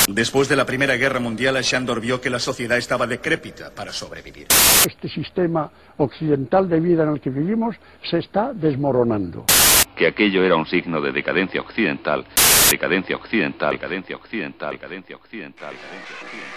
Después de la Primera Guerra Mundial, Shandor vio que la sociedad estaba decrépita para sobrevivir. Este sistema occidental de vida en el que vivimos se está desmoronando. Que aquello era un signo de decadencia occidental, decadencia occidental, decadencia occidental, decadencia occidental, decadencia occidental.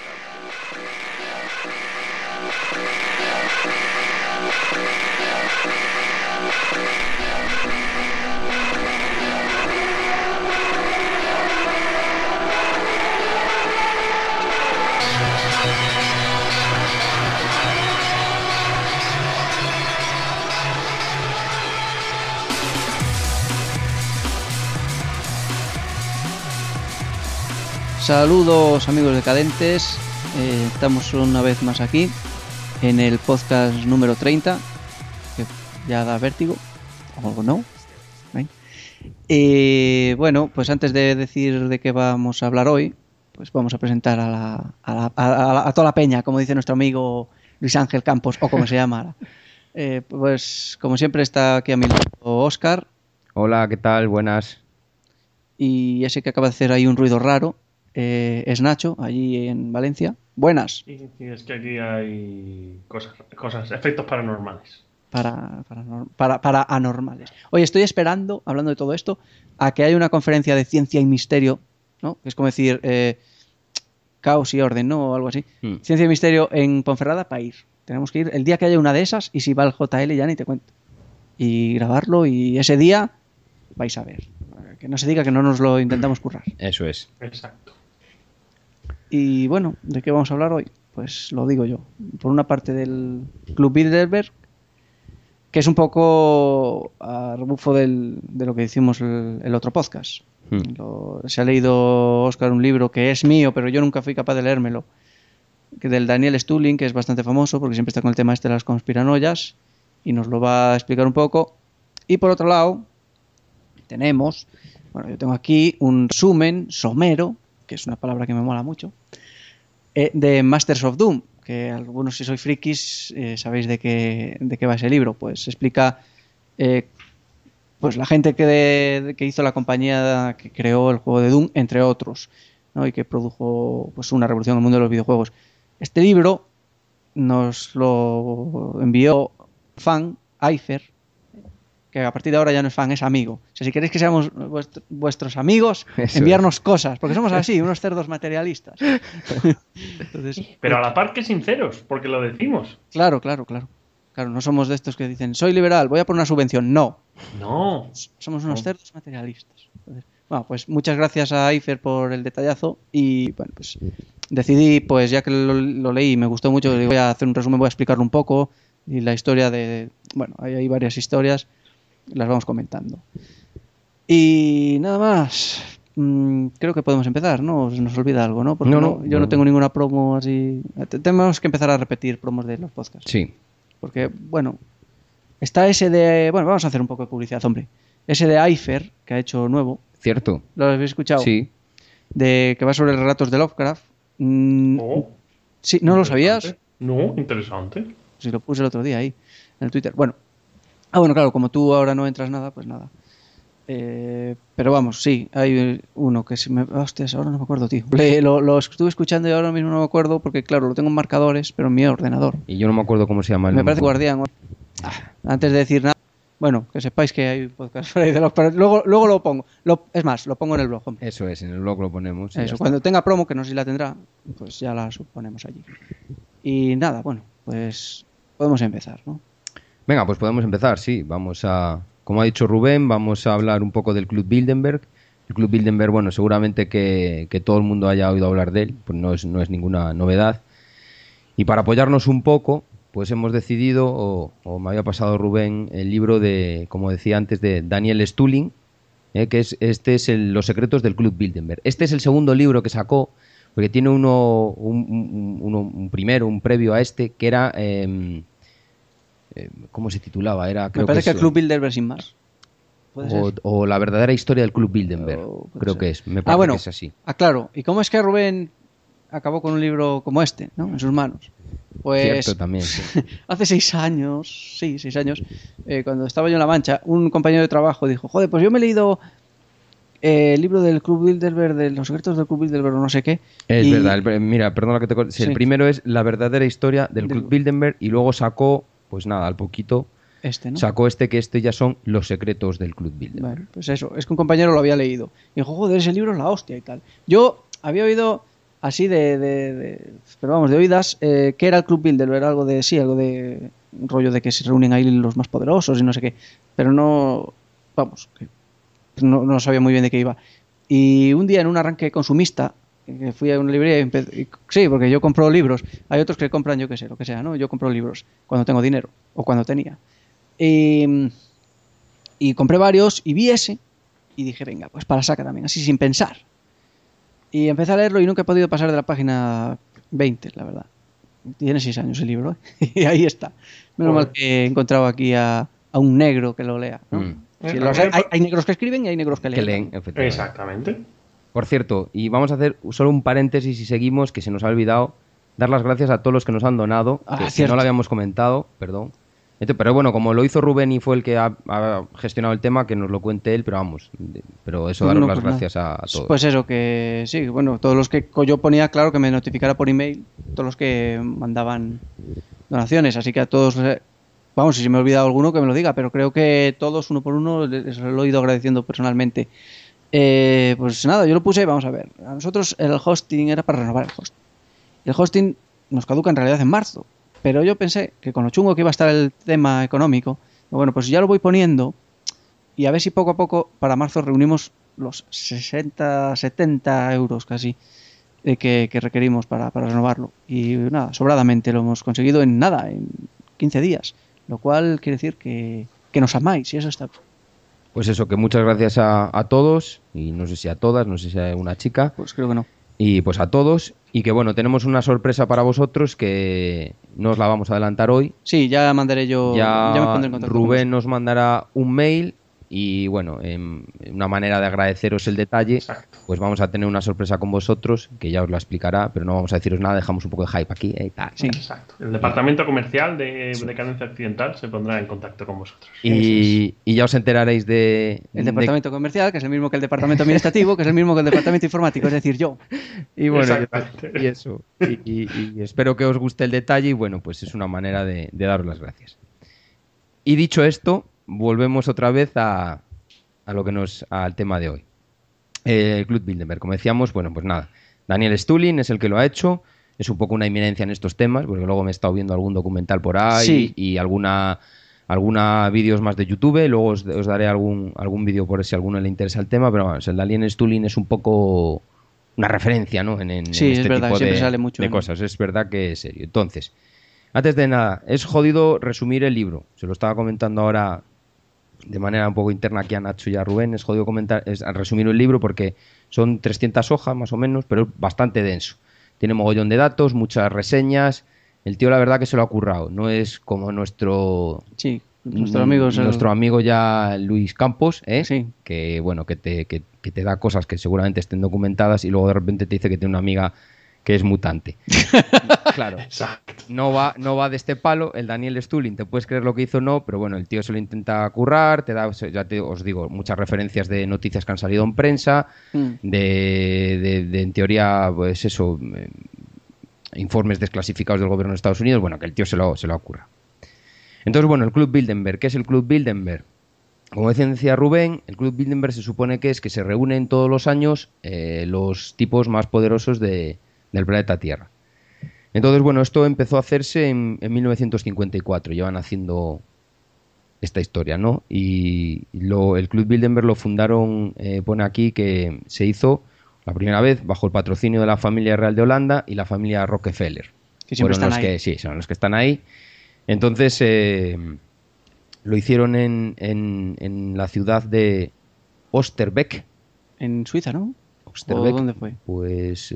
Saludos amigos decadentes, estamos una vez más aquí en el podcast número 30, que ya da vértigo, o no. Bueno, pues antes de decir de qué vamos a hablar hoy, pues vamos a presentar a toda la peña, como dice nuestro amigo Luis Ángel Campos, o como se llama. Pues como siempre está aquí a mi lado Óscar. Hola, ¿qué tal? Buenas. Y ese que acaba de hacer ahí un ruido raro es Nacho, allí en Valencia. Buenas. Sí, es que aquí hay cosas, efectos paranormales. Para anormales. Oye, estoy esperando, hablando de todo esto, a que haya una conferencia de ciencia y misterio, ¿no? Es como decir caos y orden, ¿no? O algo así. Ciencia y misterio en Ponferrada para ir. Tenemos que ir el día que haya una de esas, y si va el JL ya ni te cuento. Y grabarlo, y ese día vais a ver. Que no se diga que no nos lo intentamos currar. Eso es. Exacto. Y bueno, ¿de qué vamos a hablar hoy? Pues lo digo yo. Por una parte del Club Bilderberg, que es un poco a rebufo de lo que hicimos el otro podcast. Se ha leído Óscar un libro que es mío, pero yo nunca fui capaz de leérmelo, que del Daniel Stulin, que es bastante famoso porque siempre está con el tema este de las conspiranoias, y nos lo va a explicar un poco. Y por otro lado tenemos, bueno, yo tengo aquí un resumen somero, que es una palabra que me mola mucho, de Masters of Doom, que algunos, si sois frikis, sabéis de qué va ese libro. Pues explica pues la gente que hizo la compañía que creó el juego de Doom, entre otros, ¿no? Y que produjo pues una revolución en el mundo de los videojuegos. Este libro nos lo envió fan Aifer, que a partir de ahora ya no es fan, es amigo. O sea, si queréis que seamos vuestros amigos, eso, enviarnos cosas, porque somos así, unos cerdos materialistas. Entonces, pero a la par que sinceros, porque lo decimos. Claro, no somos de estos que dicen, soy liberal, voy a por una subvención. No. Somos unos cerdos materialistas. Entonces, bueno, pues muchas gracias a Aifer por el detallazo, y bueno, pues decidí, pues ya que lo leí y me gustó mucho, voy a hacer un resumen, voy a explicarlo un poco, y la historia bueno, hay varias historias, las vamos comentando. Y nada más, creo que podemos empezar, ¿no? Se nos olvida algo, ¿no? Porque yo no tengo ninguna promo así. Tenemos que empezar a repetir promos de los podcasts. Sí. Porque, bueno, está ese de... Bueno, vamos a hacer un poco de publicidad, hombre. Ese de Aifer, que ha hecho nuevo. ¿Cierto? ¿Lo habéis escuchado? Sí. Que va sobre relatos de Lovecraft. Sí, ¿no lo sabías? No, interesante. Sí, lo puse el otro día ahí, en el Twitter. Bueno, claro, como tú ahora no entras nada, pues nada. Pero vamos, sí, hay uno que hostias, ahora no me acuerdo, tío. Lo estuve escuchando y ahora mismo no me acuerdo porque, claro, lo tengo en marcadores, pero en mi ordenador. Y yo no me acuerdo cómo se llama el Me nombre. parece Guardián. Antes de decir nada, bueno, que sepáis que hay un podcast por ahí de luego lo pongo. Es más, lo pongo en el blog, hombre. Eso es, en el blog lo ponemos. Eso, cuando tenga promo, que no sé si la tendrá, pues ya la suponemos allí. Y nada, bueno, pues podemos empezar, ¿no? Venga, pues podemos empezar, sí. Vamos a, como ha dicho Rubén, vamos a hablar un poco del Club Bilderberg. El Club Bilderberg, bueno, seguramente que todo el mundo haya oído hablar de él, pues no es ninguna novedad. Y para apoyarnos un poco, pues hemos decidido, o me había pasado Rubén, el libro de, como decía antes, de Daniel Stulin, que es Los secretos del Club Bilderberg. Este es el segundo libro que sacó, porque tiene un primero, un previo a este, que era... ¿cómo se titulaba? Me parece que el Club Bilderberg sin más. O la verdadera historia del Club Bilderberg. Creo que es. Me parece que es así. Claro. ¿Y cómo es que Rubén acabó con un libro como este, ¿no? En sus manos? Pues cierto, también, sí. Hace 6 años, cuando estaba yo en La Mancha, un compañero de trabajo dijo, joder, pues yo me he leído el libro del Club Bilderberg, de los secretos del Club Bilderberg o no sé qué. Es verdad, mira, perdona que te corte. Sí, Sí. el primero es la verdadera historia del Club Bilderberg y luego sacó, pues nada, al poquito, ¿No? sacó que ya son los secretos del Club Bilderberg. Bueno, pues eso, es que un compañero lo había leído. Y dijo, joder, ese libro es la hostia y tal. Yo había oído así pero vamos, de oídas, que era el Club Bilderberg, algo de un rollo de que se reúnen ahí los más poderosos y no sé qué. Pero no, vamos, no sabía muy bien de qué iba. Y un día en un arranque consumista, que fui a una librería sí, porque yo compro libros. Hay otros que compran, yo qué sé, lo que sea, ¿no? Yo compro libros cuando tengo dinero o cuando tenía. Y compré varios y vi ese y dije, venga, pues para saca también, así sin pensar. Y empecé a leerlo y nunca he podido pasar de la página 20, la verdad. Tiene 6 años el libro, ¿eh? Y ahí está. Menos mal que he encontrado aquí a un negro que lo lea, ¿no? Sí, hay negros que escriben y hay negros que leen. Efectivamente. Exactamente. Por cierto, y vamos a hacer solo un paréntesis y seguimos, que se nos ha olvidado dar las gracias a todos los que nos han donado, que no lo habíamos comentado, perdón. Pero bueno, como lo hizo Rubén y fue el que ha gestionado el tema, que nos lo cuente él, pero vamos, pero eso, daros las gracias a todos. Pues eso, que sí, bueno, todos los que yo ponía, claro, que me notificara por email, todos los que mandaban donaciones, así que a todos, vamos, si se me ha olvidado alguno que me lo diga, pero creo que todos, uno por uno, les lo he ido agradeciendo personalmente. Pues nada, yo lo puse, vamos a ver, a nosotros el hosting era para renovar el hosting. El hosting nos caduca en realidad en marzo. Pero yo pensé que con lo chungo que iba a estar el tema económico, bueno, pues ya lo voy poniendo y a ver si poco a poco para marzo reunimos los 60, 70 euros casi que requerimos para renovarlo. Y nada, sobradamente lo hemos conseguido en 15 días, lo cual quiere decir que nos amáis y eso está bien. Pues eso, que muchas gracias a todos, y no sé si a todas, no sé si a una chica. Pues creo que no. Y pues a todos, y que bueno, tenemos una sorpresa para vosotros que no os la vamos a adelantar hoy. Sí, ya mandaré yo, ya me pondré en contacto. Rubén nos mandará un mail y bueno, una manera de agradeceros el detalle. Exacto. Pues vamos a tener una sorpresa con vosotros, que ya os la explicará, pero no vamos a deciros nada, dejamos un poco de hype aquí y tal. Sí, exacto. El departamento comercial de Decadencia Occidental se pondrá en contacto con vosotros. Y ya os enteraréis el departamento comercial, que es el mismo que el departamento administrativo, que es el mismo que el departamento informático, es decir, yo. Y bueno, y eso. Y espero que os guste el detalle y bueno, pues es una manera de daros las gracias. Y dicho esto, volvemos otra vez al tema de hoy. El Club Bilderberg, como decíamos, bueno, pues nada, Daniel Stulin es el que lo ha hecho, es un poco una eminencia en estos temas, porque luego me he estado viendo algún documental por ahí, sí, y alguna vídeos más de YouTube, luego os daré algún vídeo por si a alguno le interesa el tema, pero vamos, el Daniel Stulin es un poco una referencia, ¿no? en sí, este es verdad, tipo siempre sale mucho de cosas, es verdad que es serio. Entonces, antes de nada, es jodido resumir el libro, se lo estaba comentando ahora de manera un poco interna aquí a Nacho y a Rubén, es jodido resumir el libro porque son 300 hojas más o menos, pero es bastante denso. Tiene mogollón de datos, muchas reseñas. El tío la verdad que se lo ha currado. No es como nuestro amigo ya Luis Campos, sí, que bueno, que te da cosas que seguramente estén documentadas y luego de repente te dice que tiene una amiga que es mutante. Claro, exacto. No va de este palo. El Daniel Stulin, te puedes creer lo que hizo o no, pero bueno, el tío se lo intenta currar, te da, os digo, muchas referencias de noticias que han salido en prensa, de en teoría, pues eso, informes desclasificados del gobierno de Estados Unidos, bueno, que el tío se lo ha currado. Entonces, bueno, el Club Bilderberg, ¿qué es el Club Bilderberg? Como decía Rubén, el Club Bilderberg se supone que se reúnen todos los años los tipos más poderosos del planeta Tierra. Entonces, bueno, esto empezó a hacerse en 1954, llevan haciendo esta historia, ¿no? Y el Club Bilderberg lo fundaron, pone aquí que se hizo la primera vez bajo el patrocinio de la familia real de Holanda y la familia Rockefeller. Que siempre están ahí. Sí, son los que están ahí. Entonces, lo hicieron en la ciudad de Oosterbeek. En Suiza, ¿no? ¿O dónde fue? Pues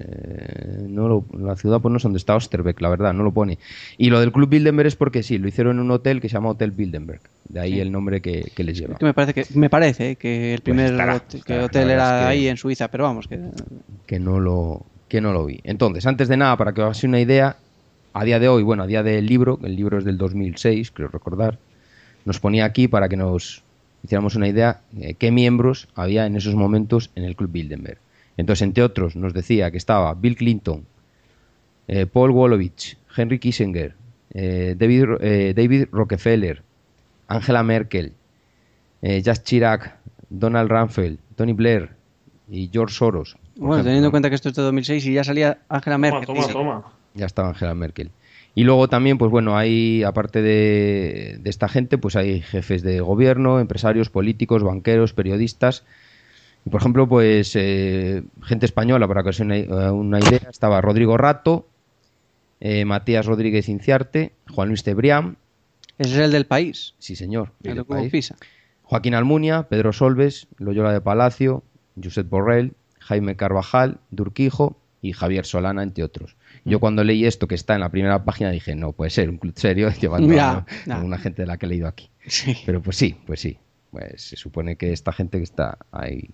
la ciudad pues no sé dónde está Oosterbeek, la verdad, no lo pone. Y lo del Club Bilderberg es porque sí, lo hicieron en un hotel que se llama Hotel Bilderberg. De ahí el nombre que les lleva. Es que me parece que el primer hotel era ahí en Suiza, pero vamos que no lo vi. Entonces, antes de nada, para que os hagáis una idea, a día de hoy, bueno, a día del libro, el libro es del 2006, creo recordar, nos ponía aquí para que nos hiciéramos una idea qué miembros había en esos momentos en el Club Bilderberg. Entonces, entre otros, nos decía que estaba Bill Clinton, Paul Wolowitz, Henry Kissinger, David Rockefeller, Angela Merkel, Jacques Chirac, Donald Rumsfeld, Tony Blair y George Soros. Bueno, teniendo en cuenta que esto es de 2006 y ya salía Angela Merkel. Toma. Ya estaba Angela Merkel. Y luego también, pues bueno, hay, aparte de esta gente, pues hay jefes de gobierno, empresarios, políticos, banqueros, periodistas. Y, por ejemplo, pues gente española, para que os hagáis una idea, estaba Rodrigo Rato, Matías Rodríguez Inciarte, Juan Luis Cebrián. Ese es el del País. Sí, señor. El del de Cubo País. Pisa. Joaquín Almunia, Pedro Solbes, Loyola de Palacio, Josep Borrell, Jaime Carvajal, Durquijo y Javier Solana, entre otros. Yo cuando leí esto que está en la primera página dije, no, puede ser un club serio llevando a alguna gente de la que he leído aquí. Sí. Pero pues sí. Pues se supone que esta gente que está ahí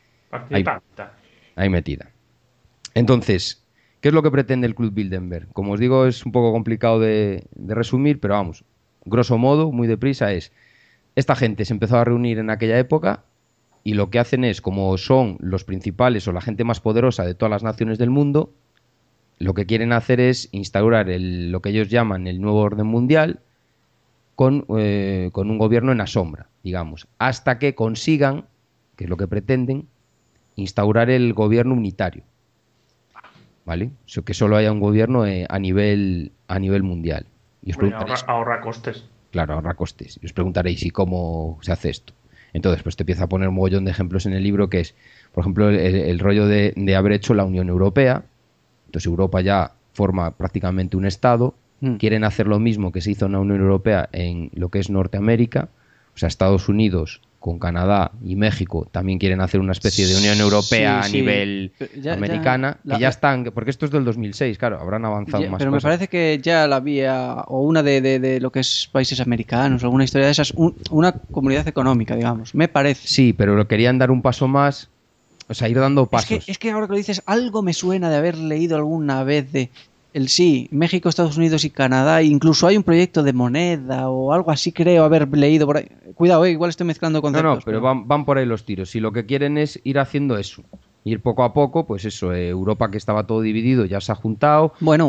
metida. Entonces, ¿qué es lo que pretende el Club Bilderberg? Como os digo, es un poco complicado de resumir, pero vamos, grosso modo, muy deprisa, es esta gente se empezó a reunir en aquella época y lo que hacen es, como son los principales o la gente más poderosa de todas las naciones del mundo, lo que quieren hacer es instaurar lo que ellos llaman el nuevo orden mundial con un gobierno en la sombra, digamos, hasta que consigan, que es lo que pretenden, instaurar el gobierno unitario, ¿vale? Que solo haya un gobierno a nivel mundial. Y os preguntaréis, ahorra costes. Claro, ahorra costes. Y os preguntaréis, ¿y cómo se hace esto? Entonces, pues te empieza a poner un mogollón de ejemplos en el libro, que es, por ejemplo, el rollo de haber hecho la Unión Europea. Entonces Europa ya forma prácticamente un Estado. Quieren hacer lo mismo que se hizo en la Unión Europea en lo que es Norteamérica. O sea, Estados Unidos con Canadá y México también quieren hacer una especie de Unión Europea a nivel americana, que ya están, porque esto es del 2006, claro, habrán avanzado más pero cosas. Me parece que ya la había, o una de lo que es países americanos, alguna historia de esas, una comunidad económica, digamos, me parece. Sí, pero lo querían dar un paso más, o sea, ir dando pasos. Es que ahora que lo dices, algo me suena de haber leído alguna vez de México, Estados Unidos y Canadá, incluso hay un proyecto de moneda o algo así, creo haber leído por ahí. Cuidado, igual estoy mezclando conceptos. No, pero van por ahí los tiros. Y lo que quieren es ir haciendo eso. Ir poco a poco, pues eso, Europa, que estaba todo dividido, ya se ha juntado. Bueno,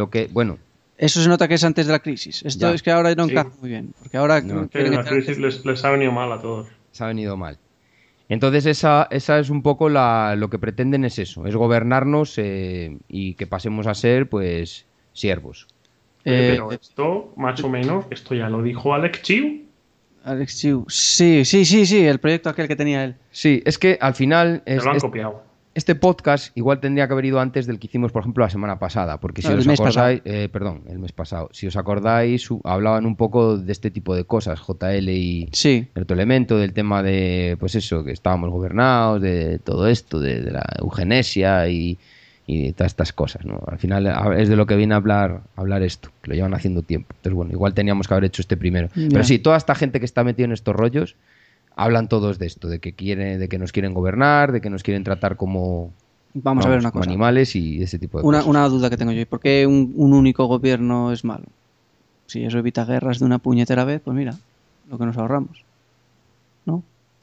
eso se nota que es antes de la crisis. Esto es que ahora no encaja muy bien. Porque ahora la crisis les ha venido mal a todos. Les ha venido mal. Entonces esa es un poco lo que pretenden, es eso, es gobernarnos y que pasemos a ser, pues, siervos. Pero esto, más o menos, esto ya lo dijo Alex Chiu. Alex Chiu, sí, el proyecto aquel que tenía él. Sí, es que al final... lo han copiado. Este podcast igual tendría que haber ido antes del que hicimos, por ejemplo, la semana pasada, porque si os acordáis... el mes pasado. Si os acordáis, hablaban un poco de este tipo de cosas, JL y el otro elemento, del tema de, pues eso, que estábamos gobernados, de todo esto, de la eugenesia y todas estas cosas, ¿no? Al final es de lo que viene a hablar esto, que lo llevan haciendo tiempo. Entonces, bueno, igual teníamos que haber hecho este primero. Pero sí, toda esta gente que está metida en estos rollos hablan todos de esto, de que nos quieren gobernar, de que nos quieren tratar como animales y ese tipo de cosas. Una duda que tengo yo, ¿por qué un único gobierno es malo? Si eso evita guerras de una puñetera vez, pues mira, lo que nos ahorramos, ¿no?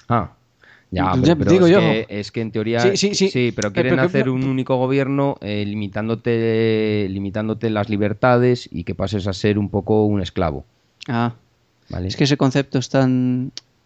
Ya, pero digo es que en teoría sí, pero quieren hacer un único gobierno limitándote las libertades y que pases a ser un poco un esclavo. ¿Vale? Es que ese concepto es tan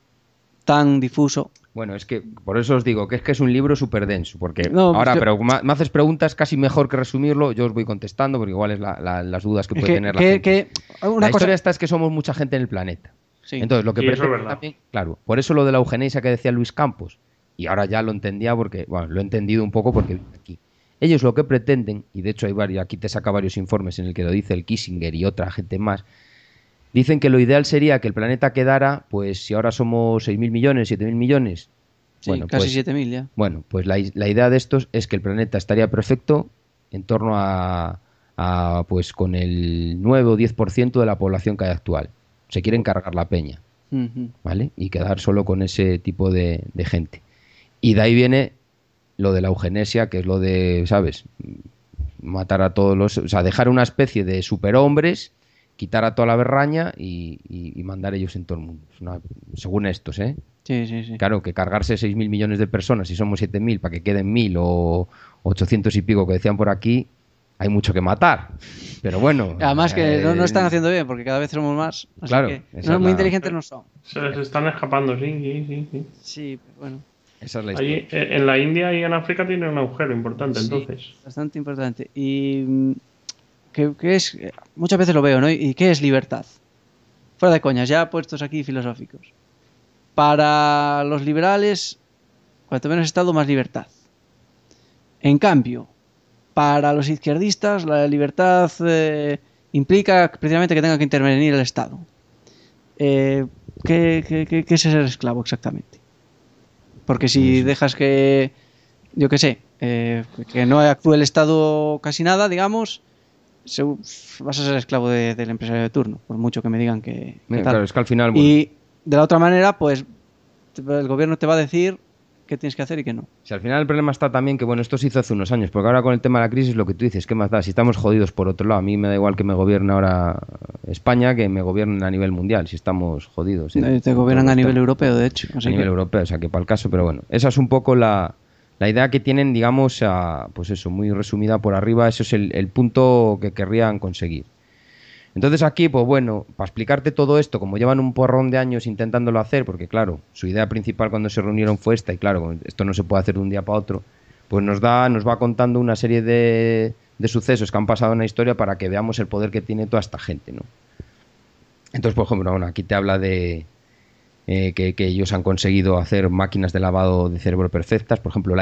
difuso. Bueno, es que por eso os digo que es un libro súper denso, porque pero me haces preguntas casi mejor que resumirlo, yo os voy contestando, porque igual es las dudas que puede tener la gente. La historia esta es que somos mucha gente en el planeta. Sí. Entonces, lo que pretende también, claro, por eso lo de la eugenesia que decía Luis Campos, y ahora ya lo entendía porque, bueno, lo he entendido un poco porque aquí. Ellos lo que pretenden, y de hecho hay varios, aquí te saca varios informes en el que lo dice el Kissinger y otra gente más, dicen que lo ideal sería que el planeta quedara, pues si ahora somos 6.000 millones, 7.000 millones, sí, bueno, casi 7.000 ya. Bueno, pues la idea de estos es que el planeta estaría perfecto en torno a pues con el 9 o 10% de la población que hay actual. Se quieren cargar la peña, ¿vale? Y quedar solo con ese tipo de gente. Y de ahí viene lo de la eugenesia, que es lo de, ¿sabes? Matar a todos o sea, dejar una especie de superhombres quitar a toda la berraña y mandar ellos en todo el mundo. Según estos, ¿eh? Sí, sí, sí. Claro, que cargarse 6.000 millones de personas, si somos 7.000, para que queden 1.000 o 800 y pico que decían por aquí, hay mucho que matar. Pero bueno. Además que no están haciendo bien, porque cada vez somos más. Así claro, que muy inteligentes no son. Se les están escapando, sí. Sí, pero bueno. Esa es la Allí, historia. en la India y en África tiene un agujero importante, Sí, entonces. bastante importante. Y que es, muchas veces lo veo, ¿no? ¿Y qué es libertad? Fuera de coñas, ya puestos aquí filosóficos. Para los liberales, cuanto menos Estado, más libertad. En cambio, para los izquierdistas, la libertad implica precisamente que tenga que intervenir el Estado. ¿Qué es ser esclavo exactamente? Porque si dejas que, yo qué sé, que no actúe el Estado casi nada, digamos, vas a ser esclavo del empresario de turno, por mucho que me digan que tal. Claro, es que al final... Bueno, Y de la otra manera, pues el gobierno te va a decir qué tienes que hacer y qué no. si al final el problema está también que, bueno, esto se hizo hace unos años, porque ahora con el tema de la crisis, lo que tú dices, ¿qué más da? Si estamos jodidos por otro lado, a mí me da igual que me gobierne ahora España que me gobiernen a nivel mundial, si estamos jodidos. Te gobiernan a nivel europeo, de hecho. A nivel europeo, o sea que para el caso, pero bueno, esa es un poco la idea que tienen, digamos, pues eso, muy resumida por arriba, eso es el punto que querrían conseguir. Entonces aquí, pues bueno, para explicarte todo esto, como llevan un porrón de años intentándolo hacer, porque claro, su idea principal cuando se reunieron fue esta, y claro, esto no se puede hacer de un día para otro, pues nos va contando una serie de sucesos que han pasado en la historia para que veamos el poder que tiene toda esta gente, ¿no? Entonces, por ejemplo, bueno, aquí te habla de que ellos han conseguido hacer máquinas de lavado de cerebro perfectas, por ejemplo, la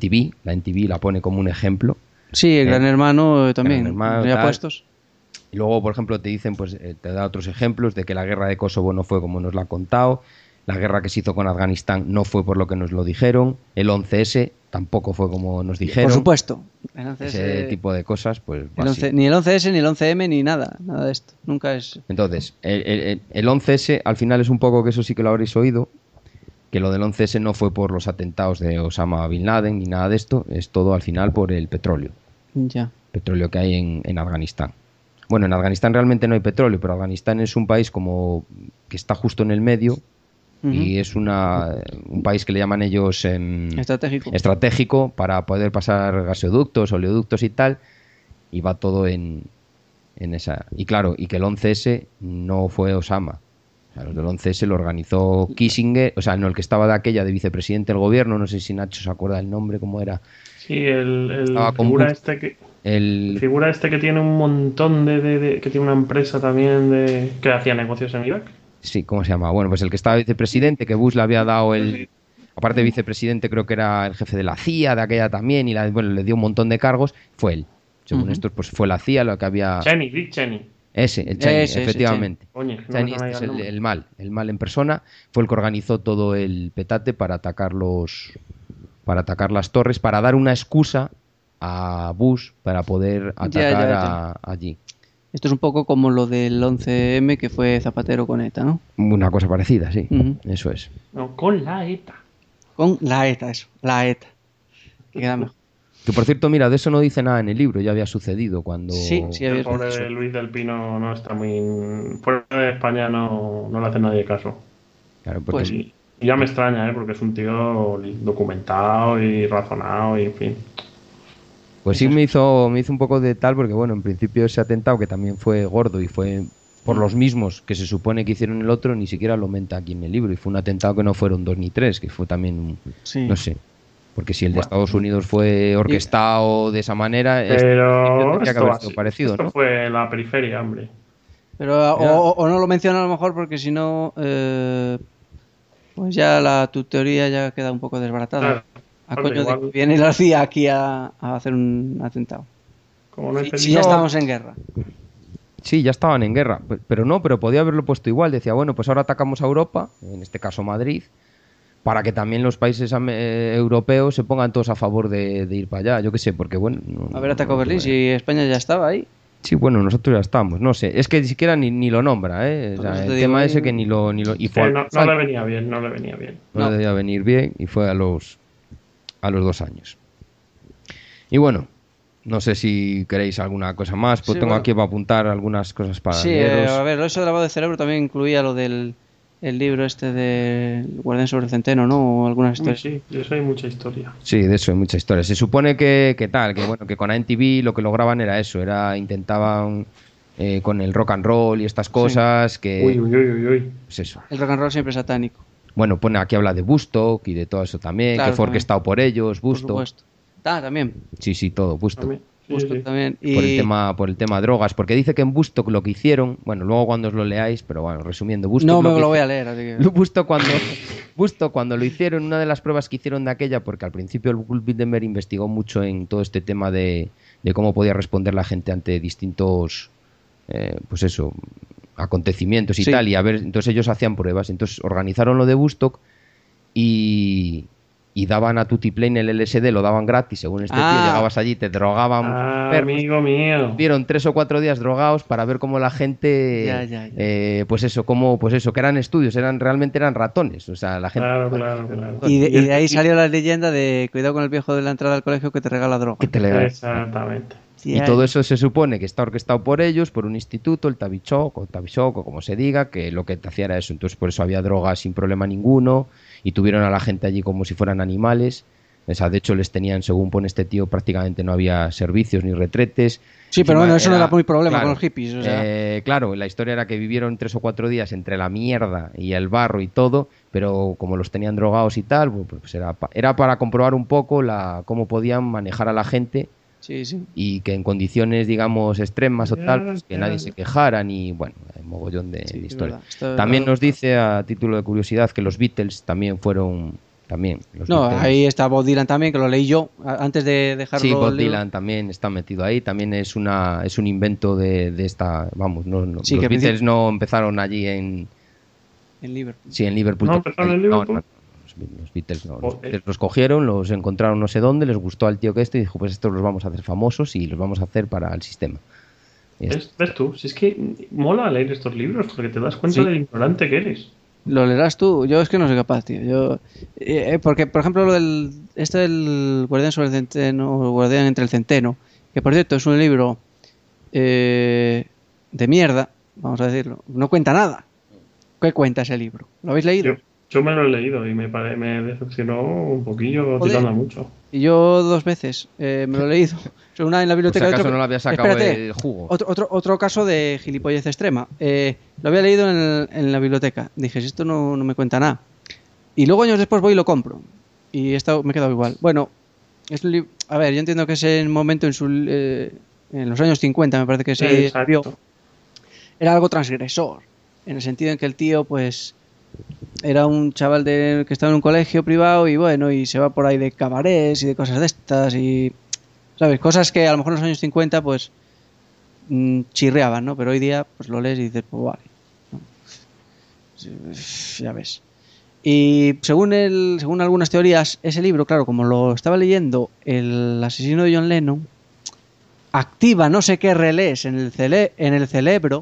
NTV la pone como un ejemplo. Sí, el Gran Hermano también, Gran Hermano, ya tal. puestos. Y luego, por ejemplo, te dicen, pues te da otros ejemplos de que la guerra de Kosovo no fue como nos la han contado, la guerra que se hizo con Afganistán no fue por lo que nos lo dijeron, el 11S tampoco fue como nos dijeron. Por supuesto. Ese tipo de cosas, pues... Ni el 11S, ni el 11M, ni nada de esto. Nunca es... Entonces, el 11S al final es un poco, que eso sí que lo habréis oído, que lo del 11S no fue por los atentados de Osama Bin Laden ni nada de esto, es todo al final por el petróleo. Ya. Petróleo que hay en Afganistán. Bueno, en Afganistán realmente no hay petróleo, pero Afganistán es un país como que está justo en el medio y es un país que le llaman ellos estratégico para poder pasar gasoductos, oleoductos y tal, y va todo en esa. Y claro, y que el 11S no fue Osama. O sea, los del 11S lo organizó Kissinger, o sea, no, el que estaba de aquella de vicepresidente del gobierno, no sé si Nacho se acuerda el nombre, cómo era. Sí, el figura este que tiene un montón que tiene una empresa también que hacía negocios en Irak. Sí, ¿cómo se llama? Bueno, pues el que estaba vicepresidente, que Bush le había dado aparte de vicepresidente, creo que era el jefe de la CIA, de aquella también, y bueno, le dio un montón de cargos, fue él. Según estos, pues fue la CIA lo que había... Dick Cheney. El Cheney, efectivamente. Oye, no Cheney es el mal en persona, fue el que organizó todo el petate para atacar las torres, para dar una excusa a Bush para poder atacar allí. Esto es un poco como lo del 11M que fue Zapatero con ETA, ¿no? Una cosa parecida, sí. Eso es. No, con la ETA. Con la ETA, eso. La ETA. Que queda mejor. Que por cierto, mira, de eso no dice nada en el libro, ya había sucedido cuando... Sí, había el pobre sucedido. Luis del Pino no está muy... Fuera de España no le hace nadie caso. Claro, porque... Pues, y ya me extraña, porque es un tío documentado y razonado y en fin. Pues sí me hizo un poco de tal, porque bueno, en principio ese atentado que también fue gordo y fue por los mismos que se supone que hicieron el otro, ni siquiera lo menta aquí en el libro, y fue un atentado que no fueron 2 ni 3, que fue también, no sé, porque si el de Estados Unidos fue orquestado de esa manera, pero tendría que haber sido parecido, esto ¿no? fue en la periferia, hombre. Pero o no lo menciona a lo mejor porque si no, pues ya tu teoría ya queda un poco desbaratada. Claro. A coño de que viene la CIA aquí a hacer un atentado. Como no Si ya estamos en guerra. Sí, ya estaban en guerra, pero podía haberlo puesto igual. Decía, bueno, pues ahora atacamos a Europa, en este caso Madrid, para que también los países europeos se pongan todos a favor de ir para allá. Yo qué sé, porque bueno... Haber atacado Berlín, si España ya estaba ahí. Sí, bueno, nosotros ya estamos, no sé. Es que ni siquiera ni lo nombra, ¿eh? O sea, el tema ese que ni lo y fue no le venía bien, no le venía bien. No le debía venir bien y fue a los 2 años. Y bueno, No sé si queréis alguna cosa más, pues tengo aquí para apuntar algunas cosas para leeros. A ver, eso de lavado de cerebro también incluía lo del libro este de Guardián sobre el Centeno, ¿no? O algunas historias. Sí, de eso hay mucha historia. Sí, de eso hay mucha historia. Se supone que con ANTV lo que lograban era eso, intentaban con el rock and roll y estas cosas que... Uy. Pues eso. El rock and roll siempre es satánico. Bueno, aquí habla de Woodstock y de todo eso también, claro, que fue orquestado por ellos, Woodstock. Por supuesto. También. Sí, todo, Woodstock. También. Y... Por el tema drogas, porque dice que en Woodstock lo que hicieron, bueno, luego cuando os lo leáis, pero bueno, resumiendo, Woodstock... No me lo voy a leer, así que... Woodstock cuando lo hicieron, una de las pruebas que hicieron de aquella, porque al principio el Club Bilderberg investigó mucho en todo este tema de cómo podía responder la gente ante distintos, pues eso, acontecimientos y tal, y a ver, entonces ellos hacían pruebas, entonces organizaron lo de Woodstock y daban a Tutiplane el LSD, lo daban gratis, según este tío, llegabas allí, te drogaban. Amigo mío. Vieron 3 o 4 días drogados para ver cómo la gente, pues eso, que eran estudios, realmente eran ratones, o sea, la gente... Claro. Y de ahí salió la leyenda de cuidado con el viejo de la entrada al colegio que te regala droga. Exactamente. Y todo eso se supone que está orquestado por ellos, por un instituto, el Tavichok o como se diga, que lo que te hacía era eso. Entonces por eso había drogas sin problema ninguno y tuvieron a la gente allí como si fueran animales. O sea, de hecho les tenían, según pone este tío, prácticamente no había servicios ni retretes. Sí, pero bueno, eso no era muy problema con los hippies. O sea. Claro, la historia era que vivieron 3 o 4 días entre la mierda y el barro y todo, pero como los tenían drogados y tal, pues era para comprobar un poco cómo podían manejar a la gente. Sí. Y que en condiciones, digamos, extremas o tal, pues que nadie se quejara, ni bueno, hay un mogollón de historia. También nos dice, a título de curiosidad, que los Beatles también fueron... Beatles. Ahí está Bob Dylan también, que lo leí yo antes de dejarlo. Sí, Bob Dylan también está metido ahí, también es un invento de esta... Vamos, los Beatles no empezaron allí en Liverpool. Sí, en Liverpool. ¿No empezaron en Liverpool? No. Los Beatles no. Los Beatles los cogieron, los encontraron no sé dónde, les gustó al tío que y dijo, pues estos los vamos a hacer famosos y los vamos a hacer para el sistema. ¿Ves tú? Si es que mola leer estos libros porque te das cuenta del ignorante que eres. Lo leerás tú, yo es que no soy capaz, tío. Porque, por ejemplo, lo del Guardián sobre el Centeno, o Guardián entre el Centeno, que por cierto es un libro de mierda, vamos a decirlo, no cuenta nada. ¿Qué cuenta ese libro? ¿Lo habéis leído? Yo me lo he leído y me decepcionó un poquillo, tirando mucho. Y yo 2 veces me lo he leído. Una en la biblioteca. Pues acaso no le había sacado el jugo. Otro caso de gilipollez extrema. Lo había leído en la biblioteca. Dije, si esto no me cuenta nada. Y luego años después voy y lo compro. Y me he quedado igual. Bueno, es un libro... A ver, yo entiendo que ese momento en los años 50 me parece que se escribió. Era algo transgresor. En el sentido en que el tío, pues... Era un chaval que estaba en un colegio privado y bueno, y se va por ahí de cabarets y de cosas de estas y... ¿Sabes? Cosas que a lo mejor en los años 50 pues chirreaban, ¿no? Pero hoy día pues lo lees y dices, pues vale, ¿no? Ya ves. Y según algunas teorías, ese libro, claro, como lo estaba leyendo el asesino de John Lennon, activa no sé qué relés en el cerebro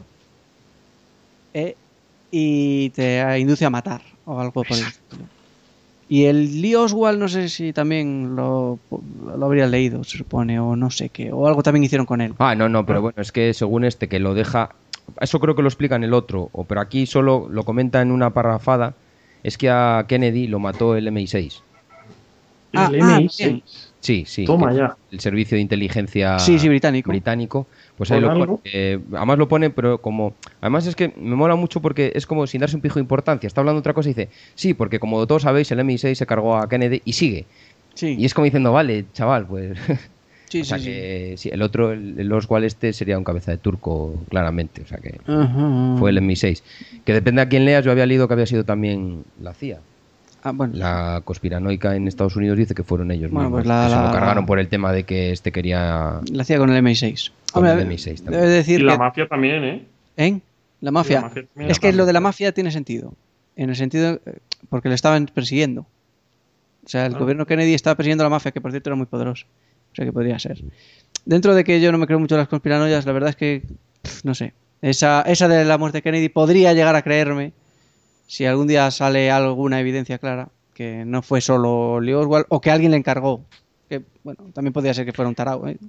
y te induce a matar o algo por el estilo. Y el Lee Oswald no sé si también lo habría leído, se supone, o no sé qué, o algo también hicieron con él. No, pero bueno, es que según que lo deja, eso creo que lo explica en el otro, pero aquí solo lo comenta en una parrafada, es que a Kennedy lo mató el MI6. ¿El MI6? Sí. Toma ya. El servicio de inteligencia británico. Pues ahí lo pone. Además lo pone, pero como... Además es que me mola mucho porque es como sin darse un pijo de importancia. Está hablando otra cosa y dice, sí, porque como todos sabéis, el MI6 se cargó a Kennedy y sigue. Sí. Y es como diciendo, vale, chaval, pues... Sí. El otro, el Oswald sería un cabeza de turco, claramente. O sea que fue el MI6. Que depende a quién leas, yo había leído que había sido también la CIA. Bueno. La conspiranoica en Estados Unidos dice que fueron ellos mismos. Pues que se lo cargaron por el tema de que quería... La hacía con el MI6. El MI6 también. Decir y la mafia también, ¿eh? ¿Eh? La mafia. Es que lo de la mafia tiene sentido. En el sentido... Porque le estaban persiguiendo. O sea, el gobierno Kennedy estaba persiguiendo a la mafia, que por cierto era muy poderoso. O sea, que podría ser. Dentro de que yo no me creo mucho en las conspiranoias, la verdad es que... no sé. Esa de la muerte de Kennedy podría llegar a creerme... Si algún día sale alguna evidencia clara que no fue solo Lee Oswald o que alguien le encargó, que bueno, también podría ser que fuera un tarao,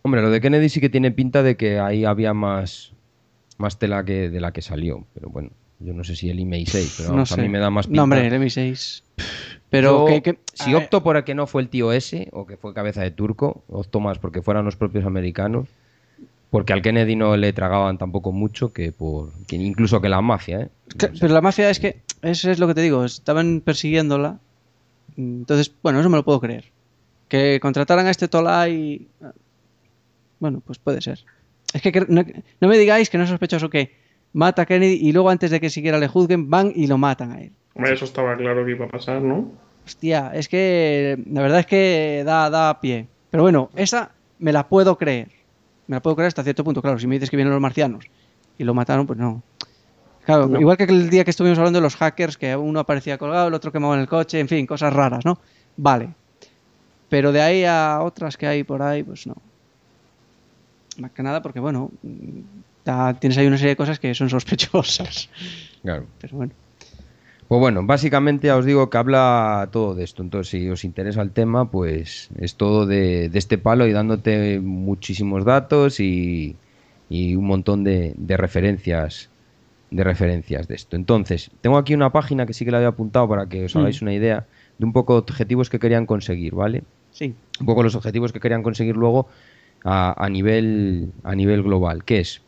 Hombre, lo de Kennedy sí que tiene pinta de que ahí había más tela de la que salió. Pero bueno, yo no sé si el MI6, pero No a sé. mí me da más pinta. No, hombre, el MI6. Pero si opto por que no fue el tío ese, o que fue cabeza de turco, opto más porque fueran los propios americanos, porque al Kennedy no le tragaban tampoco mucho que incluso que la mafia, ¿eh? Pero la mafia es que, eso es lo que te digo, estaban persiguiéndola. Entonces, bueno, eso me lo puedo creer. Que contrataran a este Tolai, bueno, pues puede ser. Es que no me digáis que no es sospechoso que mata a Kennedy y luego antes de que siquiera le juzguen van y lo matan a él. Hombre, eso estaba claro que iba a pasar, ¿no? Hostia, es que la verdad es que da pie. Pero bueno, esa me la puedo creer. Me la puedo creer hasta cierto punto. Claro, si me dices que vienen los marcianos y lo mataron, pues no. Claro, no. Igual que el día que estuvimos hablando de los hackers, que uno aparecía colgado, el otro quemado en el coche, en fin, cosas raras, ¿no? Vale. Pero de ahí a otras que hay por ahí, pues no. Más que nada porque, bueno, tienes ahí una serie de cosas que son sospechosas. Claro. Pero bueno. Pues bueno, básicamente ya os digo que habla todo de esto. Entonces, si os interesa el tema, pues es todo de este palo y dándote muchísimos datos y un montón de referencias de esto. Entonces, tengo aquí una página que sí que la había apuntado para que os hagáis una idea de un poco objetivos que querían conseguir, ¿vale? Sí. Un poco los objetivos que querían conseguir luego a nivel global, que es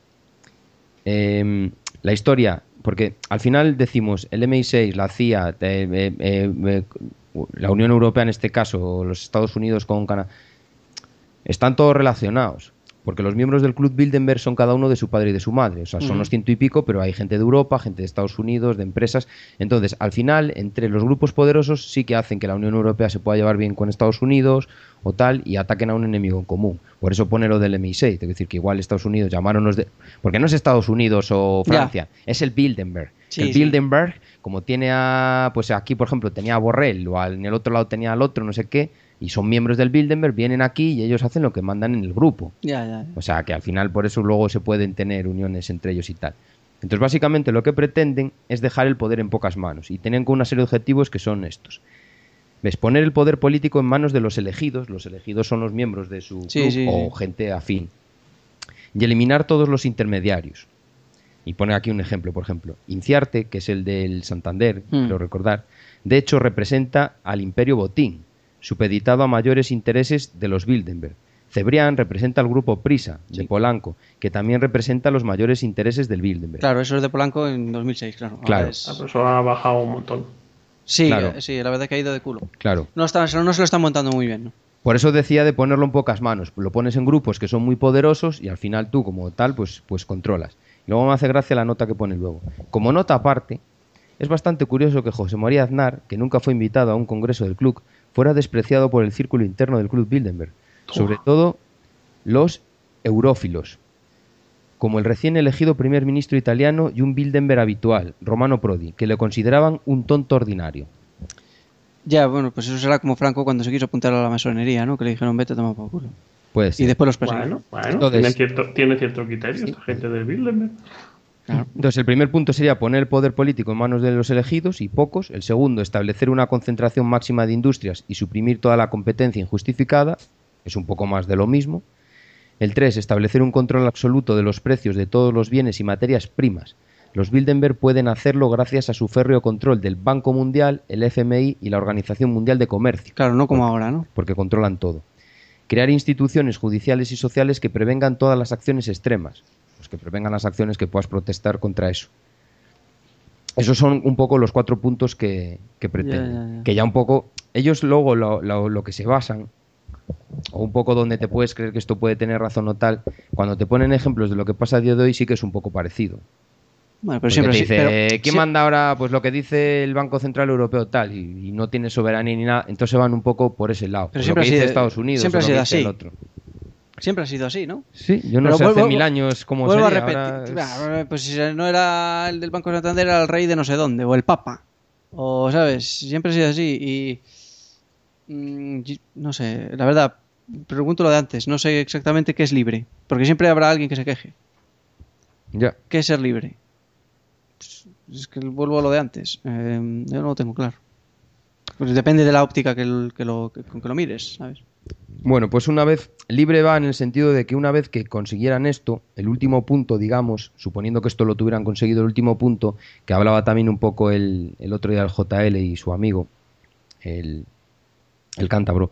la historia, porque al final decimos el MI6, la CIA, la Unión Europea en este caso, los Estados Unidos con Canadá, están todos relacionados. Porque los miembros del Club Bilderberg son cada uno de su padre y de su madre. O sea, son los 100 y pico, pero hay gente de Europa, gente de Estados Unidos, de empresas. Entonces, al final, entre los grupos poderosos sí que hacen que la Unión Europea se pueda llevar bien con Estados Unidos o tal y ataquen a un enemigo en común. Por eso pone lo del MI6. Es decir, que igual Estados Unidos llamaron los de... Porque no es Estados Unidos o Francia, es el Bilderberg. Sí, el Bilderberg, como tiene a... Pues aquí, por ejemplo, tenía a Borrell o en el otro lado tenía al otro, no sé qué... Y son miembros del Bilderberg, vienen aquí y ellos hacen lo que mandan en el grupo. Ya. O sea, que al final por eso luego se pueden tener uniones entre ellos y tal. Entonces, básicamente lo que pretenden es dejar el poder en pocas manos. Y tienen con una serie de objetivos que son estos. ¿Ves? Poner el poder político en manos de los elegidos. Los elegidos son los miembros de su club o gente afín. Y eliminar todos los intermediarios. Y pone aquí un ejemplo, por ejemplo. Inciarte, que es el del Santander, quiero recordar, de hecho representa al Imperio Botín, supeditado a mayores intereses de los Bilderberg. Cebrián representa al grupo Prisa, de Polanco, que también representa los mayores intereses del Bilderberg. Claro, eso es de Polanco en 2006, claro. Claro. Eso ha bajado un montón. Sí, claro. Sí, la verdad que ha ido de culo. Claro. No se lo están montando muy bien, ¿no? Por eso decía de ponerlo en pocas manos. Lo pones en grupos que son muy poderosos y al final tú, como tal, pues controlas. Y luego me hace gracia la nota que pone luego. Como nota aparte, es bastante curioso que José María Aznar, que nunca fue invitado a un congreso del club, fuera despreciado por el círculo interno del Club Bilderberg, sobre todo los eurófilos, como el recién elegido primer ministro italiano y un Bilderberg habitual, Romano Prodi, que le consideraban un tonto ordinario. Ya, bueno, pues eso será como Franco cuando se quiso apuntar a la masonería, ¿no? Que le dijeron, vete a tomar por culo. Pues y después los persiguieron. Bueno, entonces, tiene cierto criterio esta gente del Bilderberg. Claro. Entonces, el primer punto sería poner el poder político en manos de los elegidos y pocos. El segundo, establecer una concentración máxima de industrias y suprimir toda la competencia injustificada. Es un poco más de lo mismo. El 3, establecer un control absoluto de los precios de todos los bienes y materias primas. Los Bilderberg pueden hacerlo gracias a su férreo control del Banco Mundial, el FMI y la Organización Mundial de Comercio. Claro, no como ahora, ¿no? Porque controlan todo. Crear instituciones judiciales y sociales que prevengan todas las acciones extremas. Que prevengan las acciones que puedas protestar contra eso. Esos son un poco los 4 puntos que pretenden. Que ya un poco, ellos luego lo que se basan, o un poco donde te puedes creer que esto puede tener razón o tal, cuando te ponen ejemplos de lo que pasa a día de hoy sí que es un poco parecido. Bueno, pero siempre te dice, ¿quién manda ahora? Pues lo que dice el Banco Central Europeo tal, y no tiene soberanía ni nada, entonces van un poco por ese lado. Pero siempre lo que dice Estados Unidos, siempre ha sido así. El otro. Siempre ha sido así, ¿no? Sí, yo no sé hace 1000 años cómo sería. Vuelvo a repetir. Pues si no era el del Banco de Santander, era el rey de no sé dónde, o el Papa. O, ¿sabes? Siempre ha sido así. Y no sé, la verdad, pregunto lo de antes. No sé exactamente qué es libre. Porque siempre habrá alguien que se queje. Ya. ¿Qué es ser libre? Pues, es que vuelvo a lo de antes. Yo no lo tengo claro. Pues depende de la óptica con que lo mires, ¿sabes? Bueno, pues una vez, libre va en el sentido de que una vez que consiguieran esto, el último punto, digamos, suponiendo que esto lo tuvieran conseguido, el último punto, que hablaba también un poco el otro día el JL y su amigo, el cántabro,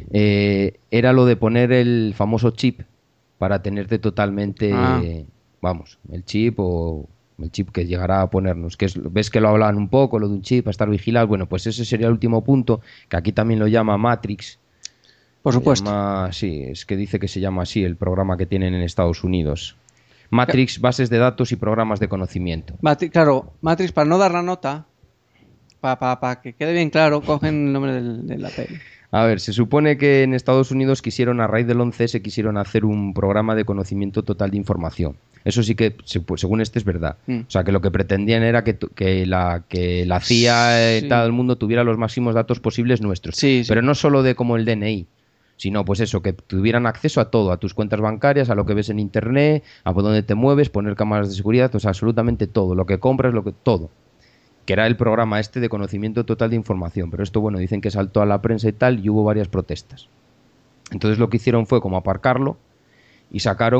era lo de poner el famoso chip para tenerte totalmente, vamos, el chip o el chip que llegará a ponernos, que es, ves que lo hablaban un poco, lo de un chip, a estar vigilado, bueno, pues ese sería el último punto, que aquí también lo llama Matrix. Por supuesto. Sí, es que dice que se llama así el programa que tienen en Estados Unidos. Matrix, bases de datos y programas de conocimiento. Claro, Matrix, para no dar la nota, para que quede bien claro, cogen el nombre de la peli. A ver, se supone que en Estados Unidos quisieron, a raíz del 11S, quisieron hacer un programa de conocimiento total de información. Eso sí que, según este, es verdad. O sea, que lo que pretendían era que la CIA y todo el mundo tuviera los máximos datos posibles nuestros. Sí. Pero no solo de como el DNI, sino pues eso, que tuvieran acceso a todo, a tus cuentas bancarias, a lo que ves en internet, a por dónde te mueves, poner cámaras de seguridad, o sea, absolutamente todo, lo que compras, todo. Que era el programa este de conocimiento total de información. Pero esto, bueno, dicen que saltó a la prensa y tal, y hubo varias protestas. Entonces lo que hicieron fue como aparcarlo y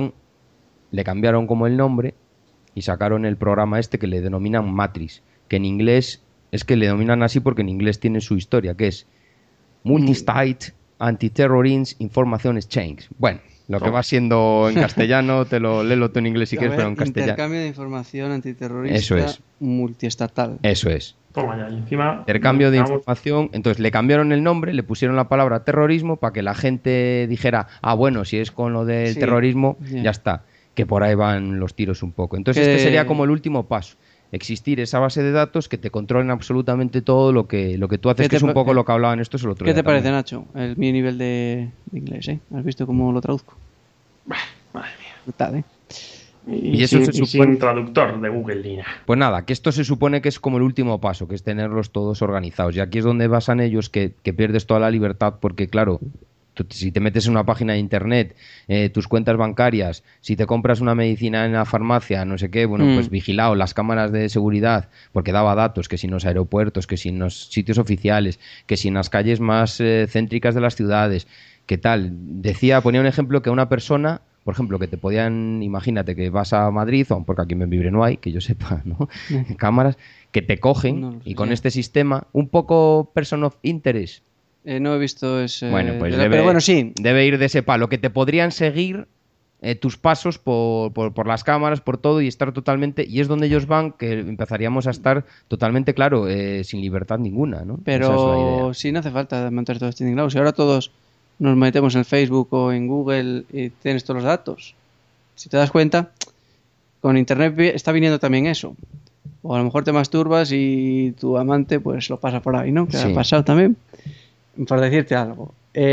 le cambiaron como el nombre y sacaron el programa este que le denominan Matrix, que en inglés es que le denominan así porque en inglés tiene su historia, que es Multi-State Anti-Terrorism Information Exchange. Bueno, lo que va siendo en castellano, léelo tú en inglés si quieres, pero en castellano. Intercambio de información antiterrorista. Eso es. Multiestatal. Eso es. Toma ya, y encima... Intercambio de información. Entonces le cambiaron el nombre, le pusieron la palabra terrorismo para que la gente dijera, bueno, si es con lo del terrorismo, ya está. Que por ahí van los tiros un poco. Entonces este sería como el último paso. Existir esa base de datos que te controlen absolutamente todo lo que tú haces, que es un poco lo que hablaban estos el otro día. ¿Qué te parece, Nacho? Mi nivel de inglés, ¿eh? ¿Has visto cómo lo traduzco? Madre mía. Brutal, ¿eh? Y eso sin traductor de Google ni nada. Pues nada, que esto se supone que es como el último paso, que es tenerlos todos organizados. Y aquí es donde basan ellos que pierdes toda la libertad, porque claro, si te metes en una página de internet, tus cuentas bancarias, si te compras una medicina en la farmacia, no sé qué, bueno, pues vigilado, las cámaras de seguridad, porque daba datos, que si en los aeropuertos, que si en los sitios oficiales, que si en las calles más céntricas de las ciudades, ¿qué tal? Ponía un ejemplo que una persona, por ejemplo, que te podían, imagínate que vas a Madrid, porque aquí en Vibre no hay, que yo sepa, ¿no? Cámaras, que te cogen y con este sistema, un poco person of interest. No he visto ese... Bueno, pues pero bueno, sí. Debe ir de ese palo, que te podrían seguir tus pasos por las cámaras, por todo, y estar totalmente... Y es donde ellos van, que empezaríamos a estar totalmente, claro, sin libertad ninguna, ¿no? Pero esa es la idea. sí, no hace falta montar todo este tinglado. Si ahora todos nos metemos en Facebook o en Google y tienes todos los datos. Si te das cuenta, con Internet está viniendo también eso. O a lo mejor te masturbas y tu amante pues lo pasa por ahí, ¿no? Que ha pasado también. Por decirte algo.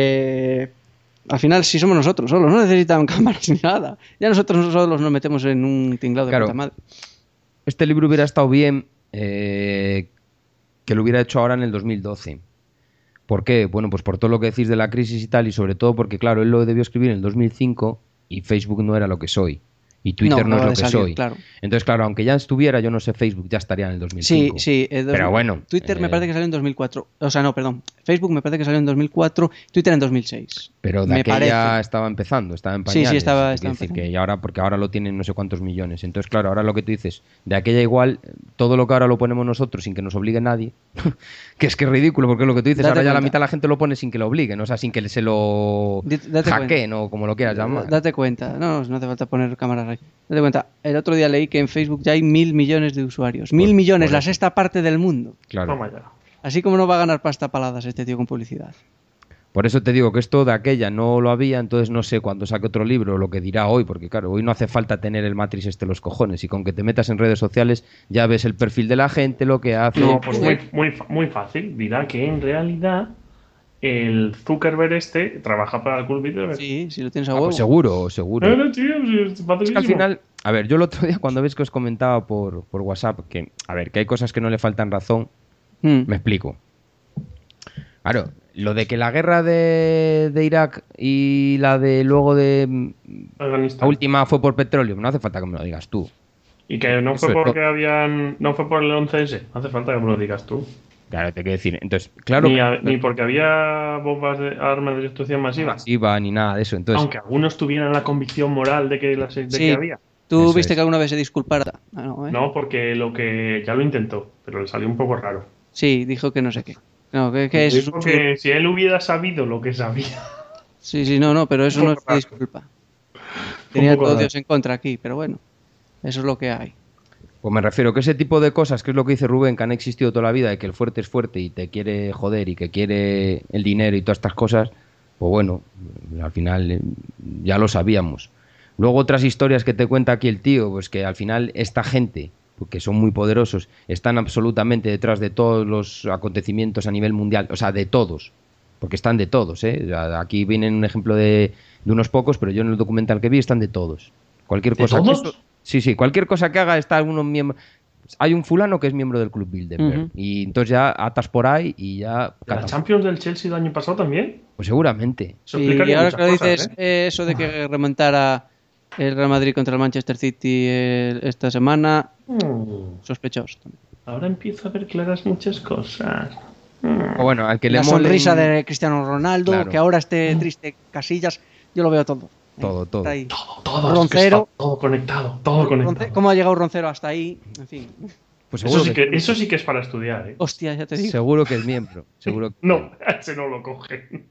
Al final sí somos nosotros solos, no necesitan cámaras ni nada. Ya nosotros solos nos metemos en un tinglado de puta madre. Este libro hubiera estado bien que lo hubiera hecho ahora en el 2012. ¿Por qué? Bueno, pues por todo lo que decís de la crisis y tal, y sobre todo porque, claro, él lo debió escribir en el 2005 y Facebook no era lo que soy. Y Twitter no es lo que soy. Claro. Entonces, claro, aunque ya estuviera, yo no sé, Facebook ya estaría en el 2005. Sí. Pero bueno. Twitter me parece que salió en 2004. O sea, no, perdón. Facebook me parece que salió en 2004, Twitter en 2006. Pero de aquella estaba empezando, estaba en pañales. Sí, estaba decir empezando. que ahora, porque ahora lo tienen no sé cuántos millones. Entonces, claro, ahora lo que tú dices, de aquella igual, todo lo que ahora lo ponemos nosotros sin que nos obligue nadie, que es ridículo, porque es lo que tú dices, ahora ya la mitad de la gente lo pone sin que lo obliguen, o sea, sin que se lo hackeen o como lo quieras llamar. Date cuenta, no hace falta poner cámaras ahí. Date cuenta, el otro día leí que en Facebook ya hay 1.000 millones de usuarios. 1.000 millones, la sexta parte del mundo. Claro. Así como no va a ganar pasta paladas este tío con publicidad. Por eso te digo que esto de aquella no lo había, entonces no sé cuando saque otro libro lo que dirá hoy, porque claro, hoy no hace falta tener el Matrix los cojones, y con que te metas en redes sociales ya ves el perfil de la gente, lo que hace. No, pues muy fácil. Dirá que en realidad el Zuckerberg trabaja para el Club Bilderberg. Sí, si lo tienes a huevo. Pues seguro. Tío, es que al final, a ver, yo el otro día cuando ves que os comentaba por WhatsApp que, a ver, que hay cosas que no le faltan razón, me explico. Claro, lo de que la guerra de Irak y la de luego de la última fue por petróleo, no hace falta que me lo digas tú. Y que no fue porque no fue por el 11S, no hace falta que me lo digas tú. Claro, te quiero decir. Entonces, claro. Ni porque había bombas de armas de destrucción masiva. Ni nada de eso. Entonces, aunque algunos tuvieran la convicción moral de que, que había. ¿Tú Eso viste es. que alguna vez se disculpara? No, porque ya lo intentó, pero le salió un poco raro. Sí, dijo que no sé qué. No, que dijo que si él hubiera sabido lo que sabía. Sí, no, pero eso no es una disculpa. Tenía todo Dios en contra aquí, pero bueno, eso es lo que hay. Pues me refiero que ese tipo de cosas, que es lo que dice Rubén, que han existido toda la vida, de que el fuerte es fuerte y te quiere joder y que quiere el dinero y todas estas cosas, pues bueno, al final ya lo sabíamos. Luego otras historias que te cuenta aquí el tío, pues que al final esta gente, porque son muy poderosos, están absolutamente detrás de todos los acontecimientos a nivel mundial, o sea, de todos, porque están de todos, ¿eh? Aquí viene un ejemplo de unos pocos, pero yo en el documental que vi están de todos. Cualquier cosa. ¿De todos? Sí, cualquier cosa que haga está alguno miembro. Hay un fulano que es miembro del Club Bilderberg y entonces ya atas por ahí y ya. ¿La Champions del Chelsea del año pasado también? Pues seguramente. Y ahora que lo dices, eso de que remontara el Real Madrid contra el Manchester City esta semana, sospechoso también. Ahora empiezo a ver claras muchas cosas. O bueno, al que la le sonrisa de Cristiano Ronaldo, claro. Que ahora esté triste Casillas, yo lo veo todo. Todo. Todo. Roncero. Todo conectado, todo conectado. ¿Cómo ha llegado Roncero hasta ahí? En fin. Pues eso sí que es para estudiar, ¿eh? Hostia, ya te digo. Seguro que es miembro. Seguro que... No, ese no lo cogen.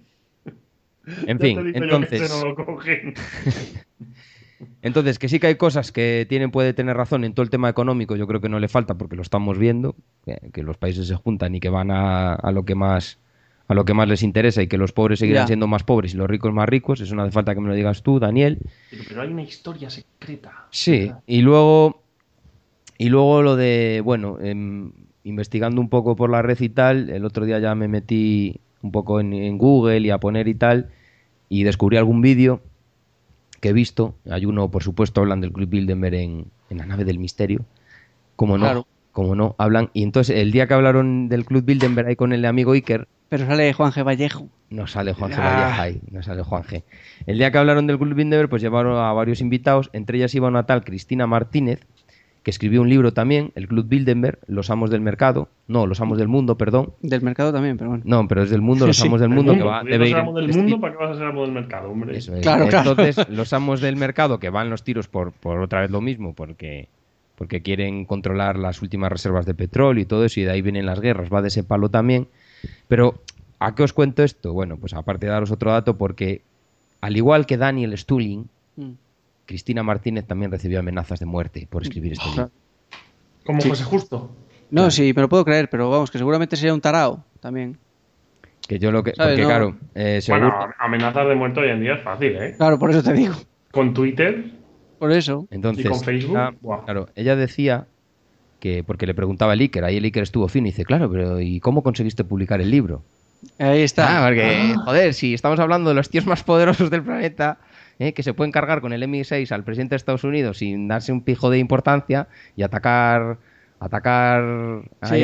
En fin, entonces... Ese no lo cogen. Entonces, que sí que hay cosas que puede tener razón en todo el tema económico, yo creo que no le falta porque lo estamos viendo, que los países se juntan y que van a lo que más les interesa y que los pobres seguirán siendo más pobres y los ricos más ricos. Eso no hace falta que me lo digas tú, Daniel. Pero hay una historia secreta. Sí, y luego lo de, bueno, investigando un poco por la red y tal, el otro día ya me metí un poco en Google y a poner y tal, y descubrí algún vídeo que he visto. Hay uno, por supuesto, hablan del Club Bilderberg en la nave del misterio. Como no, hablan. Y entonces, el día que hablaron del Club Bilderberg ahí con el amigo Iker... Pero sale Juan G. Vallejo. No sale Juan G. Vallejo ahí, no sale Juan G. El día que hablaron del Club Bilderberg, pues llevaron a varios invitados, entre ellas iba una tal Cristina Martínez, que escribió un libro también, el Club Bilderberg, Los Amos del Mercado, no, Los Amos del Mundo, perdón. Del mercado también, pero bueno. No, pero es del mundo, Los Amos del Mundo, que va, debe ir... Amo del mundo, ¿para qué vas a ser amo del mercado, hombre? Eso es. Claro. Entonces, Los Amos del Mercado, que van los tiros por otra vez lo mismo, porque quieren controlar las últimas reservas de petróleo y todo eso, y de ahí vienen las guerras, va de ese palo también. Pero, ¿a qué os cuento esto? Bueno, pues aparte de daros otro dato, porque al igual que Daniel Stulin, Cristina Martínez también recibió amenazas de muerte por escribir este libro. ¿Cómo fuese justo? No, claro. Sí, me lo puedo creer, pero vamos, que seguramente sería un tarao también. Que yo lo que... ¿sabes? Porque No. claro... Bueno, amenazas de muerte hoy en día es fácil, ¿eh? Claro, por eso te digo. Con Twitter... Por eso. Entonces, y con Facebook... Claro, ella decía que... Porque le preguntaba el Iker, ahí el Iker estuvo fino y dice, claro, pero ¿y cómo conseguiste publicar el libro? Ahí está. Porque, joder, si estamos hablando de los tíos más poderosos del planeta... que se pueden cargar con el MI6 al presidente de Estados Unidos sin darse un pijo de importancia y atacar sí,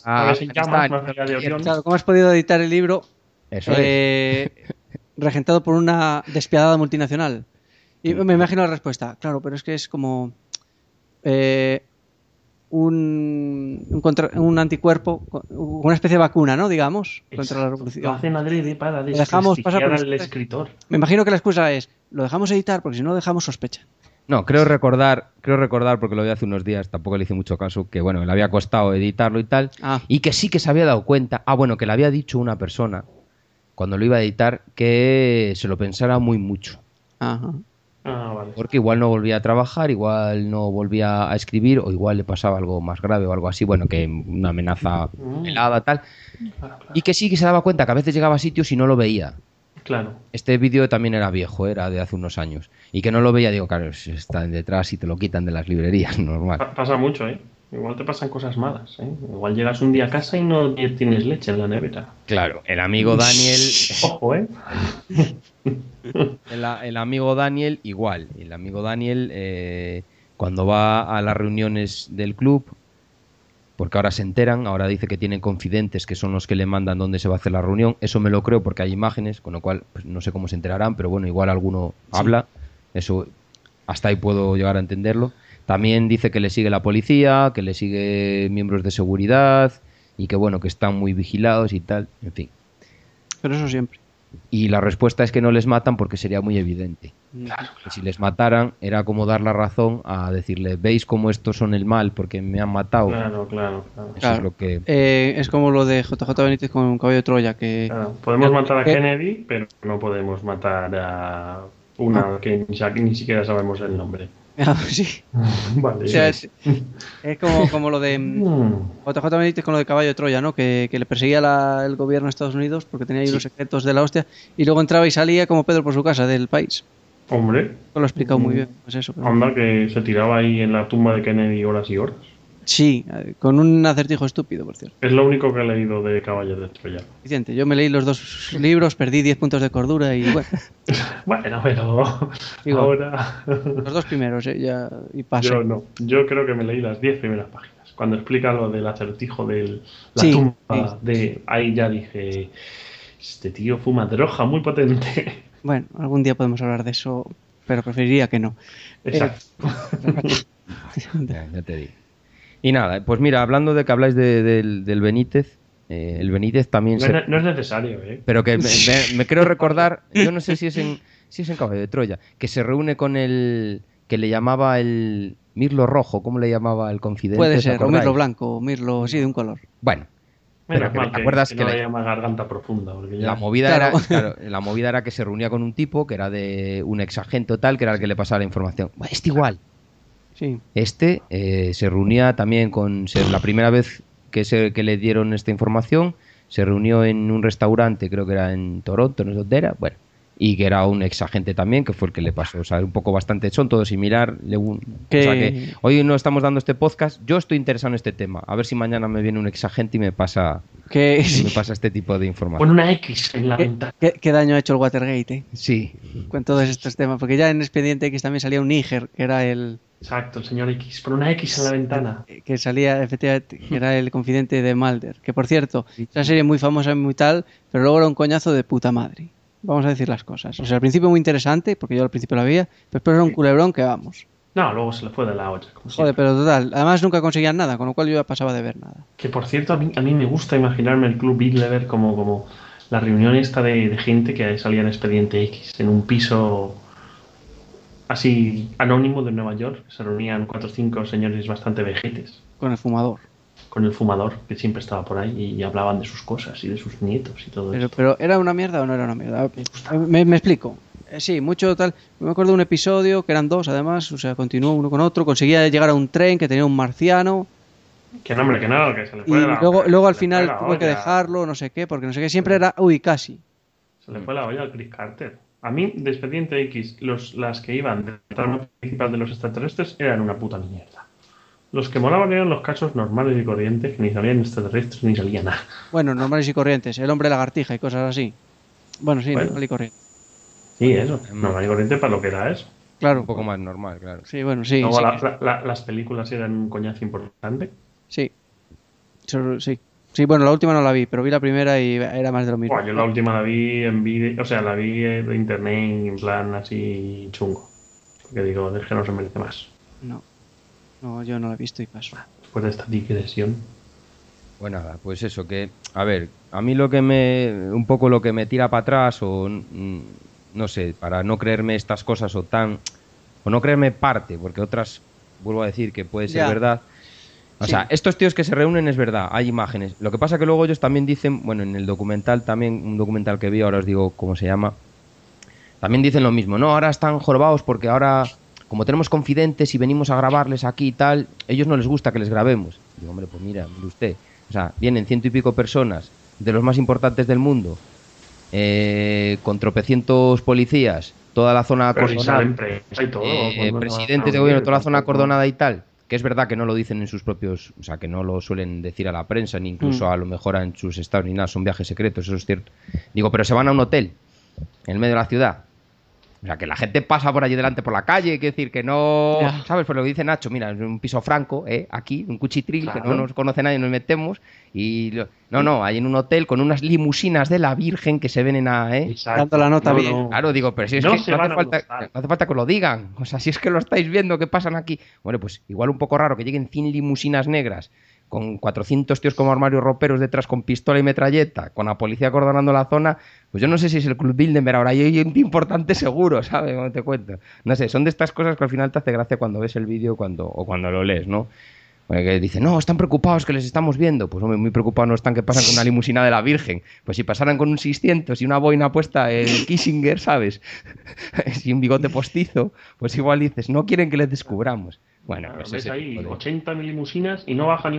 claro, ¿cómo has podido editar el libro? Eso es. Regentado por una despiadada multinacional. Y me imagino la respuesta. Claro, pero es que es como un anticuerpo, una especie de vacuna, ¿no? Digamos, contra la revolución. Lo hacen adrede para desprestigiar al escritor. Me imagino que la excusa es, lo dejamos editar porque si no dejamos sospecha. No, creo recordar, porque lo vi hace unos días, tampoco le hice mucho caso, que bueno, le había costado editarlo y tal, y que sí que se había dado cuenta, que le había dicho una persona, cuando lo iba a editar, que se lo pensara muy mucho. Ajá. Vale. Porque igual no volvía a trabajar, igual no volvía a escribir, o igual le pasaba algo más grave o algo así, bueno, que una amenaza helada, tal. Claro. Y que sí que se daba cuenta que a veces llegaba a sitios y no lo veía. Claro. Este vídeo también era viejo, era de hace unos años. Y que no lo veía, digo, claro, están detrás y te lo quitan de las librerías, normal. Pasa mucho, ¿eh? Igual te pasan cosas malas, ¿eh? Igual llegas un día a casa y no tienes leche en la nevera. Claro, el amigo Daniel... Ojo, ¿eh? El amigo Daniel igual. El amigo Daniel cuando va a las reuniones del club, porque ahora se enteran, ahora dice que tienen confidentes que son los que le mandan dónde se va a hacer la reunión. Eso me lo creo porque hay imágenes, con lo cual pues, no sé cómo se enterarán, pero bueno, igual alguno habla. Eso hasta ahí puedo llegar a entenderlo. También dice que le sigue la policía, que le sigue miembros de seguridad y que bueno, que están muy vigilados y tal, en fin. Pero eso siempre. Y la respuesta es que no les matan porque sería muy evidente. Claro. Que si les mataran era como dar la razón a decirle, veis cómo estos son el mal porque me han matado. Claro. Eso es lo que... es como lo de JJ Benítez con un caballo de Troya, que... Claro, podemos matar a Kennedy, pero no podemos matar a una que ni siquiera sabemos el nombre. Sí. Vale. O sea, es como lo de JJ Benítez con lo de caballo de Troya, ¿no? Que le perseguía el gobierno de Estados Unidos porque tenía ahí unos secretos de la hostia y luego entraba y salía como Pedro por su casa del país. Hombre. Lo he explicado muy bien. Pues eso, pero... Anda, que se tiraba ahí en la tumba de Kennedy horas y horas. Sí, con un acertijo estúpido, por cierto. Es lo único que he leído de Caballos de Troya. Suficiente. Yo me leí los 2 libros, perdí 10 puntos de cordura y bueno. Bueno, pero igual, ahora... Los 2 primeros, ya, y pasé. Yo no. Yo creo que me leí las 10 primeras páginas. Cuando explica lo del acertijo de la Sí, tumba de... Ahí ya dije... Este tío fuma droga muy potente. Bueno, algún día podemos hablar de eso, pero preferiría que no. Exacto. Ya te digo. Y nada, pues mira, hablando de que habláis del Benítez, el Benítez también no es necesario, ¿eh? Pero que me creo recordar, yo no sé si es en Caballo de Troya, que se reúne con el que le llamaba el Mirlo Rojo, ¿cómo le llamaba el confidente? Puede ser, o Mirlo Blanco, o Mirlo, sí, de un color. Bueno. Menos pero mal ¿te acuerdas que no le llama garganta profunda? Porque ya... La movida era que se reunía con un tipo que era de un exagente o tal, que era el que le pasaba la información. Igual. Sí. Se reunía también la primera vez que le dieron esta información, se reunió en un restaurante, creo que era en Toronto, no sé dónde era, bueno, y que era un exagente también, que fue el que le pasó, o sea, un poco bastante, son todos similar. O sea que hoy no estamos dando este podcast, yo estoy interesado en este tema, a ver si mañana me viene un exagente y me pasa este tipo de información. Con una X en la ventana. ¿Qué daño ha hecho el Watergate, eh? Sí. Con todos estos temas, porque ya en Expediente X también salía un Níger, que era el... Exacto, el señor X, por una X en la ventana. Que salía, efectivamente, que era el confidente de Mulder. Que por cierto, es una serie muy famosa y muy tal, pero luego era un coñazo de puta madre. Vamos a decir las cosas. O sea, al principio muy interesante, porque yo al principio la veía, pero después era un culebrón que vamos. No, luego se le fue de la olla. Joder, pero total, además nunca conseguían nada, con lo cual yo ya pasaba de ver nada. Que por cierto, a mí me gusta imaginarme el Club Bilderberg como la reunión esta de gente que salía en Expediente X, en un piso así anónimo de Nueva York. Se reunían 4 o 5 señores bastante vejetes. Con el fumador. Con el fumador, que siempre estaba por ahí, y hablaban de sus cosas y de sus nietos y todo eso. ¿Pero era una mierda o no era una mierda? Me explico. Sí, mucho tal. Me acuerdo de un episodio, que eran 2 además, o sea, continuó uno con otro, conseguía llegar a un tren que tenía un marciano. Que no, hombre, que no, que se le fue y luego al final tuve que dejarlo, no sé qué, porque no sé qué, siempre era, casi. Se le fue la olla al Chris Carter. A mí, de Expediente X, las que iban de la trama principal de los extraterrestres eran una puta mierda. Los que molaban eran los casos normales y corrientes, que ni salían extraterrestres ni salía nada. Bueno, normales y corrientes, el hombre lagartija y cosas así. Bueno, sí, normal y corriente. Sí, eso, normal y corriente para lo que era eso. Claro. Un poco más normal, claro. Sí, bueno, sí. Luego sí. Las películas eran un coñazo importante. Sí. Sí. Sí, bueno, la última no la vi, pero vi la primera y era más de lo mismo. Yo la última la vi en vídeo, o sea, la vi de internet en plan así chungo. Porque digo, es que no se merece más. No, yo no la he visto y paso. Después de esta digresión. Bueno, nada, pues eso, que, a ver, a mí un poco lo que me tira para atrás, o no sé, para no creerme estas cosas o no creerme parte, porque otras, vuelvo a decir que puede ser verdad. O sea, estos tíos que se reúnen es verdad, hay imágenes. Lo que pasa que luego ellos también dicen, bueno, en el documental también, un documental que vi, ahora os digo cómo se llama, también dicen lo mismo, no, ahora están jorobados porque ahora, como tenemos confidentes y venimos a grabarles aquí y tal, ellos no les gusta que les grabemos. Digo, hombre, pues mire usted, o sea, vienen 100 y pico personas de los más importantes del mundo, con tropecientos policías, toda la zona acordonada, presidentes de gobierno, toda la zona acordonada y tal, que es verdad que no lo dicen en sus propios, o sea, que no lo suelen decir a la prensa, ni incluso a lo mejor en sus estados ni nada, son viajes secretos, eso es cierto. Digo, pero se van a un hotel, en el medio de la ciudad. O sea, que la gente pasa por allí delante por la calle, hay que decir que no... ¿Sabes? Pues lo que dice Nacho, mira, es un piso franco, aquí, un cuchitril, claro, que no nos conoce nadie, nos metemos, y... No, hay en un hotel con unas limusinas de la Virgen que se ven en dando la nota bien. Claro, digo, pero si es que no hace falta que lo digan. O sea, si es que lo estáis viendo que pasan aquí. Bueno, pues igual un poco raro que lleguen 100 limusinas negras con 400 tíos como armarios roperos detrás con pistola y metralleta, con la policía acordonando la zona, pues yo no sé si es el Club Bilderberg ahora, hay gente importante seguro, ¿sabes? Como te cuento. No sé, son de estas cosas que al final te hace gracia cuando ves el vídeo o cuando lo lees, ¿no? Que dicen, no, están preocupados que les estamos viendo. Pues hombre, muy preocupados no están que pasan con una limusina de la Virgen. Pues si pasaran con un 600 y una boina puesta en Kissinger, ¿sabes? Y un bigote postizo, pues igual dices, no quieren que les descubramos. Bueno, pues ves ahí 80 limusinas y no baja ni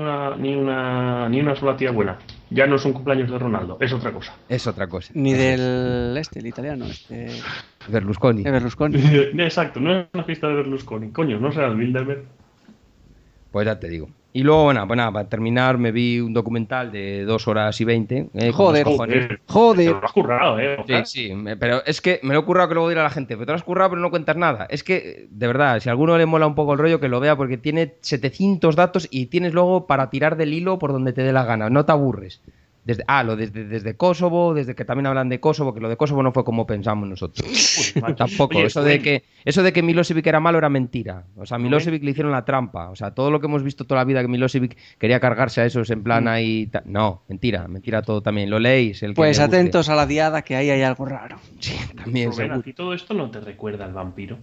una sola tía buena. Ya no son cumpleaños de Ronaldo, es otra cosa. Es otra cosa. Ni del el italiano, Berlusconi. Berlusconi. Exacto, no es una fiesta de Berlusconi. Coño, no será el Bilderberg. Pues ya te digo. Y luego, bueno, para terminar, me vi un documental de 2 horas y 20. Joder. Te lo has currado, Sí, pero es que me lo he currado que luego dirá la gente, pero te lo has currado pero no cuentas nada. Es que, de verdad, si a alguno le mola un poco el rollo, que lo vea, porque tiene 700 datos y tienes luego para tirar del hilo por donde te dé la gana. No te aburres. Desde Kosovo, desde que también hablan de Kosovo, que lo de Kosovo no fue como pensamos nosotros. Tampoco. Oye, eso de que Milosevic era malo era mentira. O sea, a Milosevic le hicieron la trampa. O sea, todo lo que hemos visto toda la vida que Milosevic quería cargarse a esos en plan ahí... No, mentira todo también. Lo leéis. Pues atentos a la diada, que ahí hay algo raro. Sí, también. Rubén, ¿a ti todo esto no te recuerda al vampiro?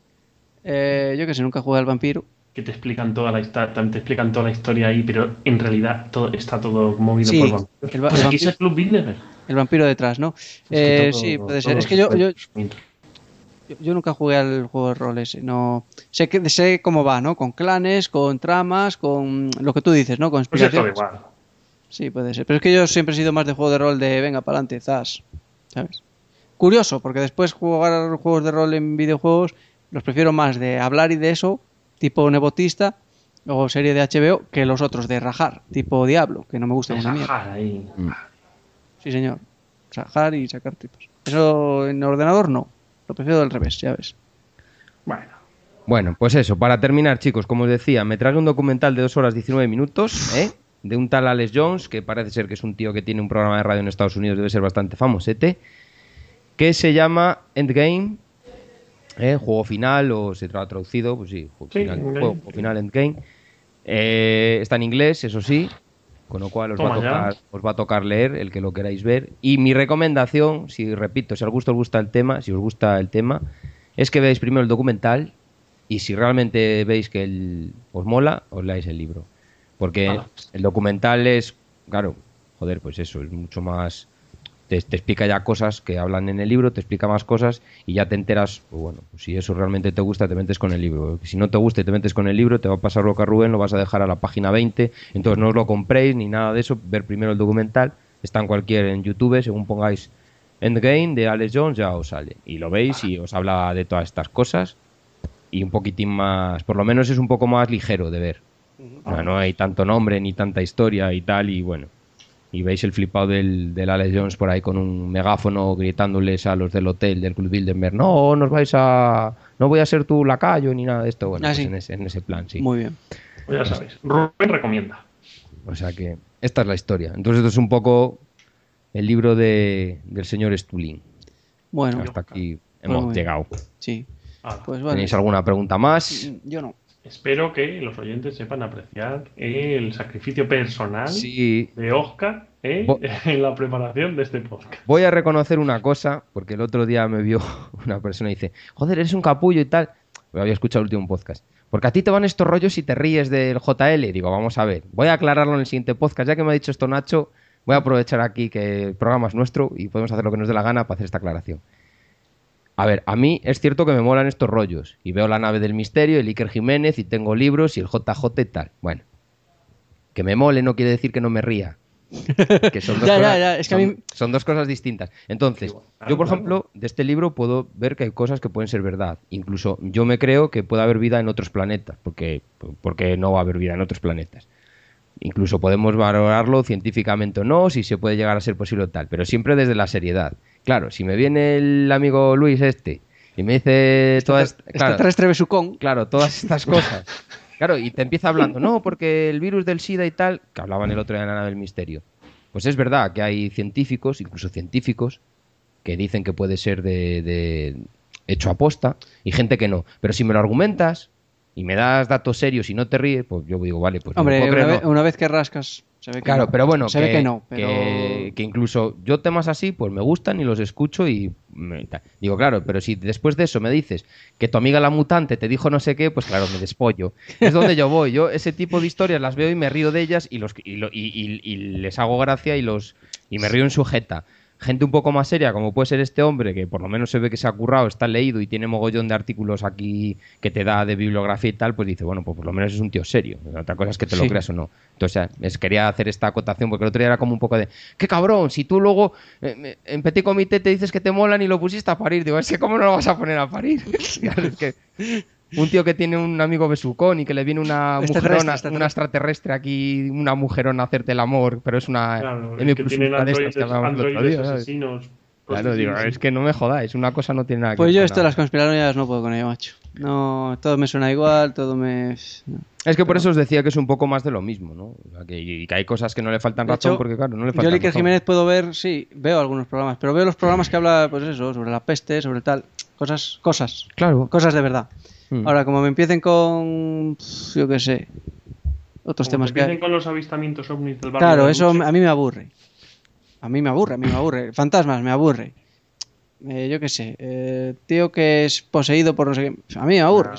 Yo que sé, nunca jugué al vampiro. Que te explican toda la historia ahí, pero en realidad está todo movido por vampiros. Pues aquí es el Club Bilderberg. El vampiro detrás, ¿no? Sí, puede ser. Es que yo nunca jugué al juego de rol ese. No sé cómo va, ¿no? Con clanes, con tramas, con lo que tú dices, ¿no? Conspiraciones. Pues igual. Sí, puede ser. Pero es que yo siempre he sido más de juego de rol de venga, para adelante, zas. ¿Sabes? Curioso, porque después jugar juegos de rol en videojuegos los prefiero más de hablar y de eso, tipo Nebotista o serie de HBO, que los otros de rajar, tipo Diablo, que no me gusta una mierda. Ahí. Sí, señor. Rajar y sacar tipos. Eso en ordenador no. Lo prefiero del revés, ya ves. Bueno, pues eso, para terminar, chicos, como os decía, me traje un documental de 2 horas 19 minutos, de un tal Alex Jones, que parece ser que es un tío que tiene un programa de radio en Estados Unidos, debe ser bastante famosete, que se llama Endgame, juego final, o se ha traducido, pues sí, juego final Endgame. Está en inglés, eso sí, con lo cual os va a tocar leer, el que lo queráis ver. Y mi recomendación, si os gusta el tema, es que veáis primero el documental y si realmente veis que os mola, os leáis el libro. Porque el documental es, claro, pues eso, es mucho más... Te explica ya cosas que hablan en el libro, te explica más cosas y ya te enteras, pues bueno, pues si eso realmente te gusta, te metes con el libro. Si no te gusta y te metes con el libro, te va a pasar lo que a Rubén, lo vas a dejar a la página 20, entonces no os lo compréis ni nada de eso, ver primero el documental, está en YouTube, según pongáis Endgame de Alex Jones ya os sale. Y lo veis y os habla de todas estas cosas y un poquitín más, por lo menos es un poco más ligero de ver. No hay tanto nombre ni tanta historia y tal, y bueno. Y veis el flipado del Alex Jones por ahí con un megáfono gritándoles a los del hotel del Club Bilderberg, no voy a ser tu lacayo ni nada de esto. Bueno, pues en ese plan, sí. Muy bien. Pues ya sabéis, Rubén recomienda. O sea que esta es la historia. Entonces esto es un poco el libro del señor Stulin. Bueno. Hasta aquí hemos llegado. Sí. Pues vale. ¿Tenéis alguna pregunta más? Yo no. Espero que los oyentes sepan apreciar el sacrificio personal de Oscar en la preparación de este podcast. Voy a reconocer una cosa, porque el otro día me vio una persona y dice, joder, eres un capullo y tal. Lo había escuchado el último podcast. Porque a ti te van estos rollos y te ríes del JL. Y digo, vamos a ver, voy a aclararlo en el siguiente podcast. Ya que me ha dicho esto Nacho, voy a aprovechar aquí que el programa es nuestro y podemos hacer lo que nos dé la gana para hacer esta aclaración. A ver, a mí es cierto que me molan estos rollos. Y veo La nave del misterio, el Iker Jiménez, y tengo libros, y el JJ y tal. Bueno, que me mole no quiere decir que no me ría. Que son dos, es que a mí... son dos cosas distintas. Entonces, yo, por ejemplo, de este libro puedo ver que hay cosas que pueden ser verdad. Incluso yo me creo que puede haber vida en otros planetas. Porque no va a haber vida en otros planetas. Incluso podemos valorarlo científicamente o no, si se puede llegar a ser posible o tal. Pero siempre desde la seriedad. Claro, si me viene el amigo Luis y me dice todas todas estas cosas, claro, y te empieza hablando, no, porque el virus del SIDA y tal, que hablaban el otro día en la nave del misterio, pues es verdad que hay científicos, incluso científicos, que dicen que puede ser de hecho aposta, y gente que no, pero si me lo argumentas y me das datos serios y no te ríes, pues yo digo, vale, pues Hombre, me lo puedo creer, no. una vez que rascas, se ve que Claro, no. pero bueno, se ve que no, pero... que incluso yo temas así, pues me gustan y los escucho y digo, claro, pero si después de eso me dices que tu amiga la mutante te dijo no sé qué, pues claro, me despollo. Es donde yo voy. Yo ese tipo de historias las veo y me río de ellas y les hago gracia y me río en su jeta. Gente un poco más seria, como puede ser este hombre, que por lo menos se ve que se ha currado, está leído y tiene mogollón de artículos aquí que te da de bibliografía y tal, pues dice, bueno, pues por lo menos es un tío serio. Otra cosa es que te lo creas o no. Entonces, quería hacer esta acotación porque el otro día era como un poco de, ¡qué cabrón! Si tú luego en Petit Comité te dices que te molan y lo pusiste a parir. Digo, es que ¿cómo no lo vas a poner a parir? Es que... Un tío que tiene un amigo besucón y que le viene una mujerona, una extraterrestre aquí, una mujerona a hacerte el amor, pero es una claro, M que plus tienen ultra de estas que hablábamos el otro día, ¿sabes? asesinos. Claro, digo, es que no me jodáis, una cosa no tiene nada que Pues ver yo con esto de nada. las conspiranoias no puedo con ello, macho. No, todo me suena igual, todo me... no. Es que por eso os decía que es un poco más de lo mismo, ¿no? O sea, y que hay cosas que no le faltan De razón hecho, porque, claro, no le yo faltan a Iker razón. Jiménez puedo ver, sí, veo algunos programas, pero veo los programas que habla, pues eso, sobre la peste, sobre tal, cosas Claro. de verdad. Mm. Ahora, como me empiecen con, yo qué sé, otros temas que hay. Empiecen con los avistamientos ovnis del barrio. Claro, de eso Luche. a mí me aburre. A mí me aburre. Fantasmas, me aburre. Yo qué sé, tío que es poseído por no sé qué. A mí me aburre.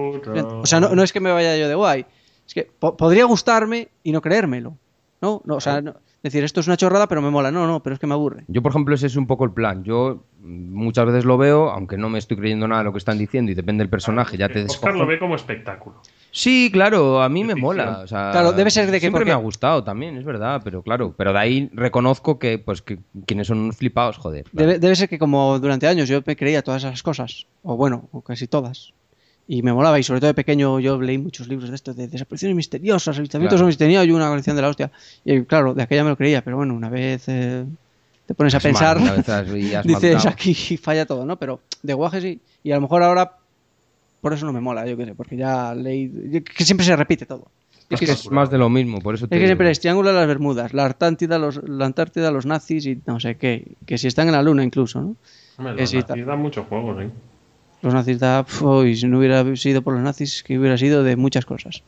O sea, no es que me vaya yo de guay. Es que podría gustarme y no creérmelo. ¿No? O sea, decir, esto es una chorrada, pero me mola. No, pero es que me aburre. Yo, por ejemplo, ese es un poco el plan. Yo muchas veces lo veo, aunque no me estoy creyendo nada de lo que están diciendo y depende del personaje, ya te Oscar descojo. lo ve como espectáculo. Sí, claro, a mí me ficción. mola. O sea, Claro, debe ser de que siempre porque- me ha gustado también, es verdad, pero claro, pero de ahí reconozco que pues que quienes son unos flipados, joder. Claro. Debe ser que como durante años yo me creía todas esas cosas, o bueno, o casi todas, y me molaba, y sobre todo de pequeño yo leí muchos libros de estos, de desapariciones misteriosas, avistamientos Claro. ovnis, tenía yo una colección de la hostia, y claro, de aquella me lo creía, pero bueno, una vez te pones a Has pensar, mal, una vez has dices, madurado. aquí falla todo, ¿no? Pero de guaje sí, y a lo mejor ahora por eso no me mola, yo qué sé, porque ya leí, que siempre se repite todo. Es que es más de lo mismo, por eso te Es que digo. siempre es Triángulo de las Bermudas, la Antártida, los nazis y no sé qué, que si están en la luna incluso, ¿no? Hombre, Que los sí, nazis dan muchos juegos, ¿eh? Los nazis y si no hubiera sido por los nazis, que hubiera sido de muchas cosas.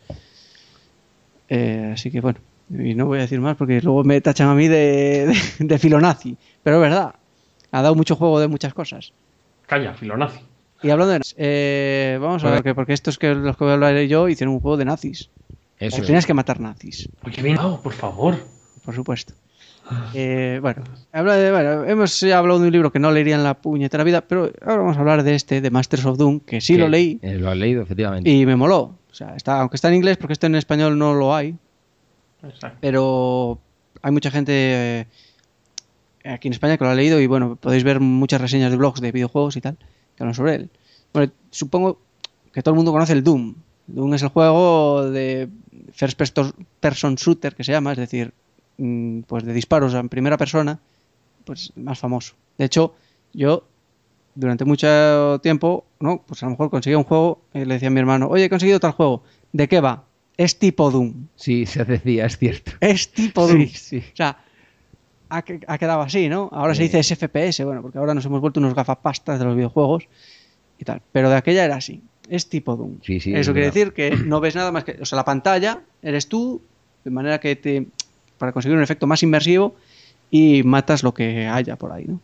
Así que bueno, y no voy a decir más porque luego me tachan a mí de filonazi. Pero es verdad, ha dado mucho juego de muchas cosas. Calla, filonazi. Y hablando de nazis, vamos a ver, que porque estos que los que voy a hablar yo hicieron un juego de nazis. Eso Al es. final es que matar nazis, Uy, qué bien. Oh, por favor. por supuesto. Bueno, hemos ya hablado de un libro que no leería en la puñetera vida, pero ahora vamos a hablar de de Masters of Doom, que sí Que, lo leí. Lo has leído, efectivamente. Y me moló. O sea, aunque está en inglés, porque esto en español no lo hay, Exacto. pero hay mucha gente aquí en España que lo ha leído y bueno, podéis ver muchas reseñas de blogs de videojuegos y tal que hablan sobre él. Bueno, supongo que todo el mundo conoce el Doom. Doom es el juego de first person shooter que se llama, es decir, pues de disparos en primera persona, pues más famoso. De hecho, yo durante mucho tiempo, ¿no? Pues a lo mejor conseguía un juego y le decía a mi hermano, oye, he conseguido tal juego. ¿De qué va? Es tipo Doom. Sí, se decía, es cierto. Es tipo Doom. Sí. O sea, ha quedado así, ¿no? Ahora se dice es FPS, bueno, porque ahora nos hemos vuelto unos gafapastas de los videojuegos y tal. Pero de aquella era así. Es tipo Doom. Sí, Eso es quiere verdad. decir que no ves nada más que... O sea, la pantalla eres tú, de manera que para conseguir un efecto más inmersivo y matas lo que haya por ahí, ¿no?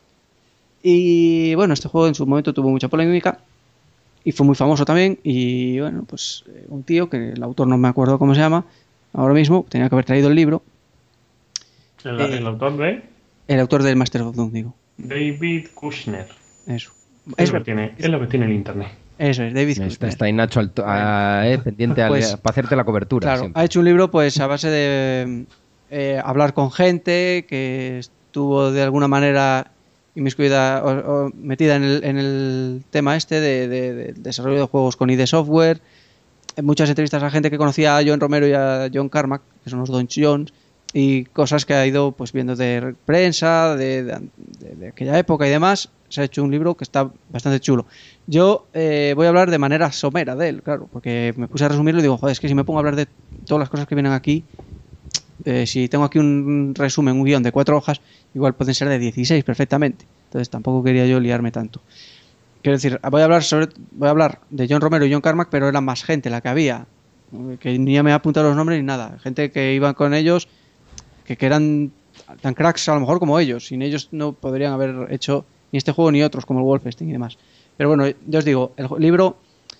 Y bueno, este juego en su momento tuvo mucha polémica y fue muy famoso también. Y bueno, pues un tío, que el autor no me acuerdo cómo se llama ahora mismo, tenía que haber traído el libro. El autor de El autor del Master of Doom, digo. David Kushner. Eso. Es lo que tiene el internet. Eso es, David Kushner. Está ahí Nacho pendiente Pues, para hacerte la cobertura. Claro, siempre. ha hecho un libro pues a base de hablar con gente que estuvo de alguna manera inmiscuida o metida en el tema este de desarrollo de juegos con ID Software. Muchas entrevistas a gente que conocía a John Romero y a John Carmack, que son los Don Jones, y cosas que ha ido pues viendo de prensa, de aquella época y demás. Se ha hecho un libro que está bastante chulo. Yo voy a hablar de manera somera de él, claro, porque me puse a resumirlo y digo, joder, es que si me pongo a hablar de todas las cosas que vienen aquí, si tengo aquí un resumen, un guión de 4 hojas, igual pueden ser de 16 perfectamente. Entonces tampoco quería yo liarme tanto. quiero decir, voy a hablar de John Romero y John Carmack, pero era más gente la que había, que ni ya me he apuntado los nombres ni nada. Gente que iban con ellos, que eran tan cracks a lo mejor como ellos. Sin ellos no podrían haber hecho ni este juego ni otros como el Wolfenstein y demás. Pero bueno, yo os digo, el libro,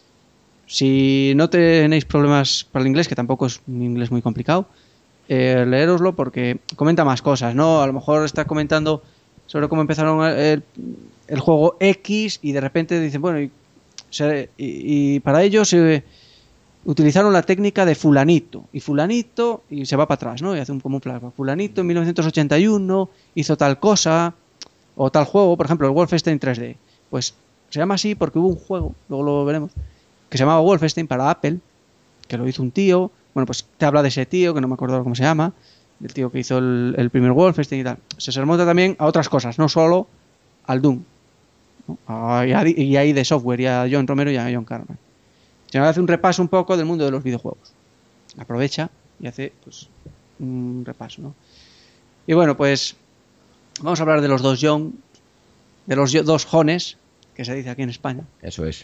si no tenéis problemas para el inglés, que tampoco es un inglés muy complicado, leéroslo porque comenta más cosas, ¿no? A lo mejor está comentando sobre cómo empezaron el juego X y de repente dicen, bueno, y para ello se utilizaron la técnica de fulanito, y se va para atrás, ¿no? Y hace como un flashback. Fulanito en 1981 hizo tal cosa, o tal juego, por ejemplo, el Wolfenstein 3D. Pues se llama así porque hubo un juego, luego lo veremos, que se llamaba Wolfenstein para Apple, que lo hizo un tío. Bueno, pues te habla de ese tío, que no me acuerdo cómo se llama, del tío que hizo el primer Wolfenstein y tal. Se remonta también a otras cosas, no solo al Doom, ¿no? Y ahí de software, y a John Romero y a John Carmack. Se hace un repaso un poco del mundo de los videojuegos. Aprovecha y hace pues un repaso, ¿no? Y bueno, pues vamos a hablar de los dos John, de los dos Jones, que se dice aquí en España. Eso es.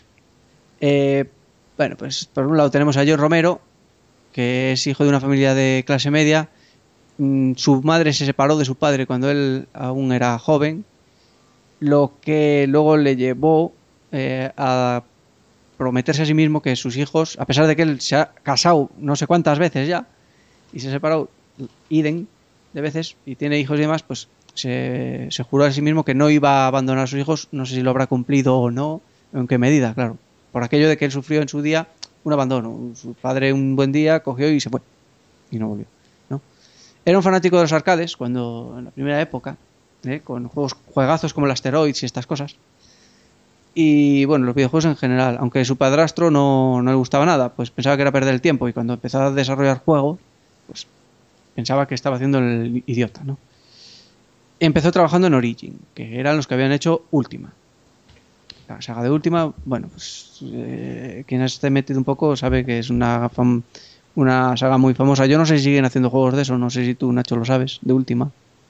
Bueno, pues por un lado tenemos a John Romero, que es hijo de una familia de clase media. Su madre se separó de su padre cuando él aún era joven, lo que luego le llevó a prometerse a sí mismo que sus hijos, a pesar de que él se ha casado no sé cuántas veces ya y se ha separado idem de veces y tiene hijos y demás, pues se juró a sí mismo que no iba a abandonar a sus hijos. No sé si lo habrá cumplido o no, en qué medida, claro, por aquello de que él sufrió en su día un abandono. Su padre un buen día cogió y se fue y no volvió, ¿no? Era un fanático de los arcades cuando en la primera época, con juegazos como el Asteroids y estas cosas. Y bueno, los videojuegos en general, aunque su padrastro no le gustaba nada, pues pensaba que era perder el tiempo, y cuando empezó a desarrollar juegos, pues pensaba que estaba haciendo el idiota, ¿no? Empezó trabajando en Origin, que eran los que habían hecho Ultima. La saga de Ultima, bueno, pues quien esté metido un poco sabe que es una saga muy famosa. Yo no sé si siguen haciendo juegos de eso, no sé si tú, Nacho, lo sabes, de Ultima.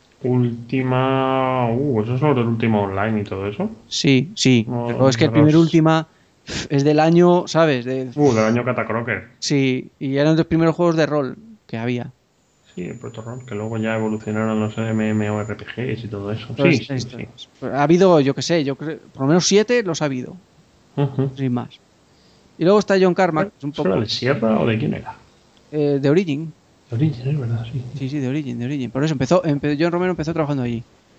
Ultima... ¿eso es sobre el Ultima Online y todo eso? Sí, No, pero es que el primer Ultima es del año, ¿sabes? Del año Catacroker. Sí, y eran los primeros juegos de rol que había. Sí, el Proto Rol, que luego ya evolucionaron los MMORPGs y todo eso. Pues Sí. Ha habido, yo creo, por lo menos 7 los ha habido. Sin más. Y luego está John Carmack. ¿Era de Sierra o de quién era? De Origin. De Origin, es verdad, sí. Sí, de Origin. Por eso John Romero empezó trabajando allí.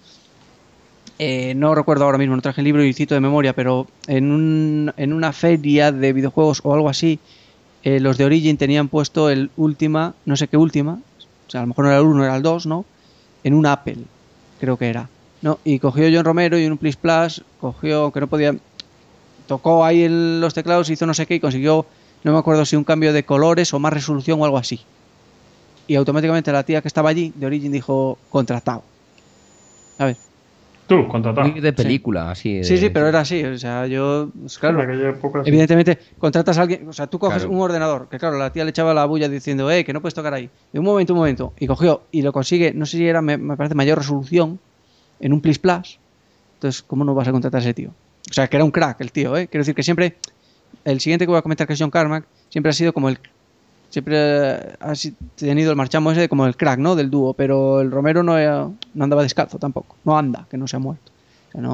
No recuerdo ahora mismo, no traje el libro y cito de memoria, pero en una feria de videojuegos o algo así, los de Origin tenían puesto el Ultima, no sé qué Ultima, o sea, a lo mejor no era el 1, era el 2, ¿no? En un Apple, creo que era, ¿no? Y cogió John Romero y en un Plus Plus, aunque no podía, tocó ahí en los teclados, hizo no sé qué y consiguió, no me acuerdo si un cambio de colores o más resolución o algo así. Y automáticamente la tía que estaba allí, de Origin, dijo, contratado. ¿Sabes? Tú, contratado. Muy de película, así. Sí, pero era así. O sea, yo, pues, claro, En aquella época, sí. evidentemente contratas a alguien, o sea, tú coges Claro. un ordenador, que claro, la tía le echaba la bulla diciendo, que no puedes tocar ahí. Y un momento, y cogió y lo consigue, no sé si era, me parece, mayor resolución en un Plus Plus. Entonces, ¿cómo no vas a contratar a ese tío? O sea, que era un crack el tío, Quiero decir que siempre, el siguiente que voy a comentar, que es John Carmack, siempre ha sido como siempre ha tenido el marchamo ese como el crack, ¿no? Del dúo, pero el Romero no andaba descalzo tampoco. No anda, que no se ha muerto. O sea,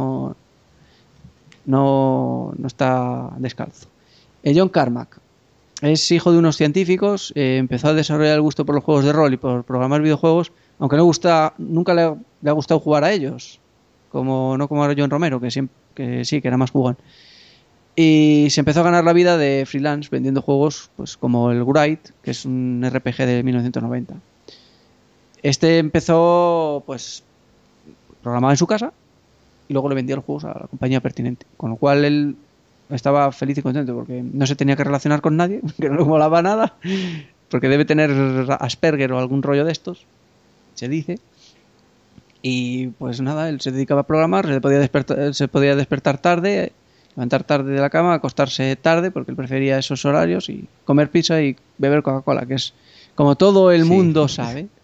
no está descalzo. John Carmack es hijo de unos científicos, empezó a desarrollar el gusto por los juegos de rol y por programar videojuegos, aunque nunca le ha gustado jugar a ellos, no como a John Romero, que sí, que era más jugón. Y se empezó a ganar la vida de freelance vendiendo juegos pues como el Wright, que es un RPG de 1990. Este empezó pues programaba en su casa y luego le vendía los juegos a la compañía pertinente, con lo cual él estaba feliz y contento porque no se tenía que relacionar con nadie, que no le molaba nada, porque debe tener Asperger o algún rollo de estos, se dice. Y pues nada, él se dedicaba a programar, se podía despertar tarde, levantar tarde de la cama, acostarse tarde, porque él prefería esos horarios, y comer pizza y beber Coca-Cola, que es como todo el mundo sabe.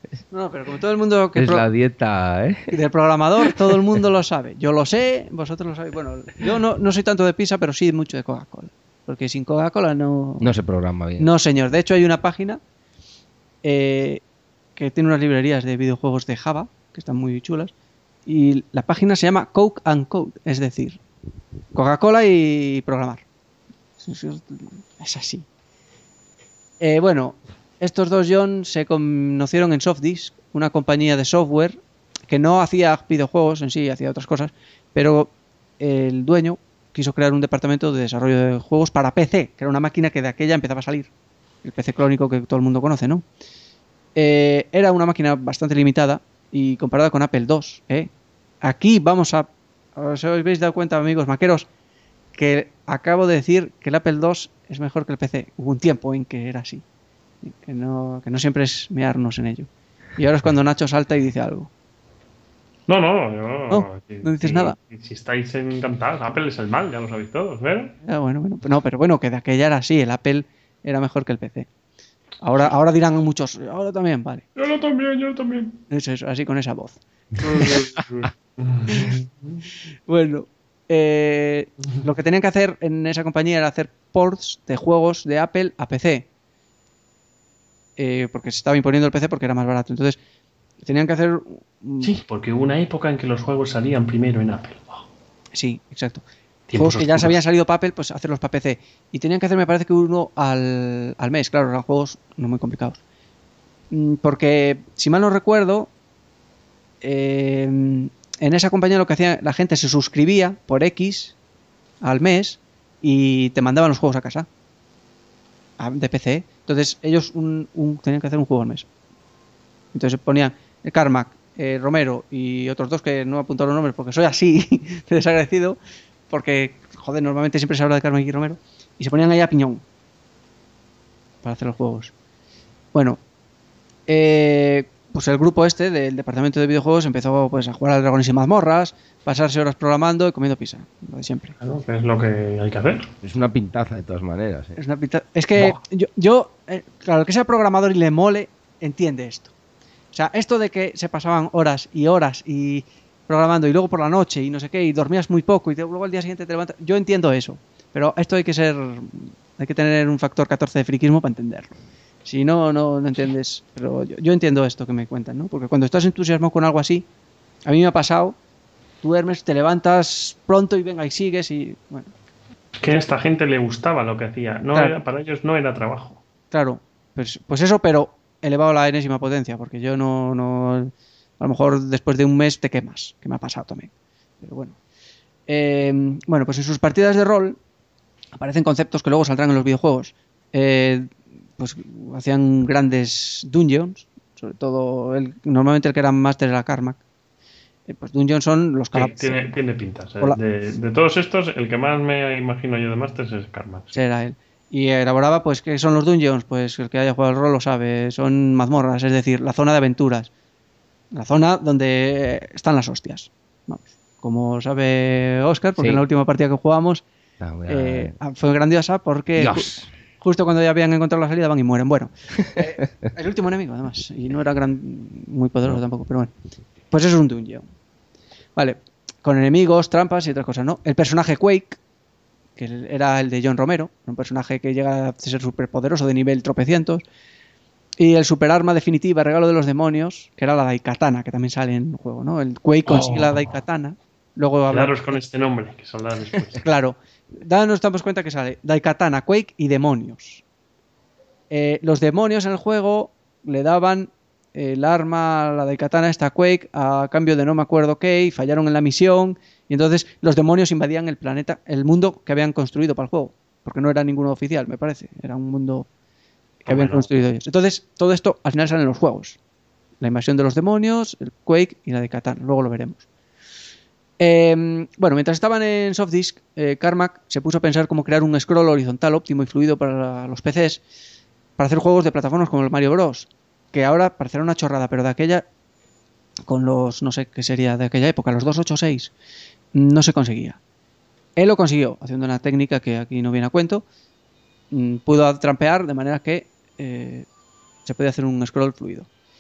No, pero como todo el mundo que Es la dieta, ¿eh? del programador, todo el mundo lo sabe. Yo lo sé, vosotros lo sabéis. Bueno, yo no soy tanto de pizza, pero sí mucho de Coca-Cola. Porque sin Coca-Cola no No se programa bien. No, señor. De hecho, hay una página que tiene unas librerías de videojuegos de Java, que están muy chulas, y la página se llama Coke and Code, es decir, Coca-Cola y programar. Es así. Bueno, estos dos John se conocieron en Softdisk, una compañía de software que no hacía videojuegos en sí, hacía otras cosas, pero el dueño quiso crear un departamento de desarrollo de juegos para PC, que era una máquina que de aquella empezaba a salir. El PC clónico que todo el mundo conoce, ¿no? Era una máquina bastante limitada y comparada con Apple II. Aquí vamos a... ¿Os habéis dado cuenta, amigos maqueros, que acabo de decir que el Apple II es mejor que el PC? Hubo un tiempo en que era así. Que no siempre es mearnos en ello. Y ahora es cuando Nacho salta y dice algo. No, no dices nada. Si estáis encantados, Apple es el mal, ya lo sabéis todos, ¿eh? Bueno, no, pero bueno, que de aquella era así, el Apple era mejor que el PC. Ahora dirán muchos, ahora también, vale. Yo también. Eso, así con esa voz. Bueno, lo que tenían que hacer en esa compañía era hacer ports de juegos de Apple a PC. Porque se estaba imponiendo el PC porque era más barato. Entonces, tenían que hacer... Sí, porque hubo una época en que los juegos salían primero en Apple. Wow. Sí, exacto. Tiempos Juegos que ya oscuros. se habían salido para Apple, pues hacerlos para PC. Y tenían que hacer, me parece que uno al mes. Claro, eran juegos no muy complicados. Porque, si mal no recuerdo, en esa compañía lo que hacía, la gente se suscribía por X al mes y te mandaban los juegos a casa de PC. Entonces ellos tenían que hacer un juego al mes. Entonces ponían Carmack, Romero y otros dos que no he apuntado los nombres porque soy así de desagradecido, porque joder, normalmente siempre se habla de Carmack y Romero, y se ponían ahí a piñón para hacer los juegos. Bueno, pues el grupo este del departamento de videojuegos empezó pues a jugar al Dragones y Mazmorras, pasarse horas programando y comiendo pizza, lo de siempre. Claro, que es lo que hay que hacer. Es una pintaza de todas maneras. Es que yo claro, el que sea programador y le mole, entiende esto. O sea, esto de que se pasaban horas y programando y luego por la noche y no sé qué, y dormías muy poco y luego al día siguiente te levantas, yo entiendo eso, pero esto hay que tener un factor 14 de friquismo para entenderlo. Si no entiendes, pero yo entiendo esto que me cuentan, ¿no? Porque cuando estás entusiasmado con algo así, a mí me ha pasado, tú duermes, te levantas pronto y venga y sigues y bueno. Que a esta gente le gustaba lo que hacía, Claro. para ellos no era trabajo. Claro, pues eso, pero elevado a la enésima potencia, porque yo no, a lo mejor después de un mes te quemas, que me ha pasado también. Pero bueno. Bueno, pues en sus partidas de rol aparecen conceptos que luego saldrán en los videojuegos. Pues hacían grandes dungeons, sobre todo normalmente el que era máster era Carmack. Pues dungeons son los calabozos. Tiene pintas. De todos estos, el que más me imagino yo de Masters es Carmack. Sí, era él. Y elaboraba, pues, ¿qué son los dungeons? Pues el que haya jugado el rol lo sabe. Son mazmorras, es decir, la zona de aventuras. La zona donde están las hostias. Vamos, como sabe Óscar, porque Sí. en la última partida que jugamos fue grandiosa porque justo cuando ya habían encontrado la salida van y mueren. Bueno, el último enemigo además. Y no era muy poderoso tampoco, pero bueno. Pues eso es un dungeon. Vale, con enemigos, trampas y otras cosas, ¿no? El personaje Quake, que era el de John Romero, un personaje que llega a ser súper poderoso de nivel tropecientos. Y el superarma definitiva, regalo de los demonios, que era la Daikatana, que también sale en el juego, ¿no? El Quake consigue la Daikatana. Luego Quedaros con este nombre, que saldrá después. Claro, nos damos cuenta que sale Daikatana, Quake y demonios. Los demonios en el juego le daban el arma, la Daikatana, esta Quake, a cambio de no me acuerdo qué, y fallaron en la misión. Y entonces los demonios invadían el planeta, el mundo que habían construido para el juego. Porque no era ninguno oficial, me parece. Era un mundo que habían construido ellos. Entonces, todo esto al final sale en los juegos. La invasión de los demonios, el Quake y la Daikatana. Luego lo veremos. Bueno, mientras estaban en Softdisk, Carmack se puso a pensar cómo crear un scroll horizontal óptimo y fluido para los PCs para hacer juegos de plataformas como el Mario Bros. Que ahora parecerá una chorrada, pero de aquella, con los, no sé qué sería de aquella época, los 286, no se conseguía. Él lo consiguió, haciendo una técnica que aquí no viene a cuento. Pudo trampear de manera que se podía hacer un scroll fluido.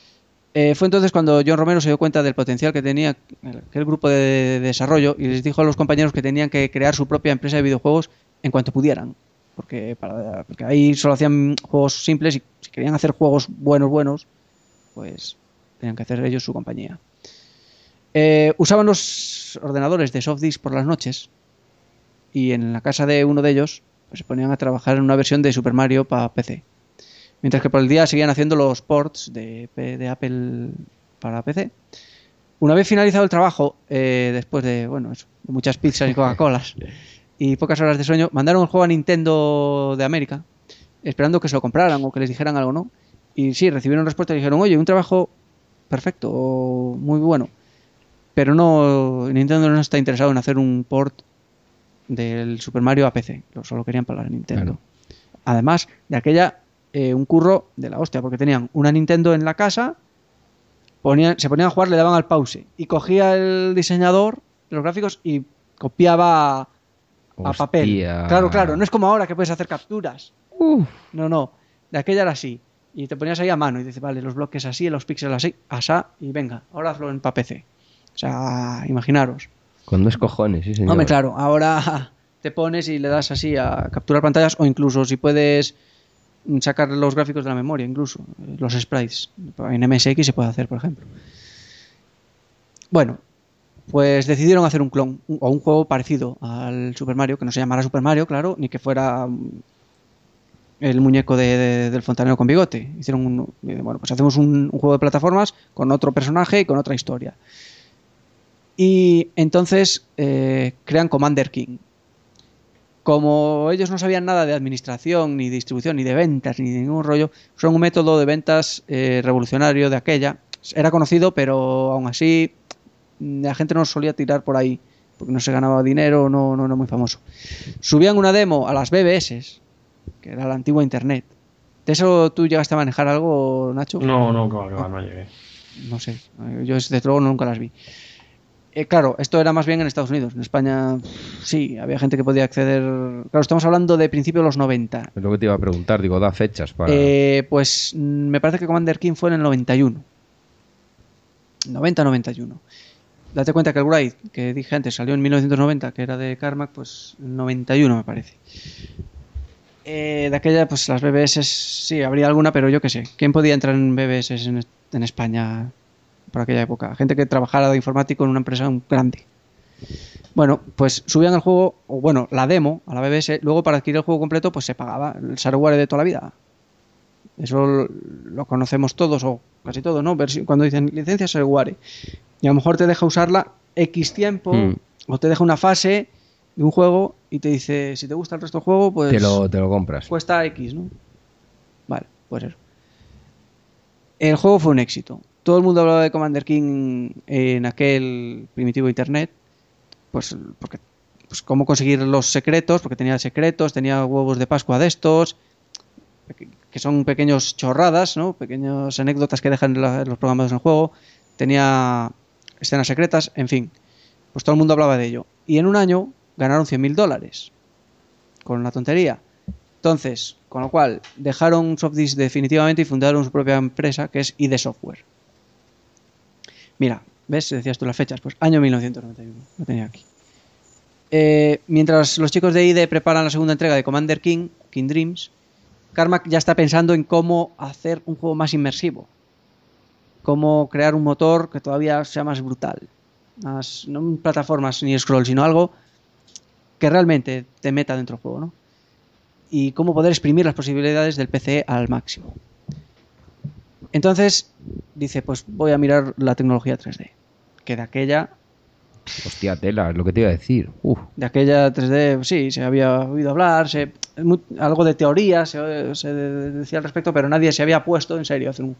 Fue entonces cuando John Romero se dio cuenta del potencial que tenía aquel grupo de desarrollo y les dijo a los compañeros que tenían que crear su propia empresa de videojuegos en cuanto pudieran. Porque ahí solo hacían juegos simples y si querían hacer juegos buenos, pues tenían que hacer ellos su compañía. Usaban los ordenadores de Softdisk por las noches y en la casa de uno de ellos pues, se ponían a trabajar en una versión de Super Mario para PC. Mientras que por el día seguían haciendo los ports de Apple para PC. Una vez finalizado el trabajo, después de muchas pizzas y Coca-Colas y pocas horas de sueño, mandaron el juego a Nintendo de América, esperando que se lo compraran o que les dijeran algo, ¿no? Y sí, recibieron respuesta y dijeron, oye, un trabajo perfecto, muy bueno. Pero Nintendo no está interesado en hacer un port del Super Mario a PC. Solo querían para la Nintendo. Claro. Además de aquella... un curro de la hostia, porque tenían una Nintendo en la casa, se ponían a jugar, le daban al pause y cogía el diseñador de los gráficos y copiaba a papel. Claro, no es como ahora que puedes hacer capturas. No, de aquella era así. Y te ponías ahí a mano y dices, vale, los bloques así, los píxeles así, asá, y venga, ahora hazlo en PC. O sea, imaginaros. Con dos cojones, sí, señor. Hombre, claro, ahora te pones y le das así a capturar pantallas o incluso si puedes sacar los gráficos de la memoria, incluso los sprites. En MSX se puede hacer, por ejemplo. Bueno, pues decidieron hacer un clon o un juego parecido al Super Mario, que no se llamara Super Mario, claro, ni que fuera el muñeco del fontanero con bigote. Hicieron pues hacemos un juego de plataformas con otro personaje y con otra historia. Y entonces crean Commander King. Como ellos no sabían nada de administración, ni distribución, ni de ventas, ni de ningún rollo, usaron un método de ventas revolucionario de aquella. Era conocido, pero aún así la gente no solía tirar por ahí, porque no se ganaba dinero, no muy famoso. Subían una demo a las BBS, que era la antigua Internet. ¿De eso tú llegaste a manejar algo, Nacho? No, no llegué. No sé, yo desde luego nunca las vi. Claro, esto era más bien en Estados Unidos. En España, sí, había gente que podía acceder. Claro, estamos hablando de principios de los 90. Es lo que te iba a preguntar, digo, da fechas para... Pues me parece que Commander King fue en el 91. 90-91. Date cuenta que el Wraith, que dije antes, salió en 1990, que era de Carmack, pues en 91 me parece. De aquella, pues las BBS, sí, habría alguna, pero yo qué sé. ¿Quién podía entrar en BBS en España por aquella época? Gente que trabajara de informático en una empresa grande. Bueno, pues subían el juego, o bueno, la demo a la BBS, luego para adquirir el juego completo pues se pagaba el shareware de toda la vida. Eso lo conocemos todos, o casi todos, ¿no? Cuando dicen licencia shareware, y a lo mejor te deja usarla X tiempo, o te deja una fase de un juego y te dice, si te gusta el resto del juego, pues te lo compras. Cuesta X, ¿no? Vale, pues eso. El juego fue un éxito. Todo el mundo hablaba de Commander King en aquel primitivo internet, pues porque pues cómo conseguir los secretos, porque tenía secretos, tenía huevos de Pascua de estos, que son pequeños chorradas, ¿no? Pequeñas anécdotas que dejan los programadores en el juego, tenía escenas secretas, en fin, pues todo el mundo hablaba de ello. Y en un año ganaron $100.000 con la tontería. Entonces, con lo cual dejaron Softdisk definitivamente y fundaron su propia empresa, que es ID Software. Mira, ¿ves? Decías tú las fechas, pues año 1991, lo tenía aquí. Mientras los chicos de ID preparan la segunda entrega de Commander King, King Dreams, Carmack ya está pensando en cómo hacer un juego más inmersivo, cómo crear un motor que todavía sea más brutal, más, no en plataformas ni scroll, sino algo que realmente te meta dentro del juego, ¿no? Y cómo poder exprimir las posibilidades del PC al máximo. Entonces dice, pues voy a mirar la tecnología 3D, que de aquella... Hostia, tela, es lo que te iba a decir. De aquella 3D, sí, se había oído hablar, algo de teoría se decía al respecto, pero nadie se había puesto en serio a hacer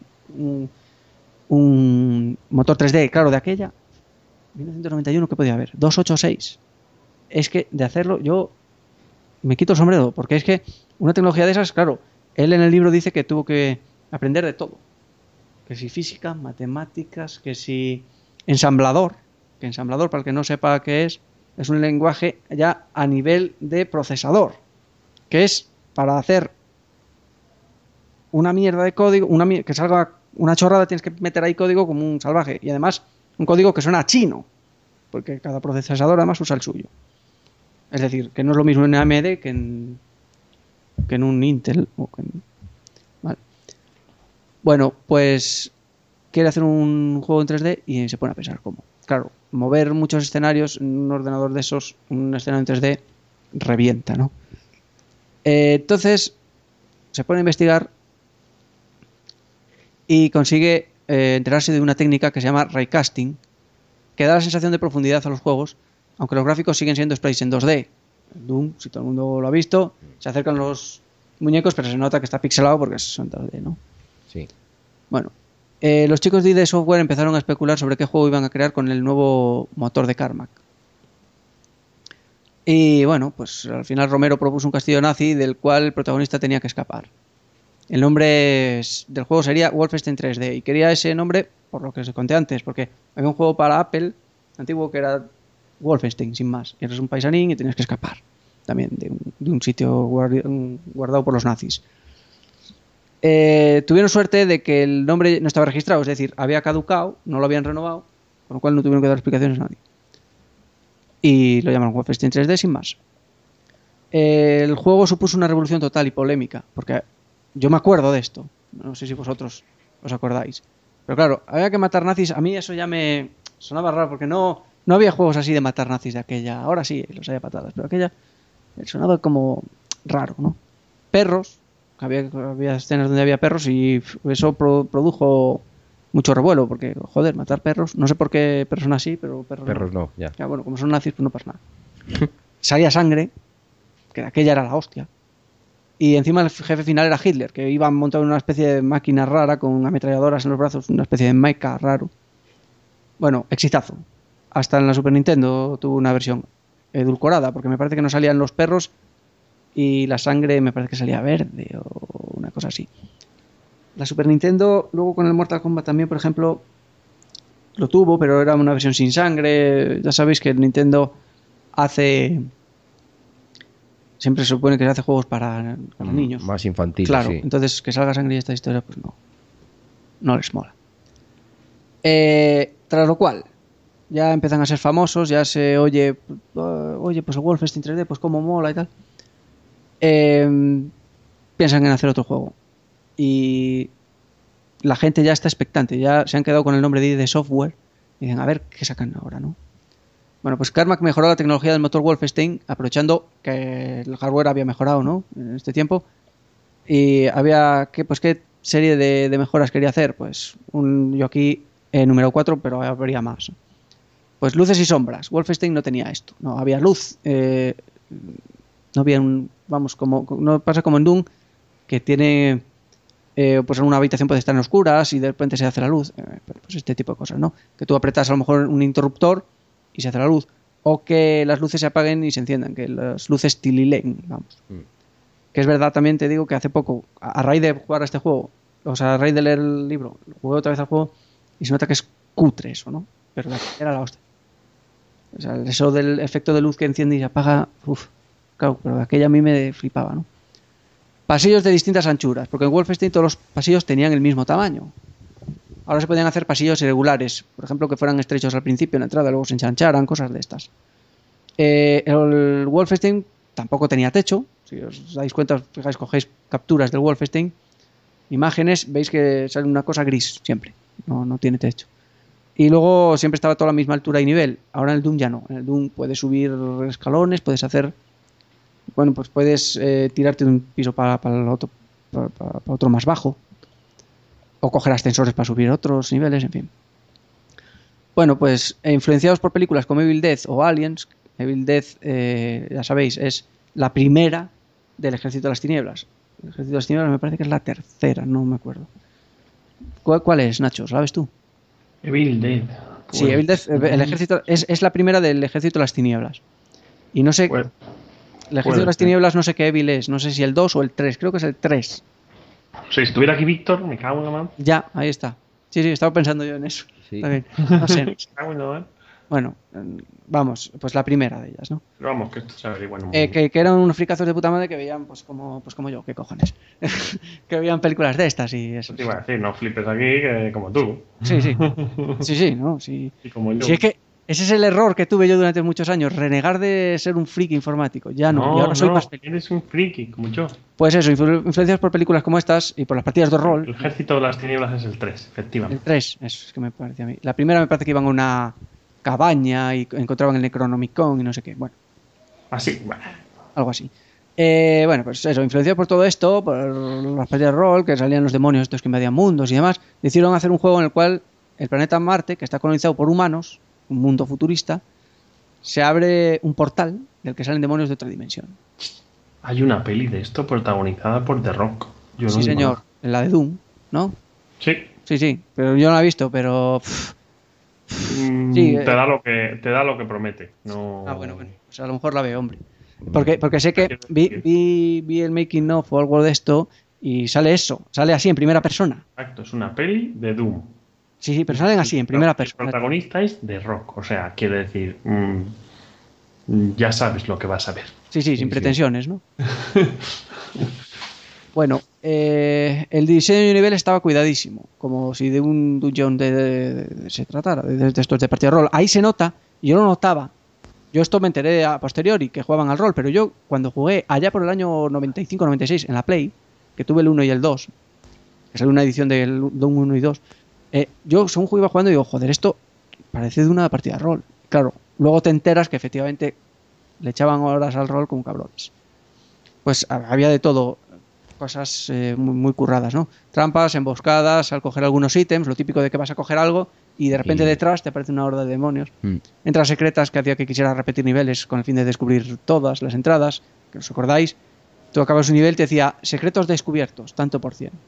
un motor 3D. Claro, de aquella 1991, ¿qué podía haber? 286. Es que de hacerlo yo me quito el sombrero, porque es que una tecnología de esas, claro, él en el libro dice que tuvo que aprender de todo. Que si física, matemáticas, que si ensamblador, que ensamblador, para el que no sepa qué es un lenguaje ya a nivel de procesador, que es para hacer una mierda de código, que salga una chorrada tienes que meter ahí código como un salvaje. Y además, un código que suena a chino, porque cada procesador además usa el suyo. Es decir, que no es lo mismo en AMD que en un Intel. Vale. Bueno, pues quiere hacer un juego en 3D y se pone a pensar cómo. Claro, mover muchos escenarios en un ordenador de esos, un escenario en 3D, revienta, ¿no? Entonces, se pone a investigar y consigue enterarse de una técnica que se llama raycasting, que da la sensación de profundidad a los juegos, aunque los gráficos siguen siendo sprites en 2D. Doom, si todo el mundo lo ha visto, se acercan los muñecos, pero se nota que está pixelado porque son 2D, ¿no? Sí. Bueno, los chicos de ID Software empezaron a especular sobre qué juego iban a crear con el nuevo motor de Carmack. Y bueno, pues al final Romero propuso un castillo nazi del cual el protagonista tenía que escapar. El nombre del juego sería Wolfenstein 3D y quería ese nombre por lo que os conté antes, porque había un juego para Apple antiguo que era Wolfenstein, sin más. Y eres un paisanín y tenías que escapar también de un sitio guardado por los nazis. Tuvieron suerte de que el nombre no estaba registrado, es decir, había caducado, no lo habían renovado, con lo cual no tuvieron que dar explicaciones a nadie. Y lo llamaron Wolfenstein 3D sin más. El juego supuso una revolución total y polémica, porque yo me acuerdo de esto, no sé si vosotros os acordáis, pero claro, había que matar nazis. A mí eso ya me sonaba raro, porque no había juegos así de matar nazis de aquella. Ahora sí, los había patadas, pero aquella sonaba como raro, ¿no? Perros, había escenas donde había perros y eso produjo mucho revuelo, porque, joder, matar perros, no sé por qué perros son así, pero perros no, ya. Bueno, como son nazis, pues no pasa nada. Salía sangre, que aquella era la hostia. Y encima el jefe final era Hitler, que iba montado en una especie de máquina rara con ametralladoras en los brazos, una especie de mecha raro. Bueno, exitazo. Hasta en la Super Nintendo tuvo una versión edulcorada, porque me parece que no salían los perros y la sangre me parece que salía verde o una cosa así. La Super Nintendo, luego con el Mortal Kombat también, por ejemplo, lo tuvo, pero era una versión sin sangre. Ya sabéis que el Nintendo siempre se supone que se hace juegos para niños. Más infantiles, claro, sí. Entonces que salga sangre y esta historia, pues no les mola. Tras lo cual, ya empiezan a ser famosos, ya se oye, pues el Wolfenstein 3D, pues cómo mola y tal. Piensan en hacer otro juego. Y la gente ya está expectante, ya se han quedado con el nombre de ID Software y dicen, a ver qué sacan ahora, ¿no? Bueno, pues Carmack mejoró la tecnología del motor Wolfenstein aprovechando que el hardware había mejorado, ¿no? En este tiempo. Y ¿qué serie de mejoras quería hacer? Pues yo aquí número 4, pero habría más. Pues luces y sombras. Wolfenstein no tenía esto. No había luz. No había no pasa como en Doom, que tiene pues en una habitación puede estar en oscuras y de repente se hace la luz. Pues este tipo de cosas, ¿no? Que tú apretas a lo mejor un interruptor y se hace la luz, o que las luces se apaguen y se enciendan, que las luces tilileen, vamos. Que es verdad, también te digo que hace poco, a raíz de jugar a este juego, o sea, a raíz de leer el libro, jugué otra vez al juego y se nota que es cutre eso, ¿no? Pero era la hostia. O sea, eso del efecto de luz que enciende y se apaga, claro, pero aquella a mí me flipaba, ¿no? Pasillos de distintas anchuras, porque en Wolfenstein todos los pasillos tenían el mismo tamaño. Ahora se podían hacer pasillos irregulares, por ejemplo, que fueran estrechos al principio en la entrada, luego se ensancharan, cosas de estas. El Wolfenstein tampoco tenía techo. Si os dais cuenta, fijáis, cogéis capturas del Wolfenstein, imágenes, veis que sale una cosa gris siempre, no tiene techo. Y luego siempre estaba a toda la misma altura y nivel. Ahora en el Doom ya no. En el Doom puedes subir escalones, puedes hacer... Bueno, pues puedes tirarte de un piso para el otro, para otro más bajo. O coger ascensores para subir otros niveles, en fin. Bueno, pues influenciados por películas como Evil Dead o Aliens. Evil Dead, ya sabéis, es la primera del Ejército de las Tinieblas. El Ejército de las Tinieblas me parece que es la tercera, no me acuerdo. ¿Cuál es, Nacho? ¿Sabes tú? Evil Dead. Sí, Evil Dead, el ejército es la primera del Ejército de las Tinieblas. Y no sé... el Ejército de las Tinieblas no sé qué Evil es. No sé si el 2 o el 3. Creo que es el 3. O sea, si estuviera aquí Víctor, me cago en la mano. Ya, ahí está. Sí, estaba pensando yo en eso. Sí. Está bien. No sé. Bueno, vamos, pues la primera de ellas, ¿no? Pero vamos, que esto se averigua en un Que eran unos fricazos de puta madre que veían, pues como yo, ¿qué cojones? Que veían películas de estas y eso. Te iba a decir, no flipes aquí que como tú. Sí, ¿no? Sí. Y como yo. Si es que ese es el error que tuve yo durante muchos años, renegar de ser un friki informático. Ya no, y ahora soy más feliz. Eres un friki, como yo. Pues eso, influenciados por películas como estas y por las partidas de rol. El Ejército de las Tinieblas es el 3, efectivamente. El 3, eso es que me parece a mí. La primera me parece que iban a una cabaña y encontraban el Necronomicon y no sé qué. Bueno. Así, bueno. Algo así. Bueno, pues eso, influenciado por todo esto, por las partidas de rol, que salían los demonios estos que invadían mundos y demás, decidieron hacer un juego en el cual el planeta Marte, que está colonizado por humanos, un mundo futurista, se abre un portal del que salen demonios de otra dimensión. Hay una peli de esto protagonizada por The Rock. Sí, señor, en la de Doom, ¿no? Sí. Sí, pero yo no la he visto, pero... Sí, te da lo que promete. No... bueno, pues a lo mejor la veo, hombre. Porque sé que vi el making of o algo de esto y sale así en primera persona. Exacto, es una peli de Doom. Sí, pero salen así en primera persona. El protagonista es The Rock, o sea, quiere decir, ya sabes lo que vas a ver. Sí, sin pretensiones, ¿no? Bueno, el diseño de nivel estaba cuidadísimo, como si de un dungeon se tratara, de estos de partida de rol. Ahí se nota, y yo lo notaba. Yo esto me enteré a posteriori, que jugaban al rol, pero yo cuando jugué allá por el año 95-96 en la Play, que tuve el 1 y el 2, que salió una edición del 1 y 2, yo según iba jugando digo, joder, esto parece de una partida de rol. Claro, luego te enteras que efectivamente le echaban horas al rol como cabrones. Pues había de todo, cosas muy, muy curradas, ¿no? Trampas, emboscadas, al coger algunos ítems, lo típico de que vas a coger algo y de repente detrás te aparece una horda de demonios. Entras secretas que hacía que quisiera repetir niveles con el fin de descubrir todas las entradas, que os acordáis. Tú acabas un nivel y te decía secretos descubiertos, tanto por 100.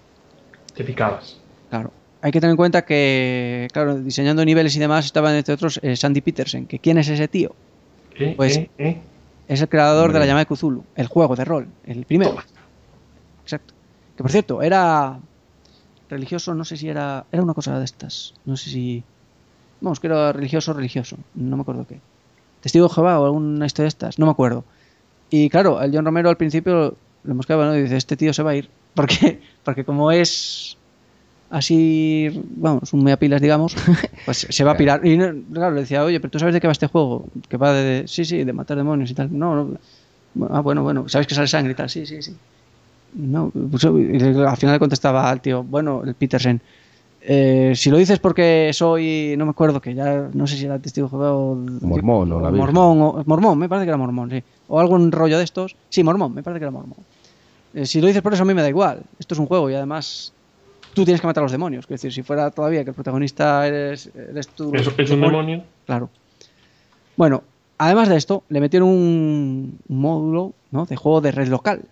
Te picabas. Claro. Hay que tener en cuenta que, claro, diseñando niveles y demás estaban entre otros Sandy Petersen. Que ¿quién es ese tío? Pues es el creador de La Llama de Cthulhu, el juego de rol, el primero. Toma. Exacto. Que por cierto, era religioso, no sé si era una cosa de estas. No sé si... Vamos, que era religioso, no me acuerdo qué. Testigo de Jehová o alguna historia de estas, no me acuerdo. Y claro, el John Romero al principio le mosqueaba, ¿no? Y dice, este tío se va a ir. Porque como es... así, vamos, un meapilas, digamos, pues se va a pirar. Y claro, le decía, oye, pero tú sabes de qué va este juego, que va de de matar demonios y tal. No. Bueno, sabes que sale sangre y tal, sí. No, pues, al final le contestaba al tío, bueno, el Petersen, si lo dices porque soy, no me acuerdo, que ya no sé si era testigo de Jehová o mormón, o mormón, me parece que era mormón, sí, o algún rollo de estos, sí, mormón, me parece que era mormón. Si lo dices por eso a mí me da igual, esto es un juego y además tú tienes que matar a los demonios. Es decir, si fuera todavía que el protagonista eres tú... ¿Es un demonio? Claro. Bueno, además de esto, le metieron un módulo, ¿no?, de juego de red local.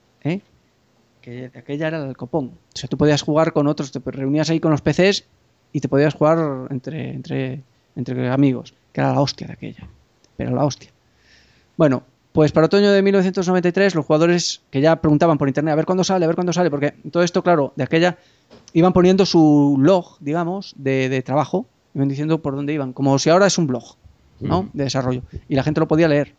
Que aquella era el copón. O sea, tú podías jugar con otros, te reunías ahí con los PCs y te podías jugar entre amigos. Que era la hostia de aquella. Pero la hostia. Bueno, pues para otoño de 1993 los jugadores que ya preguntaban por internet a ver cuándo sale, porque todo esto, claro, de aquella iban poniendo su log, digamos, de trabajo, iban diciendo por dónde iban, como si ahora es un blog, ¿no?, de desarrollo, y la gente lo podía leer.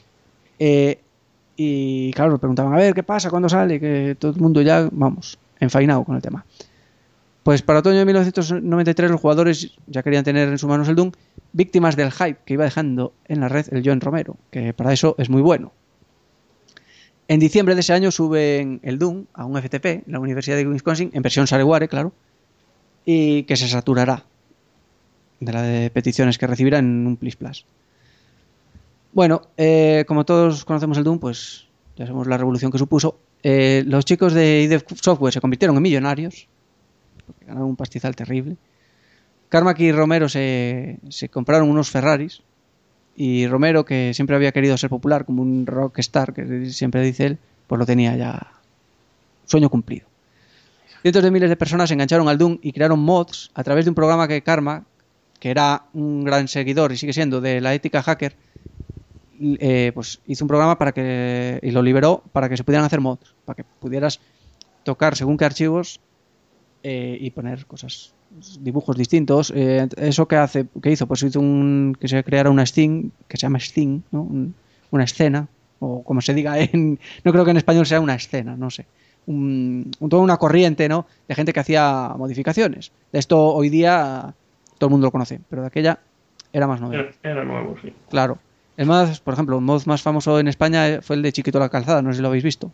Y claro, preguntaban, a ver, ¿qué pasa? ¿Cuándo sale? Que todo el mundo ya, vamos, enfainado con el tema. Pues para otoño de 1993 los jugadores ya querían tener en sus manos el Doom, víctimas del hype que iba dejando en la red el John Romero, que para eso es muy bueno. En diciembre de ese año suben el Doom a un FTP en la Universidad de Wisconsin, en versión Shareware, claro, y que se saturará de la de peticiones que recibirá en un Plis Plus. Bueno, como todos conocemos el Doom, pues ya sabemos la revolución que supuso. Los chicos de ID Software se convirtieron en millonarios, porque ganaron un pastizal terrible. Carmack y Romero se compraron unos Ferraris, y Romero, que siempre había querido ser popular como un rockstar, que siempre dice él, pues lo tenía ya sueño cumplido. Cientos de miles de personas se engancharon al Doom y crearon mods a través de un programa que Carmack, que era un gran seguidor y sigue siendo de la ética hacker, pues hizo un programa y lo liberó para que se pudieran hacer mods, para que pudieras tocar según qué archivos y poner cosas dibujos distintos. ¿Eso qué hizo? Pues hizo que se creara una Steam, que se llama Steam, ¿no? Una escena, o como se diga no creo que en español sea una escena, no sé. Toda una corriente, ¿no? De gente que hacía modificaciones. De esto hoy día todo el mundo lo conoce, pero de aquella era más novedoso. Era nuevo, sí. Claro. Por ejemplo, el mod más famoso en España fue el de Chiquito la Calzada, no sé si lo habéis visto.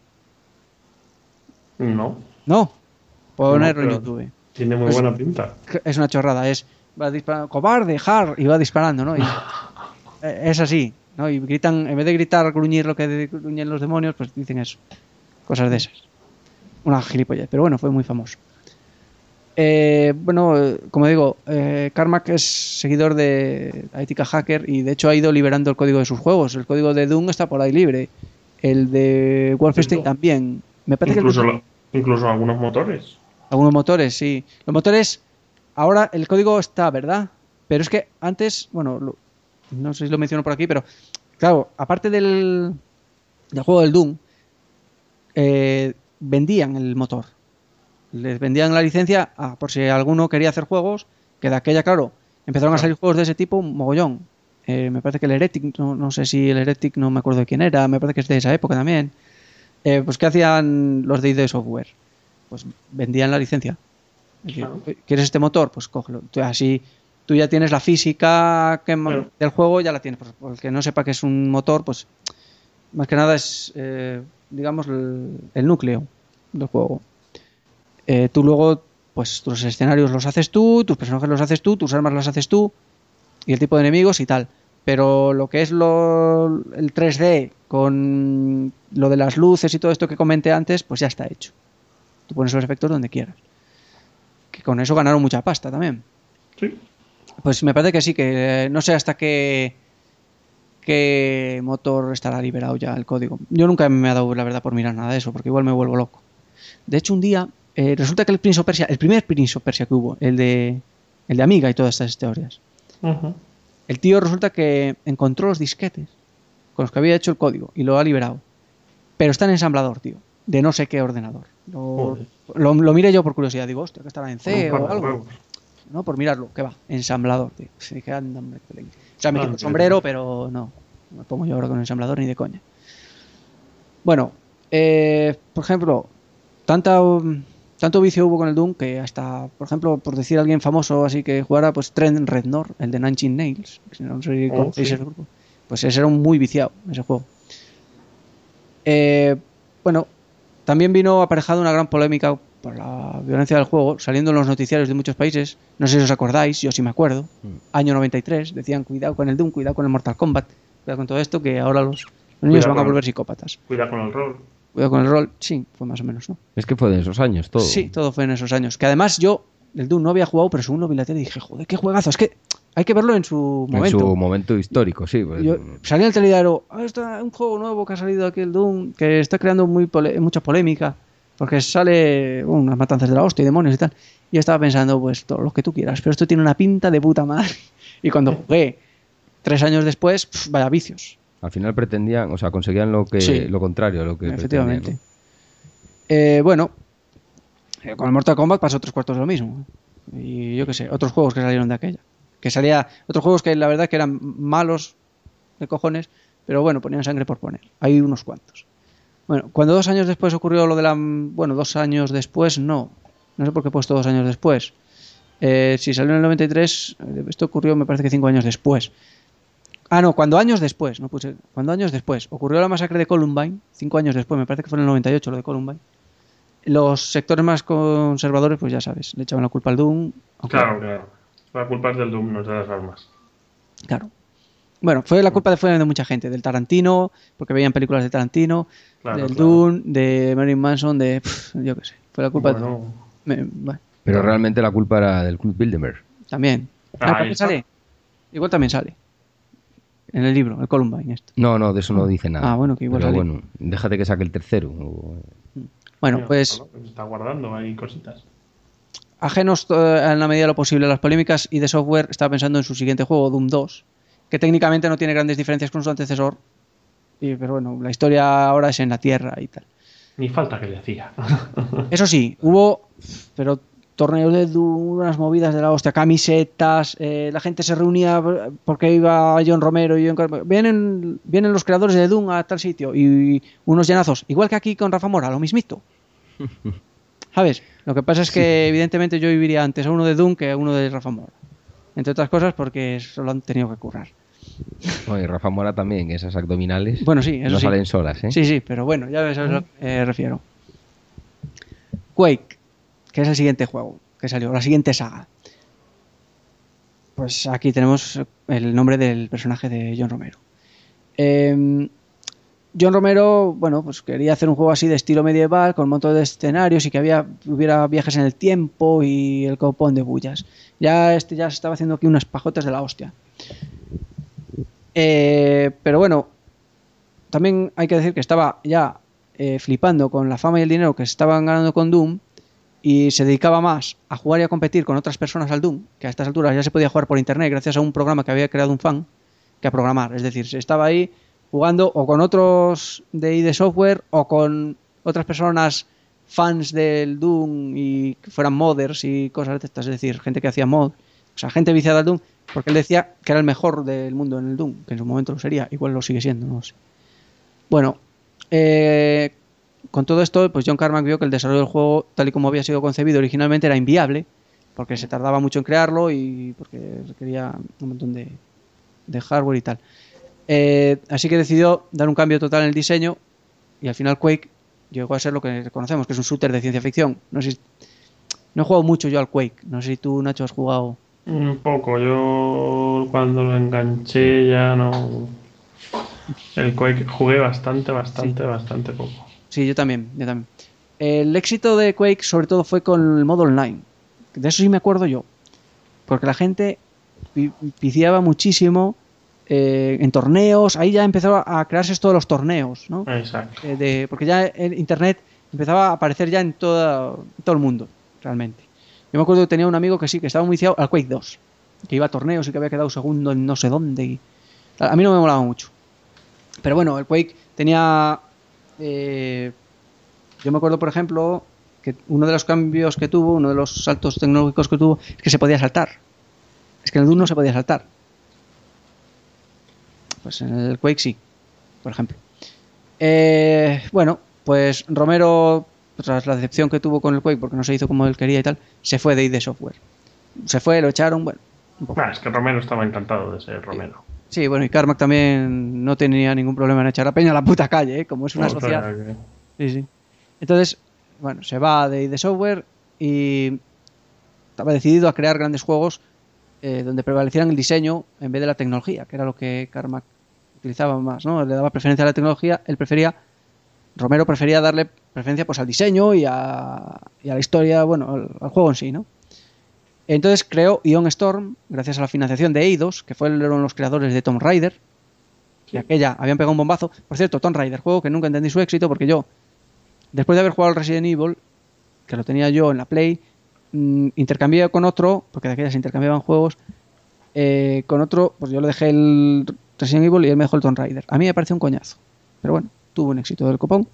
No. No, ponerlo en pero YouTube. Tiene muy buena pinta. Es una chorrada, va disparando, cobarde, y va disparando, ¿no? Y, es así, ¿no? Y gritan, en vez de gritar, gruñir lo que gruñen los demonios, pues dicen eso. Cosas de esas. Una gilipollez, pero bueno, fue muy famoso. Como digo, Carmack es seguidor de la ética hacker y de hecho ha ido liberando el código de sus juegos. El código de Doom está por ahí libre. El de Wolfenstein también. Me parece incluso algunos motores. Algunos motores, sí. Los motores, ahora el código está, ¿verdad? Pero es que antes, bueno, no sé si lo menciono por aquí, pero claro, aparte del juego del Doom, vendían el motor. Les vendían la licencia por si alguno quería hacer juegos, que de aquella, claro, empezaron a salir juegos de ese tipo, un mogollón. Me parece que el Heretic, no sé si el Heretic, no me acuerdo de quién era, me parece que es de esa época también. Pues ¿qué hacían los de ID Software? Pues vendían la licencia. Claro. ¿Quieres este motor? Pues cógelo. Así tú ya tienes la física del juego, ya la tienes. Por el que no sepa que es un motor, pues más que nada es, digamos, el núcleo del juego. Tú luego, pues tus escenarios los haces tú, tus personajes los haces tú, tus armas las haces tú y el tipo de enemigos y tal. Pero lo que es el 3D con lo de las luces y todo esto que comenté antes, pues ya está hecho. Tú pones los efectos donde quieras. Que con eso ganaron mucha pasta también. Sí. Pues me parece que sí, que no sé hasta qué motor estará liberado ya el código. Yo nunca me ha dado la verdad por mirar nada de eso, porque igual me vuelvo loco. De hecho, un día, resulta que el Prince of Persia, el primer Prince of Persia que hubo, el de Amiga y todas estas historias, el tío resulta que encontró los disquetes con los que había hecho el código y lo ha liberado. Pero está en ensamblador, tío, de no sé qué ordenador. Lo miré yo por curiosidad, digo, hostia, que estará en C o algo. No, por mirarlo, que va, ensamblador, tío. Dije, anda, hombre, o sea, me quito el sombrero, pero no me pongo yo ahora con el ensamblador ni de coña. Bueno, por ejemplo, tanto vicio hubo con el Doom que hasta, por ejemplo, por decir a alguien famoso así que jugara, pues Trent Reznor, el de Nine Inch Nails, no sé si conocéis ese grupo, pues ese era un muy viciado, ese juego. Bueno, también vino aparejado una gran polémica por la violencia del juego, saliendo en los noticiarios de muchos países. No sé si os acordáis, yo sí me acuerdo. Año 93, decían cuidado con el Doom, cuidado con el Mortal Kombat, cuidado con todo esto, que ahora los niños van a volver psicópatas. Cuidado con el rol. Cuidado con el rol, sí, fue más o menos, ¿no? Es que fue de esos años todo. Sí, todo fue en esos años. Que además yo, el Doom no había jugado, pero según lo vi en la tele dije, joder, qué juegazo. Es que hay que verlo en su momento. En su momento histórico, sí. Pues... salí en el telediario, está un juego nuevo que ha salido aquí, el Doom, que está creando mucha polémica, porque sale unas matanzas de la hostia y demonios y tal. Y yo estaba pensando, pues todo lo que tú quieras, pero esto tiene una pinta de puta madre. Y cuando jugué 3 años después, vaya vicios. Al final pretendían, o sea, conseguían lo contrario a lo que efectivamente. Pretendían, ¿no? Bueno, con el Mortal Kombat pasó 3/4 de lo mismo. Y yo qué sé, otros juegos que salieron de aquella. Otros juegos que la verdad que eran malos de cojones, pero bueno, ponían sangre por poner. Hay unos cuantos. Bueno, cuando 2 años después ocurrió lo de Bueno, 2 años después no sé por qué he puesto 2 años después. Si salió en el 93, esto ocurrió me parece que 5 años después. No, cuando años después ocurrió la masacre de Columbine, 5 años después, me parece que fue en el 98 lo de Columbine. Los sectores más conservadores, pues ya sabes, le echaban la culpa al Doom. Claro. La culpa es del Doom, no es de las armas. Claro. Bueno, la culpa de mucha gente, del Tarantino, porque veían películas de Tarantino, del Doom, de Marilyn Manson, yo qué sé. Fue la culpa bueno. Pero realmente la culpa era del Club Bilderberg. También. ¿También sale? Igual también sale. En el libro, el Columbine esto. No, de eso no dice nada. Bueno, que igual pero sale. Bueno, déjate que saque el tercero. Bueno, pues... Se está guardando ahí cositas. Ajenos en la medida de lo posible a las polémicas, ID Software está pensando en su siguiente juego, Doom 2, que técnicamente no tiene grandes diferencias con su antecesor, pero bueno, la historia ahora es en la Tierra y tal. Ni falta que le hacía. Eso sí, hubo, pero torneos de Doom, unas movidas de la hostia, camisetas, la gente se reunía porque iba John Romero y vienen los creadores de Doom a tal sitio y unos llenazos, igual que aquí con Rafa Mora, lo mismito. ¿Sabes? Lo que pasa es que evidentemente yo viviría antes a uno de Doom que a uno de Rafa Mora. Entre otras cosas porque solo han tenido que currar. Oye, Rafa Mora también, esas abdominales bueno, sí, eso no sí. salen solas, ¿eh? Sí, pero bueno, ya ves a lo que me refiero. Quake, que es el siguiente juego que salió, la siguiente saga. Pues aquí tenemos el nombre del personaje de John Romero. John Romero, bueno, pues quería hacer un juego así de estilo medieval, con un montón de escenarios y que hubiera viajes en el tiempo y el copón de bullas. Ya se estaba haciendo aquí unas pajotas de la hostia. Pero bueno, también hay que decir que estaba ya flipando con la fama y el dinero que se estaban ganando con Doom y se dedicaba más a jugar y a competir con otras personas al Doom, que a estas alturas ya se podía jugar por internet gracias a un programa que había creado un fan, que a programar. Es decir, se estaba ahí jugando o con otros de ID Software o con otras personas fans del Doom y que fueran modders y cosas de estas, es decir, gente que hacía mod, o sea, gente viciada al Doom, porque él decía que era el mejor del mundo en el Doom, que en su momento lo sería, igual lo sigue siendo, no sé. Bueno, con todo esto, pues John Carmack vio que el desarrollo del juego, tal y como había sido concebido originalmente, era inviable, porque se tardaba mucho en crearlo y porque requería un montón de hardware y tal. Así que decidió dar un cambio total en el diseño y al final Quake llegó a ser lo que conocemos, que es un shooter de ciencia ficción. No he jugado mucho yo al Quake, no sé si tú, Nacho, has jugado. Un poco, yo cuando lo enganché ya no... El Quake jugué bastante poco. Sí, yo también. El éxito de Quake sobre todo fue con el modo online. De eso sí me acuerdo yo. Porque la gente viciaba muchísimo en torneos. Ahí ya empezó a crearse todos los torneos, ¿no? Exacto. Porque ya el internet empezaba a aparecer ya en todo el mundo, realmente. Yo me acuerdo que tenía un amigo que sí, que estaba muy viciado al Quake 2. Que iba a torneos y que había quedado segundo en no sé dónde. Y a mí no me molaba mucho. Pero bueno, el Quake tenía... yo me acuerdo, por ejemplo, que uno de los cambios que tuvo, uno de los saltos tecnológicos que tuvo, es que se podía saltar. Es que en el Doom no se podía saltar. Pues en el Quake sí, por ejemplo. Bueno, pues Romero, tras la decepción que tuvo con el Quake, porque no se hizo como él quería y tal, se fue de ID Software. Se fue, lo echaron, bueno... un poco. Es que Romero estaba encantado de ser Romero. Sí, bueno, y Carmack también no tenía ningún problema en echar a peña a la puta calle, ¿eh? Como es una sociedad. Sí. Entonces, bueno, se va de ID Software y estaba decidido a crear grandes juegos donde prevalecieran el diseño en vez de la tecnología, que era lo que Carmack utilizaba más, ¿no? Le daba preferencia a la tecnología, Romero prefería darle preferencia pues al diseño y a la historia, bueno, al juego en sí, ¿no? Entonces creó Ion Storm gracias a la financiación de Eidos, que fueron los creadores de Tomb Raider. Y aquella habían pegado un bombazo. Por cierto, Tomb Raider, juego que nunca entendí su éxito porque yo, después de haber jugado al Resident Evil, que lo tenía yo en la Play, intercambié con otro, porque de aquella se intercambiaban juegos, con otro, pues yo le dejé el Resident Evil y él me dejó el Tomb Raider. A mí me pareció un coñazo, pero bueno, tuvo un éxito del copón.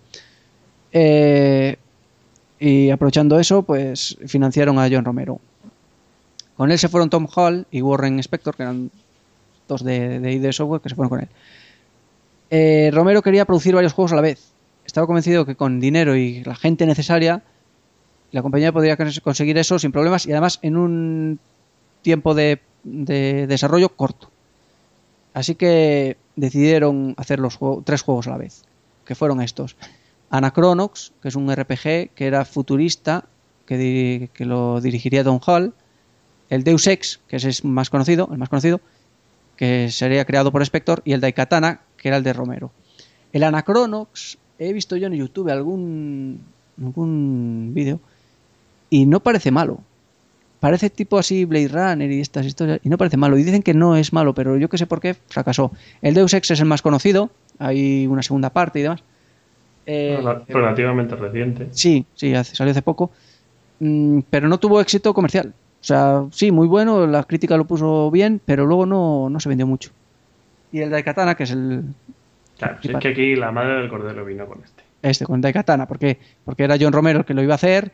Y aprovechando eso, pues financiaron a John Romero. Con él se fueron Tom Hall y Warren Spector, que eran dos de ID Software que se fueron con él. Romero quería producir varios juegos a la vez. Estaba convencido que con dinero y la gente necesaria, la compañía podría conseguir eso sin problemas y además en un tiempo de desarrollo corto. Así que decidieron hacer tres juegos a la vez, que fueron estos. Anachronox, que es un RPG que era futurista, que lo dirigiría Tom Hall. El Deus Ex, que es el más conocido, que sería creado por Spector, y el Daikatana, que era el de Romero. El Anachronox, he visto yo en YouTube algún vídeo, y no parece malo. Parece tipo así Blade Runner y estas historias, y no parece malo. Y dicen que no es malo, pero yo que sé por qué fracasó. El Deus Ex es el más conocido, hay una segunda parte y demás. Relativamente reciente. Sí, salió hace poco, pero no tuvo éxito comercial. O sea, sí, muy bueno, la crítica lo puso bien, pero luego no se vendió mucho. Y el Daikatana, que es el... Claro, si es que aquí la madre del cordero vino con con el Daikatana, porque era John Romero el que lo iba a hacer